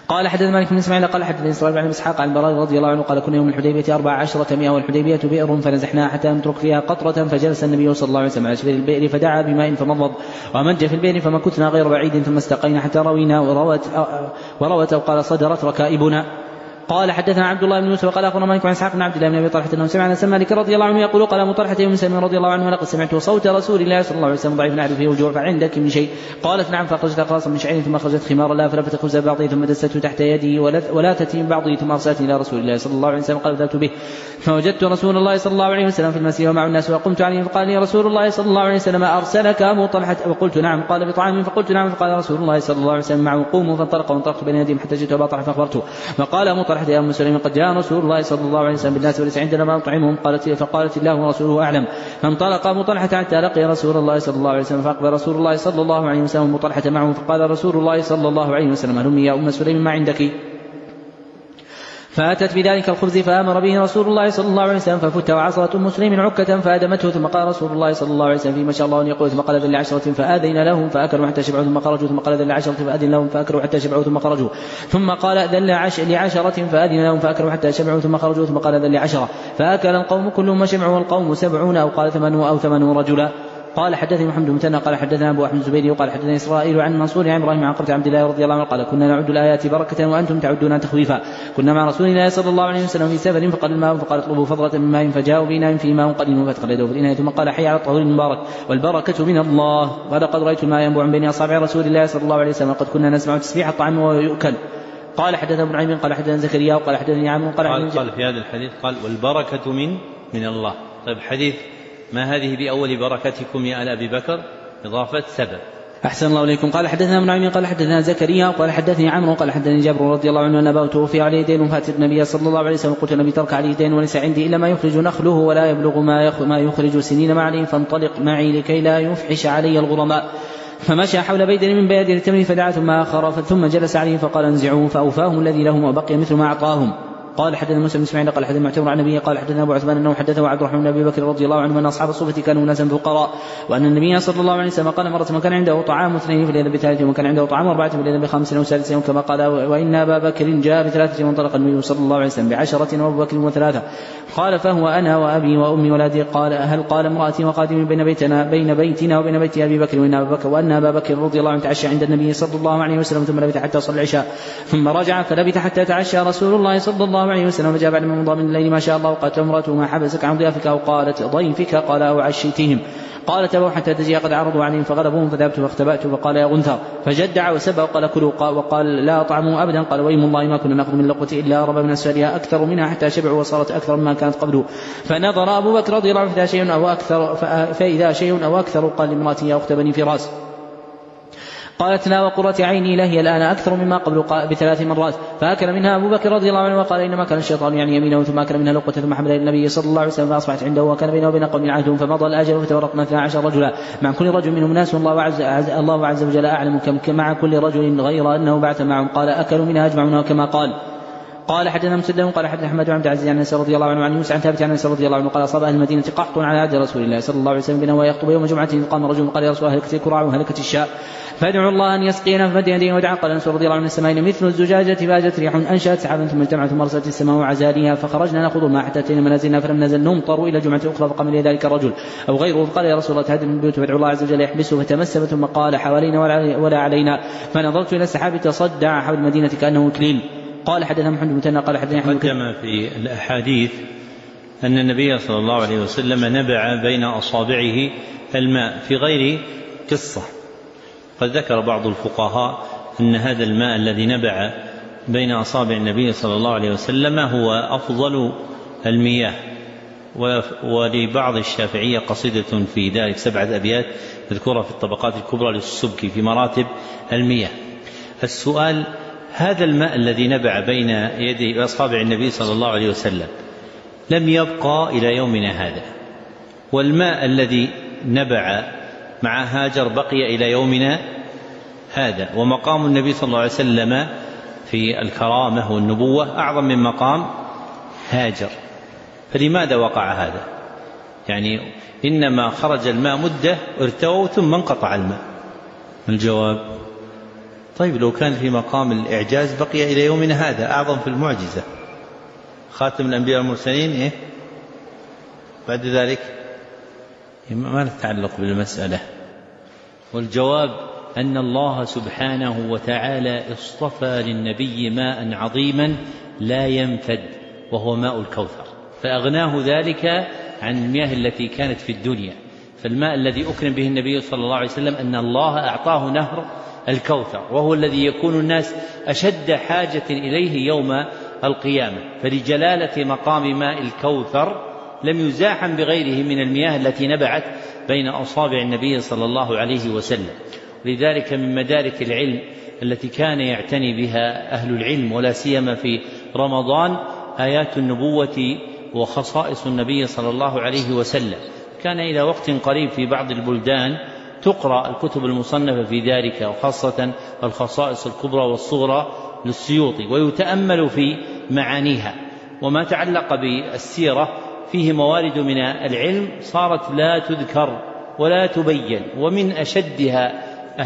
قال حدثنا مالك بن اسماعيل قال حدثنا اسرائيل بن اسحاق عن البراء رضي الله عنه قال كنا يوم الحديبية أربع عشرة مئة والحديبية بئر فنزحناها حتى نترك فيها قطرة فجلس النبي صلى الله عليه وسلم على شفير البئر فدعا بماء فمضض ومج في البئر فمكثنا غير بعيد ثم استقينا حتى روينا وروت وروت أو قال صدرت ركائبنا. قال حدثنا عبد الله بن يوسف قال اخبرنا مالك عن اسحاق بن عبد الله بن ابي طلحه انه سمع انس مالك رضي الله عنه يقول قال ابو طلحه يوم سلم رضي الله عنه لقد سمعت صوت رسول الله صلى الله عليه وسلم ضعيف نعرف فيه وجوع فعندك من شيء؟ قالت نعم. فاخرجت اقراصا من شعير ثم اخرجت خمارا لا فلفت خبز بعضه ثم دسته تحت يدي ولاتت من بعضه ثم ارسلتني الى رسول الله صلى الله عليه وسلم قال ذهبت به فوجدت رسول الله صلى الله عليه وسلم في المسجد ومع الناس وقمت عليه فقال لي رسول الله صلى الله عليه وسلم ارسلك ابو طلحه وقلت نعم. قال بطعام فقلت نعم. فقال رسول الله صلى الله عليه وسلم معه قوموا فانطلق وانطلقت بين يديهم حتى جئت ابا طلحه فاخبرته فقال ابو طلحه يا ام سليم قد جاء رسول الله صلى الله عليه وسلم بالناس وليس عندنا ما نطعمهم. قالت فقالت الله ورسوله اعلم. فانطلق ابو طلحه حتى لقي رسول الله صلى الله عليه وسلم فاقبل رسول الله صلى الله عليه وسلم ابو طلحه معه فقال رسول الله صلى الله عليه وسلم هلمي يا ام سليم ما عندك؟ فأتت بذلك الخبز فأمر به رسول الله صلى الله عليه وسلم ففت وعصرت أم مسلم عكة فأدمته ثم قال رسول الله صلى الله عليه وسلم فيما شاء الله أن يقول ثم قال ذل لعشرة فآذن لهم فأكلوا حتى شبعوا ثم خرجوا ثم قال ذل لعشرة فآذن لهم فأكلوا حتى شبعوا ثم خرجوا ثم قال ذل لعشرة فآذن لهم فأكلوا حتى شبعوا ثم خرجوا ثم قال ذل لعشرة فأكل القوم كلهم وشبعوا والقوم سبعون أو قال ثمانون أو ثمانون رجلا. قال حدثني محمد بن مثنى قال حدثنا ابو احمد الزبيري وقال حدثنا اسرائيل عن منصور عن ابراهيم عن قرة عبد الله رضي الله عنه قال كنا نعد الايات بركه وانتم تعدون تخويفا. كنا مع رسول الله صلى الله عليه وسلم في سفر فقال الماء فقال اطلبوا فضله من ماء فجاءوا بنا في ماء قليل فادخل يده في الاناء ثم قال حي على الطهور المبارك والبركه من الله. ولقد رايت الماء ينبوع من بين اصابع رسول الله صلى الله عليه وسلم وقد كنا نسمع تسبيح الطعام ويؤكل. قال حدثنا ابن نعيم قال حدثنا زكريا وقال حدثني عمرو قال قال, قال في هذا الحديث قال والبركه من من الله. طيب حديث ما هذه بأول بركتكم يا آل أبي بكر إضافة سبب. أحسن الله إليكم. قال حدثنا ابن نعيم قال حدثنا زكريا وقال حدثني عمرو قال حدثني جابر رضي الله عنه أن أباه توفي عليه دين فأتيت النبي صلى الله عليه وسلم قلت النبي ترك عليه دين وليس عندي إلا ما يخرج نخله ولا يبلغ ما يخرج سنين ما عليه فانطلق معي لكي لا يفحش علي الغرماء. فمشى حول بيدر من بيادر التمر فدعا ثم آخر ثم جلس عليه فقال انزعوه فأوفاهم الذي لهم وبقي مثل ما أعطاهم. قال حدثنا موسى بن اسماعيل قال حدثنا معتمر عن النبي قال حدثنا ابو عثمان انه حدثه عبد الرحمن بن ابي بكر رضي الله عنه ان اصحاب الصوفه كانوا ناسا فقراء وان النبي صلى الله عليه وسلم قال مره من كان عنده طعام اثنين فليذهب بثالثه ومن كان عنده طعام اربعه فليذهب بخمسه وسادسه كما قال وان ابا بكر جاء بثلاثه وانطلق النبي صلى الله عليه وسلم بعشره وابو بكر وثلاثه. قال فهو انا وابي وامي ولدي. قال هل قال امراتي وقادمي بين بيتنا بين بيتنا وبين بيت ابي بكر وان ابا بكر وان ابا بكر رضي الله عنه تعشى عند النبي صلى الله عليه وسلم ثم لبث حتى صلى العشاء ثم رجع فلبث حتى تعشى رسول الله صلى الله عليه وسلم فجاء بعد ما مضى من الليل ما شاء الله. وقالت امراته ما حبسك عن ضيافك او قالت ضيفك قال او عشيتهم. قالت ابو حتى تجي قد عرضوا عليهم فغلبوهم فذهبت فاختبأت فقال يا غنثر فجدع وسبى وقال كلوا وقال لا طعموا ابدا. قال ويم الله ما كنا ناخذ من لقوه الا ربى من اسفلها اكثر منها حتى شبعوا وصارت اكثر مما كانت قبله. فنظر ابو بكر رضي الله عنه فاذا شيء او اكثر فاذا شيء او اكثر قال لامراته يا اخت بني فراس. قالت لا وقرة عيني لهي الآن أكثر مما قبل بثلاث مرات. فأكل منها أبو بكر رضي الله عنه وقال إنما كان الشيطان يعني يمينه ثم أكل منها لقطة ثم حمل إلى النبي صلى الله عليه وسلم فأصبحت عنده وكان بينه وبين قوم عهد فمضى الأجل فتورقنا اثنا عشر رجلا مع كل رجل منهم ناس الله عز, الله عز وجل أعلم كم مع كل رجل غير أنه بعث معهم. قال أكلوا منها أجمعون كما قال. قال حدثنا مسدد قال حدثنا احمد بن عبد العزيز عن انس رضي الله عنه عن يوسف عن ثابت عن انس رضي الله عنه قال اصاب اهل المدينه قحط على عهد رسول الله صلى الله عليه وسلم بنا ويخطب يوم جمعه قام رجل قال يا رسول الله هلكت الكراع وهلكت الشاء فادعوا الله ان يسقينا فمد يديه ودعا. قال انس رضي الله عنه من السماء مثل الزجاجه فاجت ريح انشات سحابا ثم اجتمعت ثم ارسلت السماء عزاليها فخرجنا ناخذ ما حتى اتينا منازلنا فلم نزل نمطر الى جمعه اخرى فقام الى ذلك الرجل او غيره فقال يا رسول الله تهدم من البيوت فادعوا الله عز وجل يحبسه فتمسم ثم قال حوالينا ولا علينا فنظرت الى السحاب تصدع حول المدينه كانه اكليل. قال حدثنا محمد بن مثنى قال حدثنا احمد قدم في الاحاديث ان النبي صلى الله عليه وسلم نبع بين اصابعه الماء في غير قصه. قد ذكر بعض الفقهاء ان هذا الماء الذي نبع بين اصابع النبي صلى الله عليه وسلم هو افضل المياه. ولبعض الشافعيه قصيده في ذلك سبعه ابيات مذكوره في الطبقات الكبرى للسبكي في مراتب المياه. السؤال هذا الماء الذي نبع بين يدي أصابع النبي صلى الله عليه وسلم لم يبقى إلى يومنا هذا والماء الذي نبع مع هاجر بقي إلى يومنا هذا ومقام النبي صلى الله عليه وسلم في الكرامة والنبوة أعظم من مقام هاجر. فلماذا وقع هذا؟ يعني إنما خرج الماء مدة ارتووا ثم انقطع الماء. الجواب طيب لو كان في مقام الإعجاز بقي إلى يومنا هذا أعظم في المعجزة، خاتم الأنبياء والمرسلين إيه بعد ذلك؟ ما نتعلق بالمسألة. والجواب أن الله سبحانه وتعالى اصطفى للنبي ماء عظيما لا ينفد وهو ماء الكوثر، فأغناه ذلك عن المياه التي كانت في الدنيا. فالماء الذي أكرم به النبي صلى الله عليه وسلم أن الله أعطاه نهر الكوثر، وهو الذي يكون الناس أشد حاجة إليه يوم القيامة. فلجلالة مقام ماء الكوثر لم يزاحم بغيره من المياه التي نبعت بين أصابع النبي صلى الله عليه وسلم. لذلك من مدارك العلم التي كان يعتني بها أهل العلم ولا سيما في رمضان آيات النبوة وخصائص النبي صلى الله عليه وسلم. كان إلى وقت قريب في بعض البلدان تقرأ الكتب المصنفة في ذلك، وخاصة الخصائص الكبرى والصغرى للسيوطي، ويتأمل في معانيها. وما تعلق بالسيرة فيه موارد من العلم صارت لا تذكر ولا تبين، ومن أشدها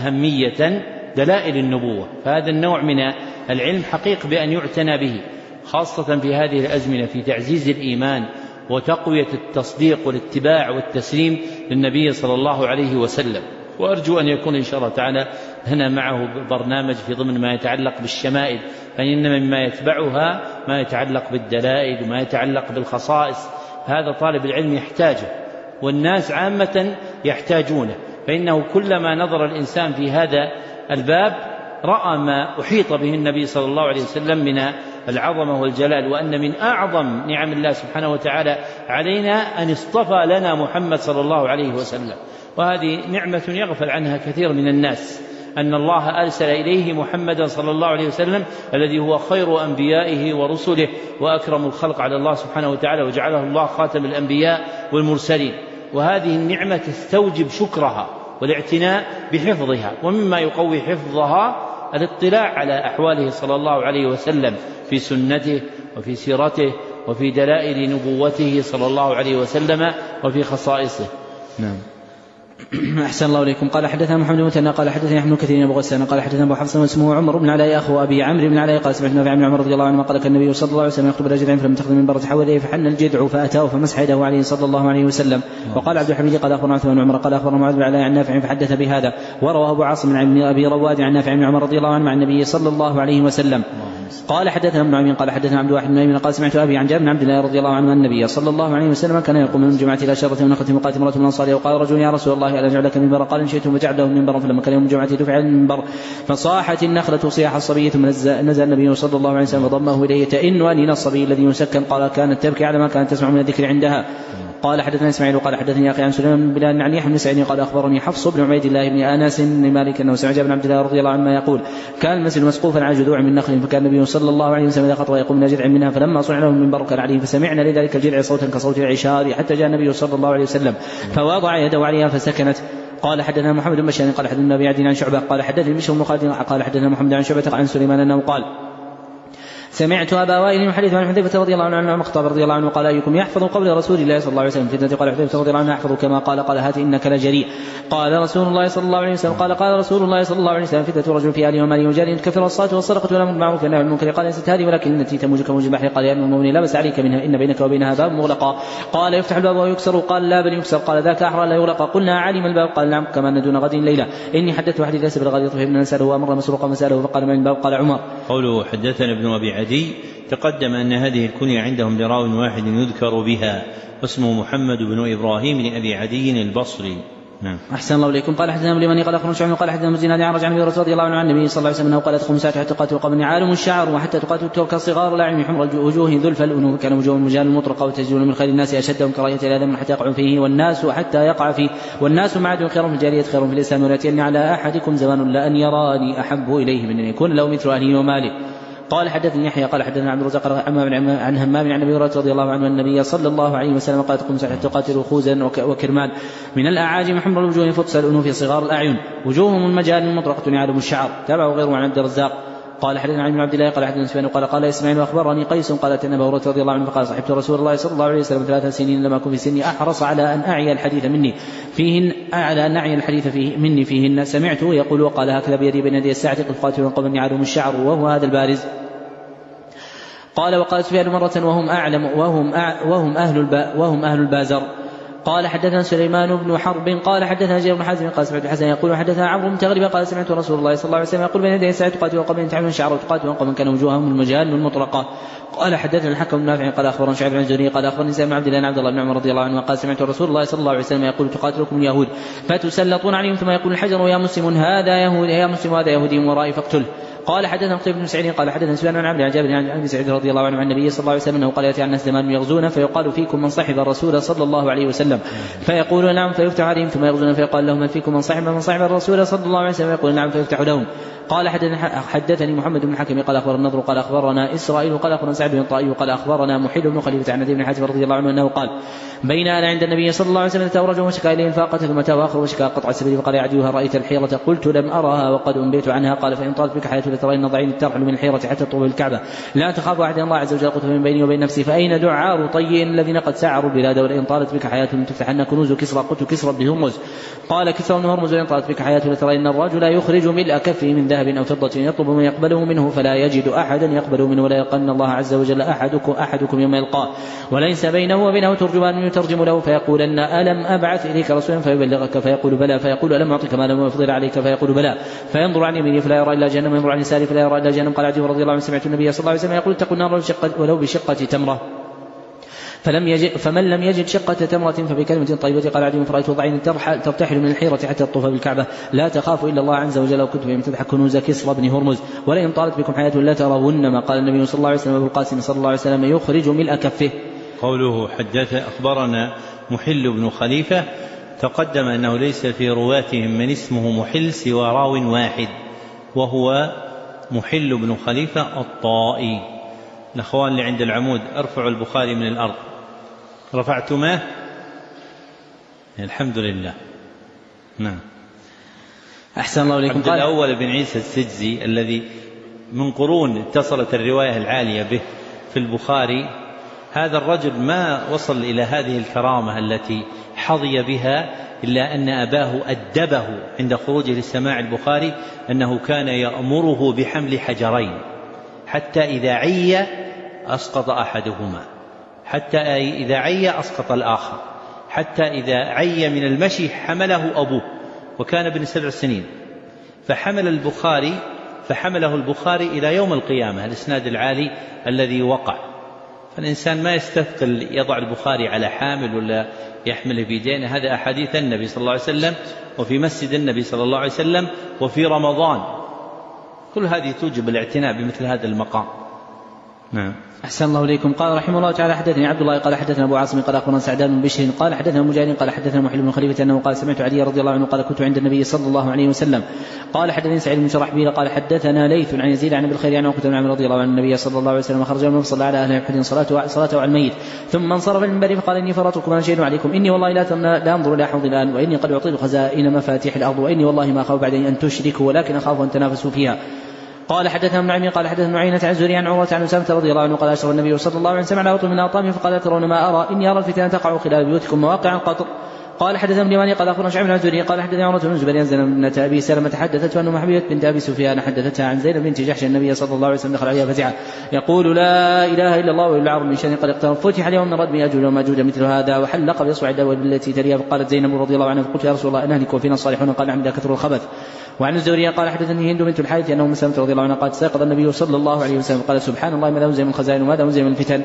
أهمية دلائل النبوة. فهذا النوع من العلم حقيق بأن يعتنى به، خاصة في هذه الأزمنة، في تعزيز الإيمان وتقوية التصديق والاتباع والتسليم للنبي صلى الله عليه وسلم. وأرجو أن يكون إن شاء الله تعالى هنا معه برنامج في ضمن ما يتعلق بالشمائل، فإنما مما يتبعها ما يتعلق بالدلائل وما يتعلق بالخصائص. هذا طالب العلم يحتاجه والناس عامة يحتاجونه، فإنه كلما نظر الإنسان في هذا الباب رأى ما أحيط به النبي صلى الله عليه وسلم من العظمة والجلال، وأن من أعظم نعم الله سبحانه وتعالى علينا أن اصطفى لنا محمد صلى الله عليه وسلم. وهذه نعمة يغفل عنها كثير من الناس، أن الله أرسل إليه محمدا صلى الله عليه وسلم الذي هو خير أنبيائه ورسله وأكرم الخلق على الله سبحانه وتعالى، وجعله الله خاتم الأنبياء والمرسلين. وهذه النعمة تستوجب شكرها والاعتناء بحفظها، ومما يقوي حفظها الاطلاع على أحواله صلى الله عليه وسلم في سنته وفي سيرته وفي دلائل نبوته صلى الله عليه وسلم وفي خصائصه. نعم. أحسن الله إليكم. قال حدثنا محمد بن مثنى قال حدثني أحمد كثير أبو غسان قال حدثنا أبو حفص واسمه عمر بن علاء أخو أبي عمرو بن علاء قال سمعت نافع بن عمر رضي الله عنه قال كان النبي صلى الله عليه وسلم يخطب رجلا فلم تخذ من برة حوله فحن الجذع فأتاه فمسح يده عليه صلى الله عليه وسلم. وقال عبد الحميد قال أخبرنا عثمان بن عمر قال أخبرنا معاذ بن علاء عن نافع فحدث بهذا. ورواه أبو عاصم عن أبي رواد عن نافع بن عمر رضي الله عنه مع النبي صلى الله عليه وسلم. قال حدثنا ابن عمين قال حدثنا عبد الواحد بن أيمن قال سمعت أبي عن جابر بن عبد الله رضي الله عنه أن النبي صلى الله عليه وسلم كان يقوم من الجمعة إلى شرة من نخلة مقاتل امرأة من الأنصار وقال رجل يا رسول الله ألا جعلك منبرا قال إن شئتم وجعله منبرا. فلما كان يوم الجمعة دفع المنبر فصاحت النخلة صياح الصبي ثم نزل النبي صلى الله عليه وسلم وضمه إليه تئن ولين الصبي الذي يسكن قال كانت تبكي على ما كانت تسمع من الذكر عندها. قال حدثنا اسماعيل قال حدثني اخي عن سليمان بن بلال عن يحيى بن سعيد قال اخبرني حفص بن عبيد الله بن انس بن مالك انه سمع جابر بن عبد الله رضي الله عنه يقول كان المسجد مسقوفا على جذوع من نخل فكان النبي صلى الله عليه وسلم اذا خطب يقوم من جذع منها فلما صنع له المنبر كان عليه فسمعنا لذلك الجذع صوتا كصوت العشار حتى جاء النبي صلى الله عليه وسلم فوضع يده عليها فسكنت. قال حدثنا محمد بن بشار قال حدثنا ابي عدي عن شعبه قال حدثني بشر بن خالد قال حدثنا محمد عن شعبه عن سليمان انه قال سمعت أبا وائل يحدث عن حذيفة رضي الله عنه عن الخطاب رضي الله عنه قال أيكم يحفظ قول رسول الله صلى الله عليه وسلم فتنة قال حذيفة رضي الله عنه أحفظ كما قال قال هات إنك لجريء. قال رسول الله صلى الله عليه وسلم قال قال رسول الله صلى الله عليه وسلم فتنة رجل في أهله وماله وجاره تكفر الصلاة والصدقة والأمر بالمعروف والنهي عن المنكر قال ليست هذه ولكن التي تموج كموج البحر قال يا المؤمن لا بأس عليك منها إن بينك وبينها باب مغلقا قال يفتح الباب ويكسر قال لا بل يكسر قال ذاك أحرى لا يغلق قلنا علم الباب قال نعم كما أن دون غد ليلة إني حدثت حديث ليس بالغد فهمنا نسأله وأمر مسروقا مسأله فقال من الباب قال عمر. قوله حدثنا ابن أبي عدي تقدم أن هذه الكنية عندهم لراو واحد يذكر بها واسمه محمد بن إبراهيم بن أبي عدي البصري. نعم. أحسن الله إليكم. قال حدثنا لمن قال أخبرنا شعبة قال حدثنا مزين هذا عن رجع رضي الله عنه عن النبي صلى الله عليه وسلم أنه قال تقوم ساعة حتى تقاتل قوم عالم الشعر وحتى تقاتل الترك الصغار لا علم حمر الوجوه ذلف الأنوف كان وجوه المجال المطرقة وتجدون من خير الناس أشدهم كراهية الآدم حتى يقع فيه والناس حتى يقع فيه والناس معدن خير في الجارية خير في الإسلام وليأتين على أحدكم زمان لا أن يراني أحب إليه من أن يكون له مثل أهله وماله. قال حدثني يحيى قال حدثنا عبد الرزاق عن همام عن ابي هريره رضي الله عنه ان النبي صلى الله عليه وسلم قال تقوم ساعه تقاتل خوزا وكرمان من الاعاجم حمر الوجوه فتصل الانوف في صغار الاعين وجوههم المجال المطرقه يعلم الشعر تابعه غيره عن عبد الرزاق. قال حدثنا علي بن عبد الله قال حدثنا سفيان قال قال اسماعيل واخبرني قيس قال اتى ابا هريره رضي الله عنه فقال صحبت رسول الله صلى الله عليه وسلم ثلاث سنين لم اكن في سني احرص على ان اعي الحديث مني فيهن على ان اعي الحديث فيه مني فيهن سمعته يقول وقال هكذا بيدي بين يدي الساعه قد قاتلوا قوم يعلم الشعر وهو هذا البارز. قال وقال سفيان مرة وهم أعلم وهم أع وهم أهل الب وهم أهل البازر. قال حدثنا سليمان بن حرب قال حدثنا جرير بن حازم قال سمعت الحسن يقول حدثنا عمرو بن تغلب قال سمعت رسول الله صلى الله عليه وسلم يقول بين يدي الساعة تقاتل قوم يتعلمون الشعر وتقاتل قوم كان وجوههم المجال المطرقة. قال حدثنا الحكم بن نافع قال اخبرنا شعيب بن الزهري قال اخبرني سالم بن عبد الله بن عبد الله بن عمر رضي الله عنه قال سمعت رسول الله صلى الله عليه وسلم يقول تقاتلكم اليهود فتسلطون عليهم ثم يقول الحجر يا مسلم هذا يهودي يا مسلم هذا يهودي ورائي فاقتله. قال حدثنا قتيبة بن سعيد قال حدثنا سفيان عن عبد العجاب عن ابي سعيد رضي الله عنه عن النبي صلى الله عليه وسلم انه قال ياتي الناس زمان يغزون فيقال فيكم من صحب الرسول صلى الله عليه وسلم فيقول نعم فيفتح عليهم ثم يغزون فيقال لهم هل فيكم من صحب من صحب الرسول صلى الله عليه وسلم يقول نعم فيفتح لهم. قال حدثني محمد بن الحكم قال اخبرنا النضر قال اخبرنا اسرائيل قال اخبرنا سعد بن الطائي قال اخبرنا محل بن خليفه عن عدي بن حاتم رضي الله عنه انه قال بين انا عند النبي صلى الله عليه وسلم اتاه رجل وشكا اليه فاقته ثم اتاه اخر وشكا قطع السبيل فقال يا عدوها رايت الحيره قلت لم ارها وقد انبيت عنها قال فان طالت بك حياه لترين ضعين ترحل من الحيره حتى تطوف الكعبه لا تخاف احد الله عز وجل قلت من بيني وبين نفسي فاين دعار طي الذين قد سعروا البلاد ولئن طالت بك حياه تفتحن كنوز كسرى قلت كسرى بن هرمز قال كسرى بن هرمز ولئن طالت بك حياه لترين الرجل يخرج ملء كفه من ذهب او فضه يطلب من يقبله منه فلا يجد احدا يقبله منه ولا يلقن الله عز وجل احدكم احدكم يوم يلقاه وليس بينه وبينه ترجمان يترجم له فيقول ان الم ابعث اليك رسولا فيبلغك فيقول بلى فيقول الم اعطك ما لم يفضل عليك فيقول بلى فينظر عن يمينه فلا يرى الا جهنم وينظر عن يساره فلا يرى الا جهنم. قال عدي رضي الله عنه سمعت النبي صلى الله عليه وسلم يقول اتقوا النار ولو بشقه تمره فلم يجد فمن لم يجد شقة تمرة فبكلمة طيبة. قال عدي فرأيت ضعين ترتحل من الحيرة حتى تطوف بالكعبة لا تخاف إلا الله عز وجل وكنت يمتدح كنوز كسرى بن هرمز ولئن طالت بكم حياة لا ترون ما قال النبي صلى الله عليه وسلم أبو القاسم صلى الله عليه وسلم يخرج ملء كفه. قوله حدث أخبرنا محل بن خليفة تقدم أنه ليس في رواتهم من اسمه محل سوى راو واحد وهو محل بن خليفة الطائي. الأخوان اللي عند العمود ارفعوا البخاري من الأرض. رفعتماه؟ الحمد لله. نعم. أحسن الله إليكم. عبد الأول بن عيسى السجزي الذي من قرون اتصلت الرواية العالية به في البخاري، هذا الرجل ما وصل إلى هذه الكرامة التي حظي بها إلا أن أباه أدبه عند خروجه للسماع البخاري أنه كان يأمره بحمل حجرين حتى إذا عي أسقط أحدهما، حتى إذا عي أسقط الآخر، حتى إذا عي من المشي حمله أبوه وكان ابن سبع سنين فحمل البخاري فحمله البخاري إلى يوم القيامة، الإسناد العالي الذي وقع. فالإنسان ما يستثقل يضع البخاري على حامل ولا يحمل في يدينه، هذا أحاديث النبي صلى الله عليه وسلم وفي مسجد النبي صلى الله عليه وسلم وفي رمضان، كل هذه توجب الاعتناء بمثل هذا المقام. نعم. أحسن الله إليكم. قال رحمه الله تعالى حدثني عبد الله قال حدثنا أبو عاصم قال أخبرنا سعدان بن بشر قال حدثنا مجاهد قال حدثنا محل بن خليفة أنه قال سمعت علي رضي الله عنه قال كنت عند النبي صلى الله عليه وسلم. قال حدثني سعيد بن شرحبيل قال حدثنا ليث عن يزيد عن ابي الخير عن عقبة بن عمرو رضي الله عنه النبي صلى الله عليه وسلم خرج يوم صلى على أهل أحد صلاته صلاته على الميت ثم انصرف المنبر فقال إني فرطكم أنا شهيد عليكم إني والله لا لا أنظر إلى حوض الآن وإني قد أعطيت خزائن مفاتيح الأرض وإني والله ما أخاف بعد أن تشركوا ولكن أخاف أن تنافسوا فيها. قال حدثنا ابن عمي قال حدثنا عيينة عن زهري عن عروة عن أسامة رضي الله عنه قال أشرف النبي صلى الله عليه وسلم على رطب من أطامه فقال ترون ما أرى إني أرى الفتن تقع خلال بيوتكم مواقع القطر. قال حدثنا ابن يماني قال أخبرنا شعيب عن زهري قال حدثنا عروة بن الزبير أن ابنة أبي سلمة حدثته أن حبيبة بنت أبي سفيان حدثتها عن زينب بنت جحش النبي صلى الله عليه وسلم دخل عليها فزعا يقول لا إله إلا الله والعرض من شأن قد اقترب فتح اليوم من ردم يأجوج ومأجوج مثل هذا وحلق بإصبع الدولة التي تليها فقالت زينب رضي الله عنها فقلت يا رسول الله أن أهلك وفينا الصالحون قال نعم كثر الخبث. وعن الزهري قال حدثني هند بنت الحارث أنه مسلمة رضي الله عنها قالت استيقظ النبي صلى الله عليه وسلم قال سبحان الله ماذا أنزل من الخزائن وماذا أنزل من الفتن.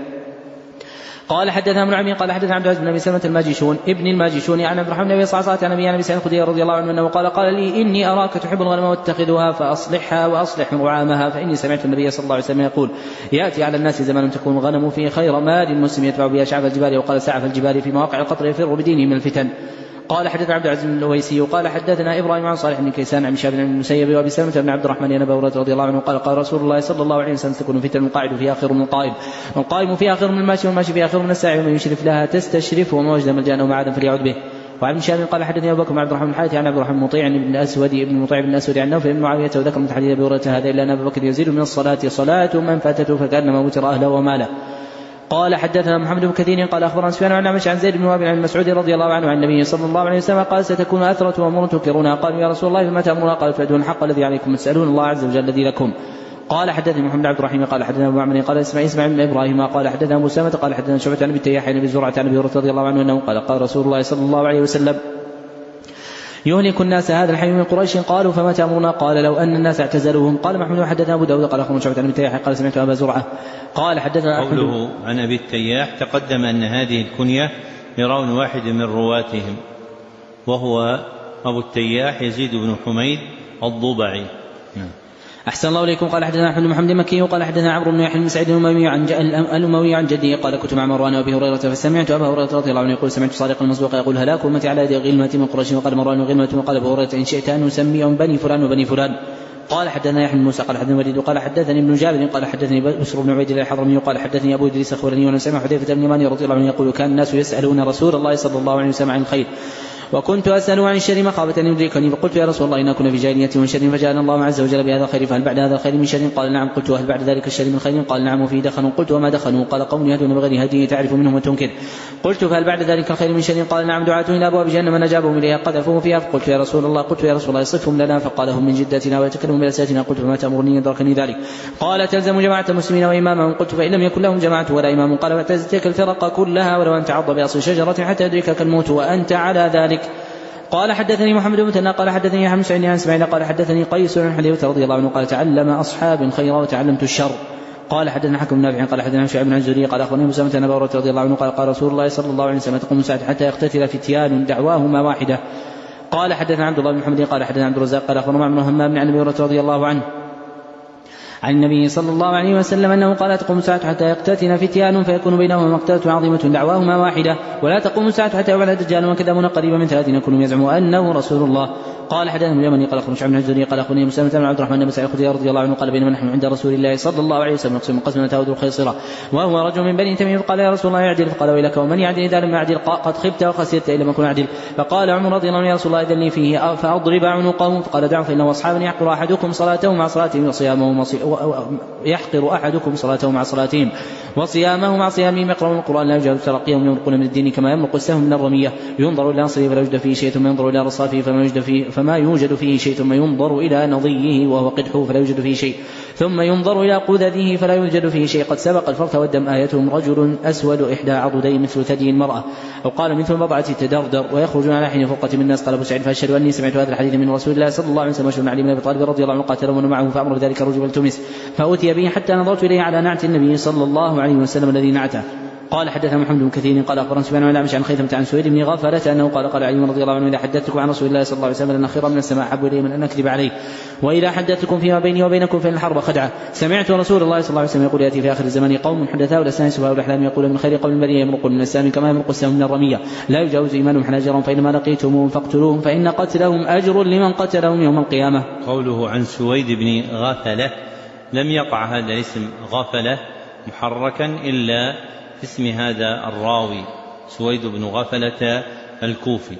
قال حدثنا ابن عمي قال حدثنا عبد العزيز بن ابي سلمة الماجشون ابن الماجشون عن عبد الرحمن بن ابي صعصعة عن ابي سعيد الخدري رضي الله عنه انه قال قال لي اني اراك تحب الغنم واتخذها فاصلحها واصلح رعامها فاني سمعت النبي صلى الله عليه وسلم يقول ياتي على الناس زمان تكون الغنم فيه خير مال المسلم يتبع بها شعب الجبال وقال سعف الجبال في مواقع القطر يفر بدينه من الفتن. قال حدثنا عبد العزيز بن الأويسي قال حدثنا إبراهيم عن صالح بن كيسان عن شاب بن المسيب وأبي سلمة بن عبد الرحمن بن أبي هريرة رضي الله عنه قال قال رسول الله صلى الله عليه وسلم تكون فتن القاعد فيها خير من القائم والقائم فيها خير من الماشي والماشي فيها خير من الساعي ومن يشرف لها تستشرف وما وجد ملجأ أو معادا فليعد به. وعن شهاب قال حدثني أبو بكر بن عبد الرحمن الحارثي عن عبد الرحمن مطيع بن الأسود بن مطيع بن الأسود عن نوفل بن معاوية وذكر من حديث أبي هريرة هذا إلا أن أبا بكر يزيد من الصلاة صلاة من فاتته فكأنما وتر أهله وماله. قال حدثنا محمد بن كثير قال أخبرنا سفيان عن عمش عن زيد بن وهب عن مسعود رضي الله عنه عن النبي صلى الله عليه وسلم قال ستكون أثرة وأمور تنكرونها. قالوا يا رسول الله فما تأمرنا؟ قال تؤدون الحق الذي عليكم تسألون الله عز وجل الذي لكم. قال حدثني محمد بن عبد الرحيم قال حدثنا أبو معمر قال اسمع اسمع بن إبراهيم قال حدثنا أبو سامة قال حدثنا شعبة عن أبي التياح عن أبي زرعة عن أبي هريرة رضي الله عنه أنه قال قال رسول الله صلى الله عليه وسلم يهلك الناس هذا الحي من قريش. قالوا فما تأمرنا؟ قال لو أن الناس اعتزلوهم. قال محمد حدثنا أبو داود قال أخبرنا شعبة عن أبي التياح قال سمعت أبا زرعة قال حدثنا قوله عن أبي التياح تقدم أن هذه الكنية لراون واحد من رواتهم وهو أبو التياح يزيد بن حميد الضبعي. أحسن الله إليكم. قال حدثنا أحمد بن محمد مكي وقال حدثنا عمرو بن يحيى بن سعيد الأموي عن الأموي عن جده قال كنت مع مروان وأبي هريرة فسمعت أبا هريرة رضي الله عنه يقول سمعت صادق المصدوق يقول هلاك أمتي على يد غلمة من قريش. وقال مروان غلمة وقال أبو هريرة إن شئت أن نسميهم بني فلان وبني فلان. قال حدثنا يحيى بن موسى قال حدثنا وليد قال حدثني ابن جابر قال حدثني بشر بن عبيد الله الحضرمي قال حدثني أبو إدريس أخبرني وأنا سمع حذيفة بن يمان رضي الله عنه يقول كان الناس يسألون رسول الله صلى الله عليه وسلم عن الخير وكنت أسأله عن الشر مخافة أن يدركني فقلت يا رسول الله إنا كنا في جاهلية من شر فجاءنا الله عز وجل بهذا الخير فهل بعد هذا الخير من شر؟ قال نعم. قلت وهل بعد ذلك الشر من خير؟ قال نعم وفيه دخن. قلت وما دخنوا؟ قال قوم يهدون بغير هدي تعرف منهم وتنكر. قلت فهل بعد ذلك الخير من شر؟ قال نعم دعاة إلى أبواب جهنم من أجابهم إليها قذفوه فيها. فقلت يا رسول الله قلت يا رسول الله صفهم لنا. فقال هم من جدتنا ويتكلمون بلساتنا. قلت فما تأمرني؟ يدركني ذلك. قال تلزم جماعة المسلمين وإمامهم. قلت فإن لم يكن لهم جماعة ولا إمام. قال فاعتزل تلك الفرق كلها ولو أن تعض بأصل شجرة حتى يدركك الموت وأنت على ذلك. قال حدثني محمد بن مثنى قال حدثني يحيى بن سعيد عن اسماعيل قال حدثني قيس عن حذيفة رضي الله عنه قال تعلم أصحاب الخير وتعلمت الشر. قال حدثنا حكم نافع قال حدثنا شعيب بن الزهري قال أخبرني مسلمة بن أبي هريرة رضي الله عنه قال قال رسول الله صلى الله عليه وسلم تقوم الساعة حتى يقتتل فتيان دعواهما واحدة. قال حدثنا عبد الله بن محمد قال حدثنا عبد الرزاق قال أخبرنا معمر بن همام عن أبي هريرة رضي الله عنه عن النبي صلى الله عليه وسلم أنه قال تقوم الساعة حتى يقتتل فتيان فيكون بينهما مقتلة عظيمة دعواهما واحدة ولا تقوم الساعة حتى يبعث الدجال وكذبون قريبا من ثلاثين كلهم يزعم أنه رسول الله. قال حدثنا اليمني قال أخبرنا شعيب بن الزهري قال أخبرني مسلمة بن عبد الرحمن بن سعيد الخدري رضي الله عنه قال بينما نحن عند رسول الله صلى الله عليه وسلم نقسم قسما تهود الخيصرة وهو رجل من بني تميم فقال يا رسول الله يعدل. فقال ويلك ومن يعدل إذا لم يعدل قد خبت وخسرت إن لم يكن عدل. فقال عمر رضي الله عنه يا رسول الله إذن لي فيه فأضرب عنقهم. فقال دعوا فإنه أصحاب يحقر أحدكم صلاته مع صلاتهم وصيامه يحقر أحدكم صلاته مع صلاتهم وصيامه مع صيامهم يقرؤون القرآن لا يجوز ترقيهم يمرقون من الدين كما يمرق السهم من الرمية ينظر إلى نصره فلا يوجد فيه شيء ثم ينظر إلى رصافه فما يوجد فيه, فما يوجد فيه شيء ثم ينظر إلى نضيه وهو قدحه فلا يوجد فيه شيء ثم ينظر إلى قذذه فلا يوجد فيه شيء قد سبق الفرث والدم. آيتهم رجل أسود إحدى عضدين مثل ثدي المرأة أو قال مثل بضعة تدردر ويخرجون على حين فرقة من الناس. قال أبو سعيد فأشهد أني سمعت هذا الحديث من رسول الله صلى الله عليه وسلم وشهد علي بن أبي طالب رضي الله عنه قاتل ومن معه فأمر بذلك الرجل والتمس فأتي به حتى نظرت إليه على نعت النبي صلى الله عليه وسلم الذي نعته. قال حدثنا محمد بن كثير قال أخبرنا سفيان عن عمش عن خيثمة عن سويد بن غفلة أنه قال قال علي رضي الله عنه إذا حدثتكم عن رسول الله صلى الله عليه وسلم أن خيرا من السماء أحب إلي من أن أكذب عليه وإذا حدثتكم فيما بيني وبينكم فإن الحرب خدعة. سمعت رسول الله صلى الله عليه وسلم يقول يأتي في آخر الزمان قوم حدثاء الأسنان سفهاء الأحلام يقول من خير قوم البرية يمرق من السام كما يمرق السهم من الرمية لا يجاوز إيمانهم حناجرهم فإنما لقيتموهم فاقتلوهم فإن قتلهم أجر لمن قتلهم يوم القيامة. قوله عن سويد بن غفلة لم يقع هذا الاسم غفلة محركا إلا اسم هذا الراوي سويد بن غفلة الكوفي.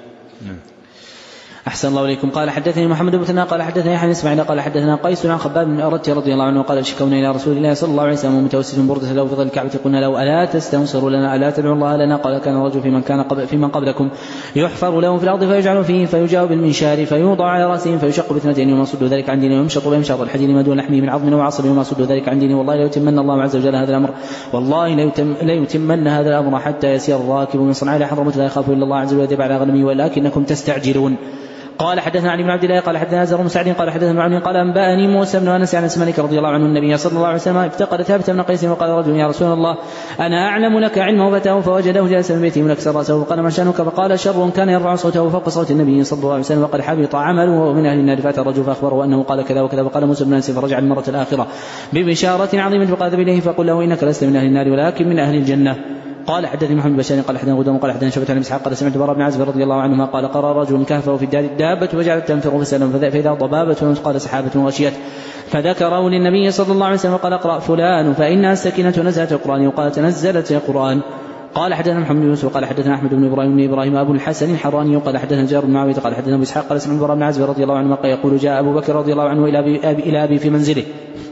أحسن الله إليكم. قال حدثني محمد بن مثنى قال حدثني يحيى بن إسماعيل قال حدثنا قيس عن خباب بن أرت رضي الله عنه قال شكونا إلى رسول الله صلى الله عليه وسلم متوسد بردة له في ظل الكعبة قلنا له ألا تستنصروا لنا ألا تدعوا الله لنا. قال كان الرجل في من كان قبل في من قبلكم يحفر له في الأرض فيجعل فيه فيجاء بالمنشار فيوضع على رأسه فيشق باثنتين وما صد ذلك عن دينه ويمشط ويمشط الحديد ما دون لحمه من عظم وعصب وما صد ذلك عن دينه والله لا يتمن الله عز وجل هذا الأمر والله لا يتمن هذا الأمر حتى يسير الراكب من صنعاء إلى حضرموت لا يخاف إلا الله عز وجل على غنمه ولكنكم تستعجلون. قال حدثنا علي بن عبد الله قال حدثنا زر بن سعد قال حدثنا معن قال أنبأني موسى بن أنس عن مالك رضي الله عنه النبي صلى الله عليه وسلم افتقد ثابت بن قيس وقال رجل يا رسول الله أنا أعلم لك علمه فتاه فوجده جالسا في بيته منكسر رأسه وقال ما شأنك فقال شر كان يرفع صوته فوق صوت النبي صلى الله عليه وسلم وقد حبط عمله وهو من أهل النار. فأتى الرجل فأخبره أنه قال كذا وكذا وقال موسى بن أنس فرجع المرة الآخرة ببشارة عظيمة فقال إليه فقل له إنك لست من أهل النار ولكن من أهل الجنة. قال حدثني محمد بن بشار قال حدثنا غدوم قال حدثنا شعبة عن اسحاق قال سمعت براء بن عازب رضي الله عنهما قال قرأ رجل كهفه في الدار الدابة وجعلت تنفر فسلم فإذا ضبابة قال سحابة غشيت فذكره للنبي صلى الله عليه وسلم قال اقرأ فلان فإنها السكينة نزلت القرآن وقال تنزلت القرآن. قال حدثنا محمد بن يوسف قال حدثنا أحمد بن إبراهيم بن إبراهيم أبو الحسن الحراني قال حدثنا جابر بن معاوية قال حدثنا أبو إسحاق قال سمعت البراء بن عازب رضي الله عنه يقول جاء أبو بكر رضي الله عنه إلى أبي, أبي, إلى أبي في منزله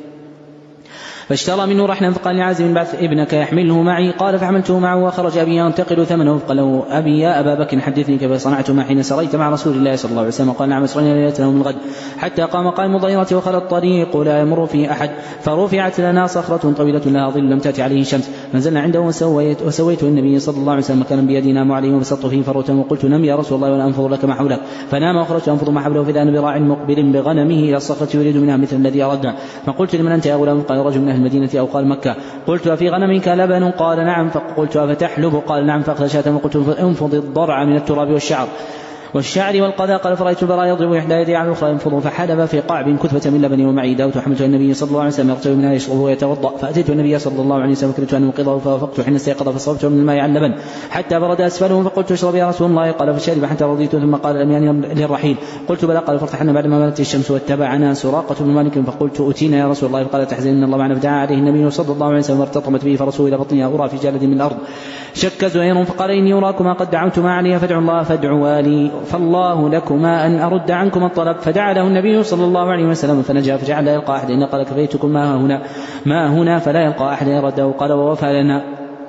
فاشترى منه رحلا فقال لعازب بعث ابنك يحمله معي قال فحملته معه وخرج أبي ينتقل ثمنه فقال له أبي يا أبا بكر حدثني كيف صنعت ما حين سريت مع رسول الله صلى الله عليه وسلم قال نعم سرينا ليلة من الغد حتى قام قائم الظهيرة وخلى الطريق لا يمر فيه أحد فرفعت لنا صخرة طويلة لها ظل لم تأتي عليه شمس فنزلنا عنده وسويت, وسويت النبي صلى الله عليه وسلم مكانا بيدي نام عليه وبسطت فيه فروة وقلت نم يا رسول الله ولا أنفض لك ما حولك فنام وخرجت أنفض ما حوله فإذا أنا براع مقبل بغنمه إلى الصخرة يريد منها مثل الذي أردنا فقلت لمن أنت يا غلام قال رجل من أهل المدينة أو قال مكة قلت أفي غنمك لبن قال نعم فقلت أفتحلب قال نعم فأخذ شاة وقلت انفض الضرع من التراب والشعر والشعر والقذى قال فرأيت البراء يضرب إحدى يديه على الأخرى ينفض فحلب في قعب كثبة من لبن ومعي داوت وحملت النبي صلى الله عليه وسلم يغتوي منها يشربه ويتوضأ فأتيت النبي صلى الله عليه وسلم فكرت أن أوقظه فوافقت حين استيقظ فصببت من الماء على اللبن حتى برد أسفله فقلت اشرب يا رسول الله قال فشرب حتى رضيت ثم قال لم يعني للرحيل قلت بلى قال فارتحلنا بعدما مالت الشمس واتبعنا سراقة بن مالك فقلت أتينا يا رسول الله فقال تحزن إن الله معنا فدعا عليه النبي صلى الله عليه وسلم وارتطمت به فرسول إلى بطنها أرى في جالد من الأرض شك زهير فقال إني أراكما قد دعوتما عليها فادعوا الله فادعوا لي فالله لكما أن أرد عنكم الطلب فدعا له النبي صلى الله عليه وسلم فنجا فجعل لا يلقى أحد إن قال كفيتكم ما هنا ما هنا فلا يلقى أحد يرده قال ووفى لنا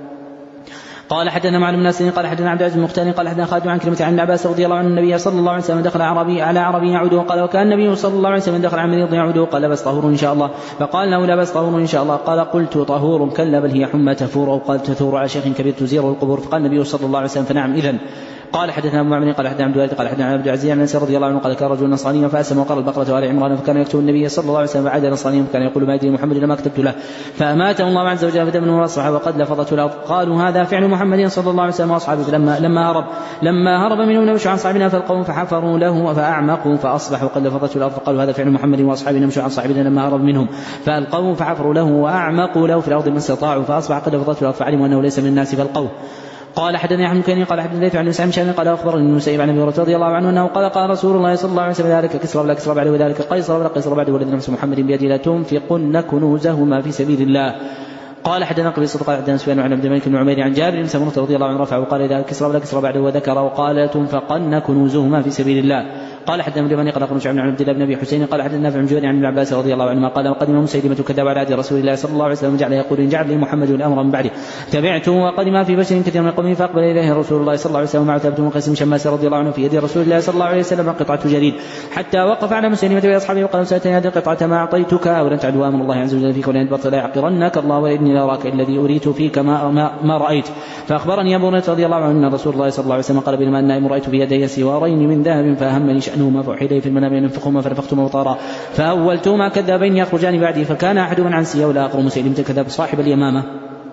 قال حدثنا معلم الناس قال حدثنا عبد العزيز المختار قال حدثنا خالد عن كلمة عن عباس رضي الله عنه النبي صلى الله عليه وسلم دخل عربي على عربي يعوده قال وكان النبي صلى الله عليه وسلم دخل على مريض يعوده قال بس طهور إن شاء الله فقال له لا بس طهور إن شاء الله قال قلت طهور كلا بل هي حمى تفور أو قال تثور على شيخ كبير تزير القبور فقال النبي صلى الله عليه وسلم فنعم إذن قال حدثنا ابو معمر قال حدثنا عبد الوارث قال حدثنا عبد العزيز عن انس رضي الله عنه قال كان رجل نصراني فاسلم وقرأ البقرة وآل عمران فكان يكتب النبي صلى الله عليه وسلم بعد نصراني فكان يقول ما يدري محمد لما كتبت له فأماته الله عز وجل فدمنه واصبح وقد لفظته الأرض قالوا هذا فعل محمد صلى الله عليه وسلم واصحابه لما لما هرب لما هرب منهم نمشوا عن صاحبنا فالقوم فحفروا له فأعمقوا فأصبحوا قد لفظته الأرض فقالوا هذا فعل محمد واصحابه نمشوا عن صاحبنا لما هرب منهم فالقوم فحفروا له وأعمقوا له في الأرض ما استطاعوا فأصبح قد لفظته الأرض فعلموا أنه ليس من الناس فالقوم قال حدثني احمد كان قال حدثني ليث عن سعيد بن قال اخبرني المسيب عن ابي هريره رضي الله عنه انه قال قال رسول الله صلى الله عليه وسلم ذلك كسرى ولا كسرى بعد وذلك قيصر ولا قيصر بعد والذي نفس محمد بيده لا تنفقن كنوزهما في سبيل الله قال حدثنا قبيصة قال حدثنا سفيان عن عبد الملك بن عمير عن جابر بن سمرة رضي الله عنه رفعه وقال اذا كسرى ولا كسرى بعد وذكر وقال تنفقن كنوزهما في سبيل الله قال حدثنا ابن قال قال عن عبد الله بن ابي حسين قال حدثنا نافع بن جبير عن ابن عباس رضي الله عنهما قال قدم مسيلمة كذاب على عهد رسول الله صلى الله عليه وسلم جعل يقول ان جعل لي محمد الامر من بعده تبعته وقدم في بشر كثير من قومه فاقبل اليه رسول الله صلى الله عليه وسلم مع ثابت بن قيس بن شماس رضي الله عنه في يد رسول الله صلى الله عليه وسلم قطعة جريد حتى وقف على مسيلمة واصحابه وقال ساتني هذه القطعة ما اعطيتك ولن تعدوا امر الله عز وجل فيك ولن يدبر لا يعقرنك الله واني لاراك الذي اريت فيك ما, ما, ما رايت فاخبرني ابو هريره رضي الله عنه ان رسول الله صلى الله عليه وسلم قال بينما النائم رايت في يدي سوارين من ذهب فاهمني شانهما فاوحي الي في المنام ان انفخهما فنفختهما وطارا فاولتهما كذابين يخرجان بعدي فكان احدهما عن سيا والاخر مسيلمة كذاب صاحب اليمامه.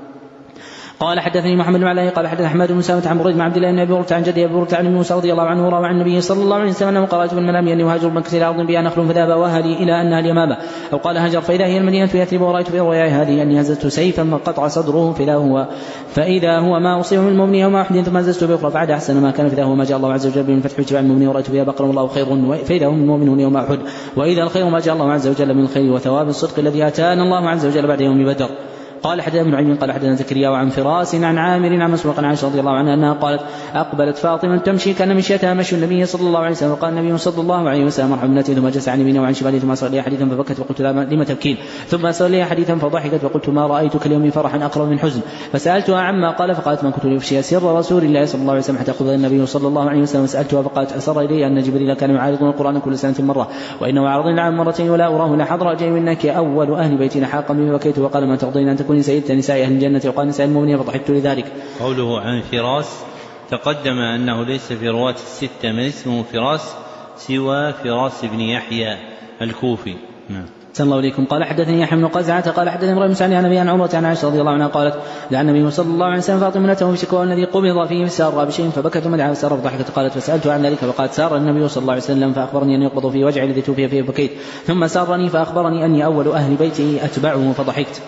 قال حدثني محمد بن علاء قال حدثنا احمد بن سامة عن بريد بن عبد الله بن ابي هريره عن جده ابي هريره عن موسى رضي الله عنه روى عن النبي صلى الله عليه وسلم انه قال في المنام اني اهاجر مكه الى ارض بها نخل فذهب واهلي الى انها اليمامه او قال هاجر فاذا هي المدينه يثرب ورايت في رؤياي هذه اني هززت سيفا قطع صدره فاذا هو فاذا هو ما اصيب من المؤمن وما احد ثم هززته باخرى فعاد احسن ما كان فاذا هو ما جاء الله عز وجل من فتح واتباع المؤمن ورايت فيها بقرا والله خير فاذا هم المؤمنون يوم احد واذا الخير ما جاء الله عز وجل من الخير وثواب الصدق الذي اتانا الله عز وجل بعد يوم بدر. قال حدثنا ابن عيين قال حدثنا زكريا وعن فراس عن عامر عن مسروق عن عائشة رضي الله عنها انها قالت اقبلت فاطمه تمشي كان مشيتها مشي النبي صلى الله عليه وسلم قال النبي صلى الله عليه وسلم مرحبا ابنتي ثم جلس عن يمينه وعن شماله ثم اسر لي حديثا فبكت فقلت لما تبكين ثم اسر لي حديثا فضحكت فقلت ما رايتك اليوم فرحا اقرب من حزن فسالتها عما قال فقالت ما كنت لافشي سر رسول الله صلى الله عليه وسلم حتى قبض النبي صلى الله عليه وسلم سالتها فقالت اسر الي ان جبريل كان يعارض القران كل سنه مره وانه عرض العام مرتين ولا اراه لا حضر اجل منك اول اهل بيتنا حاقا بي وبكيت وقال ما ترضين ان تكوني سيدة نساء اهل الجنه وقال نساء المؤمنين فضحكت لذلك. قوله عن فراس تقدم انه ليس في رواة الستة من اسمه فراس سوى فراس بن يحيى الكوفي. نعم. صلى الله عليكم. قال حدثني يحيى بن قزعة قال حدثني امرؤ بن سعد عن ابي عن عمرة عن عائشة رضي الله عنها قالت دعا النبي صلى الله عليه وسلم فاطمة ابنته بشكوى الذي قبض فيه سار بشيء فبكت ثم دعا فسار فضحكت قالت فسألت عن ذلك فقالت سار النبي صلى الله عليه وسلم فأخبرني أن يقبض في وجعي الذي توفي فيه فبكيت ثم سارني فأخبرني أني أول أهل بيته أتبعه فضحكت.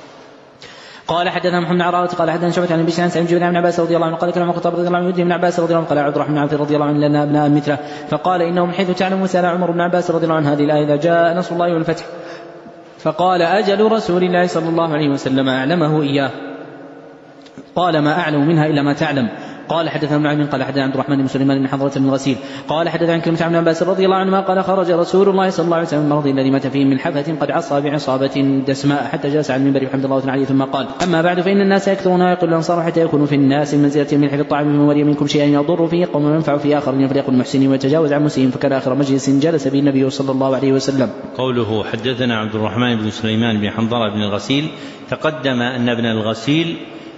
قال حدثنا محمد بن عرارة قال حدثنا شعبة عن بشير عن سعيد بن عباس رضي الله عنه قال كلام الخطاب رضي الله عنه يدي ابن عباس رضي الله عنه قال عبد الرحمن بن عوف رضي الله عنه لنا ابناء مثله فقال انه من حيث تعلم سال عمر بن عباس رضي الله عنه هذه الايه اذا جاء نصر الله والفتح فقال اجل رسول الله صلى الله عليه وسلم اعلمه اياه. قال ما أعلم منها إلا ما تعلم. قال حدثنا ابن عبد قال حدثنا عبد الرحمن بن سليمان بن حضرة بن غسيل قال حدثنا عن كلمة عن عباس رضي الله عنهما قال خرج رسول الله صلى الله عليه وسلم المرض الذي مات فيه من حفة قد عصى بعصابة دسماء حتى جلس على المنبر بحمد الله عليه ثم قال أما بعد فإن الناس يكثرون ويقل الأنصار حتى يكونوا في الناس منزلة الملح في الطعام من ولي منكم شيئا يضر فيه قوم ينفع فيه آخرين فليقل محسنين ويتجاوز عن مسيئين فكان آخر مجلس جلس به النبي صلى الله عليه وسلم. قوله حدثنا عبد الرحمن بن سليمان بن حنظلة بن الغسيل تقدم أن ابن الغسيل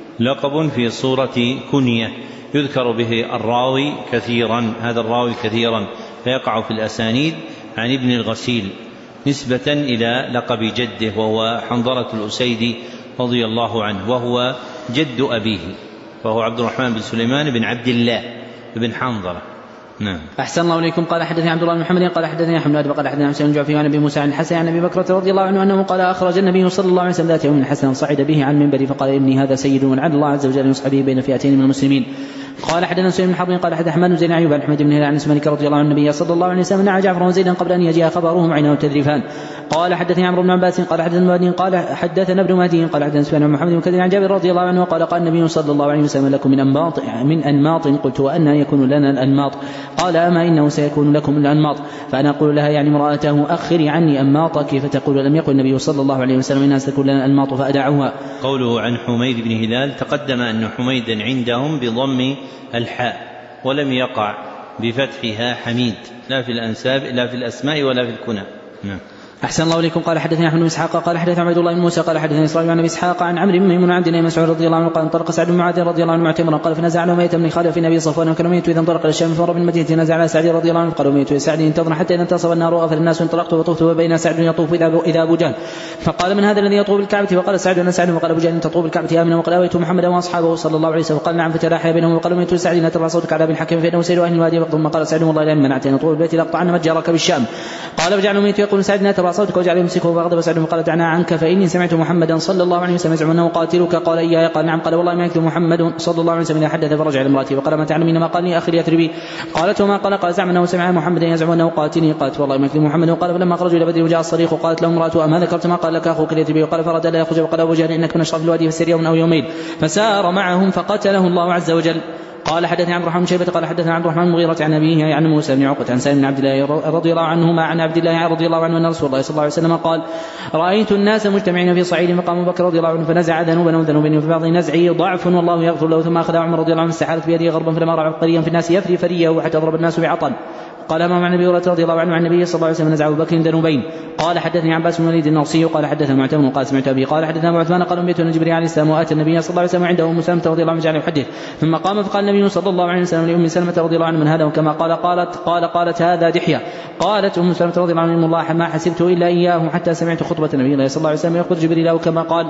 لقب في صورة كنية يذكر به الراوي كثيرا، هذا الراوي كثيرا فيقع في الأسانيد عن ابن الغسيل نسبة إلى لقب جده وهو حنظلة الأسيدي رضي الله عنه وهو جد أبيه، وهو عبد الرحمن بن سليمان بن عبد الله بن حنظلة. نعم. أحسن الله إليكم. قال حدثني عبد الله بن محمد قال حدثني حماد قال حدثنا حسين جعفي عن أبي موسى عن الحسن عن أبي بكرة رضي الله عنه أنه قال أخرج النبي صلى الله عليه وسلم ذات يوم الحسن صعد به عن المنبر فقال إني هذا سيد ولعل الله عز وجل يصحى به بين فئتين من المسلمين. قال حدثنا سليم بن حرب قال حدث حماد بن زيد عن أحمد بن هلال عن مالك رضي الله عنه النبي صلى الله عليه وسلم نعى جعفر وزيدا قبل أن يجيء خبرهم عينه تذرفان. قال حدثني عمرو بن عباس قال حدثنا ابن قال حدثنا ابن مهدي قال حدثنا سفيان بن محمد بن كثير عن جابر رضي الله عنه قال قال النبي صلى الله عليه وسلم لكم من أنماط من أنماط قلت وأن يكون لنا الأنماط قال أما إنه سيكون لكم الأنماط فأنا أقول لها يعني امرأته أخري عني أنماطك فتقول لم يقل النبي صلى الله عليه وسلم إنها ستكون لنا الأنماط فأدعوها. قوله عن حميد بن هلال تقدم أن حميدا عندهم بضم الحاء ولم يقع بفتحها حميد لا في الأنساب لا في الأسماء ولا في الكنى. نعم. أحسن الله إليكم. قال حدثني أحمد بن إسحاق قال حدثنا عبد الله بن موسى قال حدثني إسرائيل عن أبي إسحاق عن عمرو بن ميمون عن ابن مسعود رضي الله عنه قال انطلق سعد بن معاذ رضي الله عنه معتمرا قال فنزع له ميت من خالف النبي صفوان وكان ميت إذا انطلق إلى الشام فمر بالمدينة نزع على سعد رضي الله عنه قال ميت سعد انتظر حتى إذا انتصف النار وغفل الناس وانطلقت وطفت وبين سعد يطوف إذا أبو جهل فقال من هذا الذي يطوف بالكعبة فقال سعد أنا سعد وقال أبو جهل تطوف بالكعبة آمنا وقال أويت محمدا وأصحابه صلى الله عليه وسلم قال نعم فتلاحى بينهم وقال ميت سعد لا ترفع صوتك على ابن الحكم فإنه سيد أهل الوادي ثم قال سعد والله لئن منعت أن أطوف البيت لأقطعن متجرك بالشام قال وجعل ميت يقول سعد لا ترفع صوتك وجعل يمسكه فغضب سعد فقال دعنا عنك فإني سمعت محمدا صلى الله عليه وسلم يزعم أنه قاتلك قال إياه قال نعم قال والله ما يكتب محمد صلى الله عليه وسلم إذا حدث فرجع لامرأته وقال ما تعلمين ما قال لي أخي يثربي قالت وما قال قال زعم أنه سمع محمدا يزعم أنه قاتلني قالت والله ما يكتب محمد وقال فلما خرجوا إلى بدر وجاء الصريخ وقالت له امرأته أما ذكرت ما قال لك أخوك يثربي وقال فرد لا يخرج وقال أبو جهل إنك من أشرف الوادي فسير يوم أو يومين فسار معهم فقتله الله عز وجل. قال حدثني عبد الرحمن بن شيبة قال حدثنا عبد الرحمن المغيرة عن أبيه عن موسى بن عقبة عن سالم بن عبد الله رضي الله عنهما عن عبد الله رضي الله عنه أن رسول الله صلى الله عليه وسلم قال رأيت الناس مجتمعين في صعيد فقام بكر رضي الله عنه فنزع ذنوبا وذنوبا في بعض نزعه ضعف والله يغفر له ثم أخذ عمر رضي الله عنه السحالة بيده غربا فلما رأى عبقريا في الناس يفري فريه حتى ضرب الناس بعطن قال ما مع النبي رضي الله عنه عن النبي صلى الله عليه وسلم نزع أبو بكر ذنوبين. قال حدثني عباس بن وليد النصي قال حدثنا معتمر قال سمعت أبي قال حدثنا أبو عثمان قال أنبئت أن جبريل عليه السلام وآتى النبي صلى الله عليه وسلم عنده أم سلمة رضي الله عنه جعل يحدث ثم قام فقال النبي صلى الله عليه وسلم لأم سلمة رضي الله عنه من هذا وكما قال قالت قال قالت هذا دحية. قالت أم سلمة رضي الله عنه الله ما حسبت إلا إياه حتى سمعت خطبة النبي صلى الله عليه وسلم يخبر جبريل كما قال.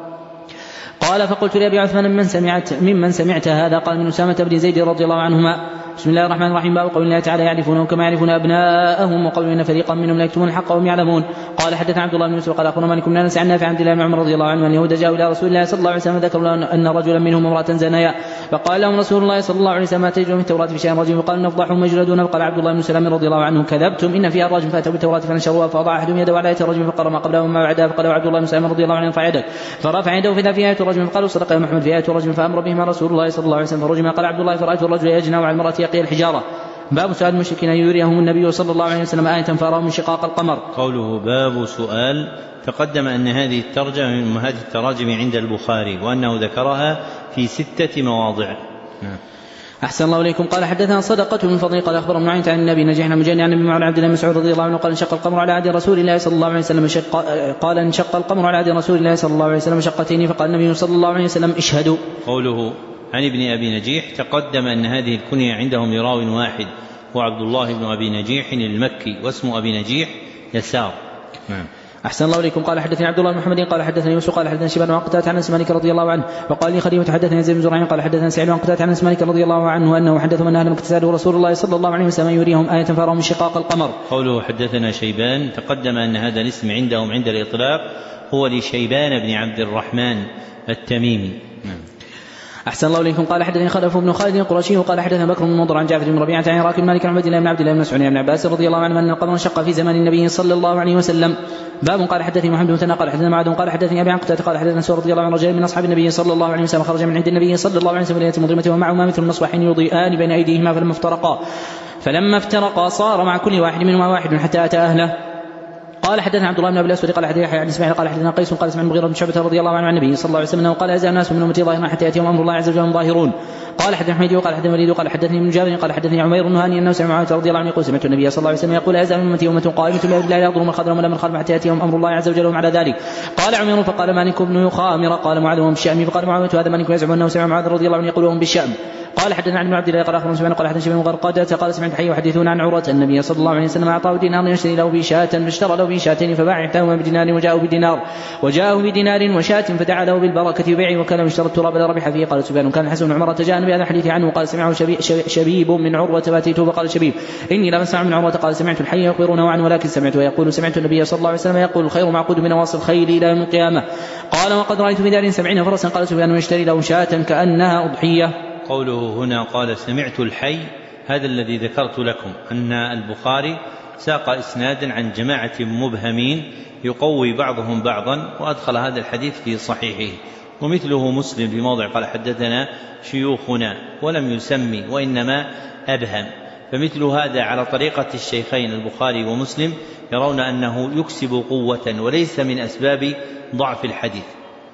قال فقلت لأبي عثمان ممن سمعت ممن سمعت هذا قال من أسامة بن زيد رضي الله عنهما. بسم الله الرحمن الرحيم. باب قول الله تعالى يعرفونهم كما يعرفون أبناءهم وقول إن فريقا منهم لا يكتمون الحق وهم يعلمون. قال حدثنا عبد الله بن يوسف قال أخبرنا مالك بن أنس عن نافع عن عبد الله بن عمر رضي الله عنه أن اليهود جاءوا إلى رسول الله صلى الله عليه وسلم ذكروا أن رجلا منهم امرأة زنايا فقال لهم رسول الله صلى الله عليه وسلم ما تجدون من التوراة في شيء رجيم وقال نفضحهم مجلدون. فقال عبد الله بن سلام رضي الله عنه كذبتم إن فيها الرجم فأتوا بالتوراة فنشروها فوضع أحدهم يده على آية الرجم فقرأ ما قبله وما بعدها فقال عبد الله بن سلام رضي الله عنه ارفع يدك فرفع يده فإذا فيها آية الرجم فقالوا صدق يا محمد في آية الرجم فأمر بهما رسول الله صلى الله عليه وسلم فرجم. قال عبد الله فرأيت الرجل يجنى على المرأة يقي الحجارة. باب سؤال المشركين يريهم النبي صلى الله عليه وسلم آية فأراهم من شقاق القمر. قوله باب سؤال تقدم أن هذه الترجمة من أمهات التراجم عند البخاري وأنه ذكرها في ستة مواضع. نعم. أحسن الله إليكم. قال حدثنا صدقة من فضل قال أخبر معين عن النبي نجحنا مجاني عن النبي مع عبد الله بن مسعود رضي الله عنه قال انشق القمر على عهد رسول الله صلى الله عليه وسلم شق قال انشق القمر على عهد رسول الله صلى الله عليه وسلم شقتين فقال النبي صلى الله عليه وسلم اشهدوا. قوله عن ابن أبي نجيح تقدم أن هذه الكنية عندهم لراو واحد وعبد الله بن أبي نجيح المكي واسم أبي نجيح يسار. نعم. أحسن الله إليكم. قال حدثني عبد الله بن محمد قال حدثني يوسف قال حدثني شيبان وقتات عن مالك رضي الله عنه وقال لي خليفة حدثني زيد بن زرعين قال حدثنا سعيد وقتات عن مالك رضي الله عنه أنه حدث من أهل مكة سأله رسول الله صلى الله عليه وسلم يريهم آية فأراهم من شقاق القمر. قوله حدثنا شيبان تقدم أن هذا الاسم عندهم عند الإطلاق هو لشيبان بن عبد الرحمن التميمي. نعم. أحسن الله إليكم. قال حدثني خلف بن خالد القرشي قال حدثنا بكر بن منظر عن جعفر بن ربيعة عن عراك بن مالك عن عبد الله بن عبد الله بن مسعود عن عباس رضي الله عنه أن القمر انشق في زمان النبي صلى الله عليه وسلم. باب قال حدثني محمد بن ثنا قال حدثنا معاذ قال حدثني أبي عن قتادة قال حدثنا سعد رضي الله عنه رجال من أصحاب النبي صلى الله عليه وسلم خرج من عند النبي صلى الله عليه وسلم ليلة مظلمة ومعهما مثل المصباحين يضيئان بين أيديهما فلما افترقا فلما افترقا صار مع كل واحد منهما واحد حتى أتى أهله. قال حدثنا عبد الله بن ابي الاسود قال حدثنا يحيى عن اسماعيل قال حدثنا قيس قال سمع المغيرة بن شعبة رضي الله عنه عن النبي صلى الله عليه وسلم قال يزال الناس من امتي ظاهرين حتى ياتيهم امر الله عز وجل ظاهرون. قال حدثنا حميد قال حدثنا وليد قال حدثني ابن جابر قال حدثني عمير بن هاني انه سمع معاوية رضي الله عنه يقول سمعت النبي صلى الله عليه وسلم يقول يزال من امتي امه قائمه لا يضر من خضرهم ولا من خلف حتى ياتيهم امر الله عز وجل وهم على ذلك. قال عمير فقال مالك بن يخامر قال معاذ وهم بالشام فقال معاوية هذا مالك يزعم انه سمع معاذ رضي الله عنه يقول وهم بالشام. قال حدثنا عن ابن عبد الله قال اخبرنا سفيان قال حدثنا بن غرقادة قال سمعت حي يحدثون عن عروة النبي صلى الله عليه وسلم اعطاه دينار يشتري له بشاة فاشترى له بشاتين فباع احداهما بدينار وجاءه بدينار وجاءه بدينار وشاة فدعا له بالبركة ببيعه وكان اشترى التراب لا ربح فيه. قال سفيان كان الحسن بن عمر تجاء بهذا الحديث عنه قال سمعه شبي شبيب من عروة فاتيته فقال شبيب اني لم اسمع من عروة قال سمعت الحي يخبرونه عنه ولكن سمعت ويقول سمعت النبي صلى الله عليه وسلم يقول الخير معقود بنواصي الخيل الى يوم القيامة. قال وقد رايت بدار سبعين فرسا قال سفيان يشتري له شاة كأنها أضحية. قوله هنا قال سمعت الحي هذا الذي ذكرت لكم أن البخاري ساق إسنادا عن جماعة مبهمين يقوي بعضهم بعضا وأدخل هذا الحديث في صحيحه. ومثله مسلم في موضع قال حدثنا شيوخنا ولم يسمي وإنما أبهم. فمثل هذا على طريقة الشيخين البخاري ومسلم يرون أنه يكسب قوة وليس من أسباب ضعف الحديث.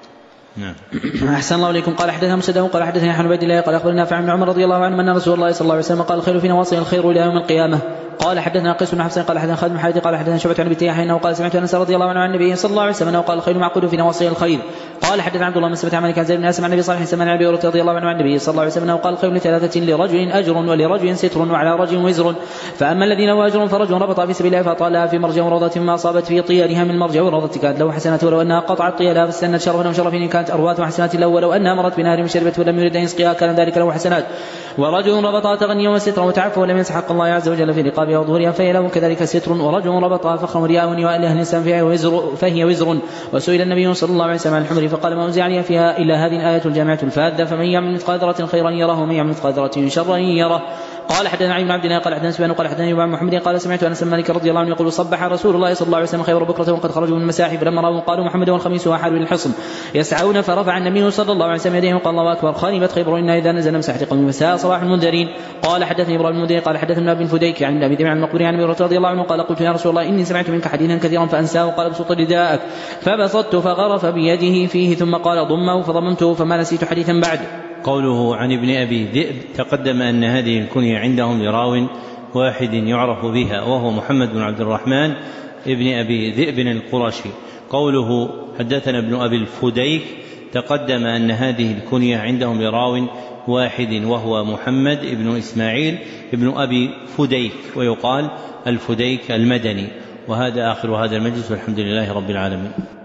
نعم. أحسن الله إليكم. قال حدثنا مسدد قال حدثنا عن عبيد الله قال أخبرنا نافع عن عمر رضي الله عنه أن رسول الله صلى الله عليه وسلم قال الخير في نواصي الخير إلى يوم القيامة. قال حدثنا قيس بن حفص قال حدثنا خالد بن حارث قال حدثنا شعبة عن ابي تياح انه قال سمعت انس رضي الله عنه عن النبي صلى الله عليه وسلم انه قال الخير معقود في نواصي الخير. قال حدثنا عبد الله بن سبت عن مالك عن زيد بن اسلم عن النبي صلى الله عليه وسلم عن ابي هريرة رضي الله عنه عن النبي صلى الله عليه وسلم انه قال الخير لثلاثة لرجل اجر ولرجل ستر وعلى رجل وزر. فاما الذين له اجر فرجل ربط في سبيل الله فطالها في مرجع روضة ما اصابت في طيرها من مرجع روضة كانت له حسنات ولو انها قطعت طيرها فاستنت شرفا وشرفين كانت ارواث وحسنات له ولو انها مرت بنهر شربت ولم يرد ان يسقيها كان ذلك له حسنات. ورجل ربطها تغنيا وسترا وتعفوا ولم ينس حق الله عز وجل في رقابها وظهورها فهي له كذلك ستر. ورجل ربطها فخرا ورياء ونواء لاهل الانسان فهي وزر, فهي وزر. وسئل النبي صلى الله عليه وسلم عن الحمر فقال ما انزل علي فيها الا هذه الايه الجامعه الفاذه فمن يعمل مثقال ذره خيرا يره ومن يعمل مثقال ذره شرا يره. قال حدثنا علي بن عبد الله قال حدثنا سفيان قال حدثنا ابن محمد قال سمعت انس بن مالك رضي الله عنه يقول صبح رسول الله صلى الله عليه وسلم خير بكرة وقد خرجوا من المساحي فلما راوا قالوا محمد والخميس وحال الحصن يسعون فرفع النبي صلى الله عليه وسلم يديه وقال الله اكبر خربت خيبر إنا اذا نزل مساحه قوم مساء صباح المنذرين. قال حدثني ابراهيم المنذري قال حدثنا ابن فديك عن ابي دمع المقبري عن ابي هريرة رضي الله عنه قال قلت يا رسول الله اني سمعت منك حديثا كثيرا فانساه قال ابسط رداءك فبسطت فغرف بيده فيه ثم قال ضمه فضممته فما نسيت حديثا بعد. قوله عن ابن أبي ذئب تقدم أن هذه الكنية عندهم لراو واحد يعرف بها وهو محمد بن عبد الرحمن ابن أبي ذئب القرشي. قوله حدثنا ابن أبي الفديك تقدم أن هذه الكنية عندهم لراو واحد وهو محمد ابن إسماعيل ابن أبي فديك ويقال الفديك المدني. وهذا آخر هذا المجلس والحمد لله رب العالمين.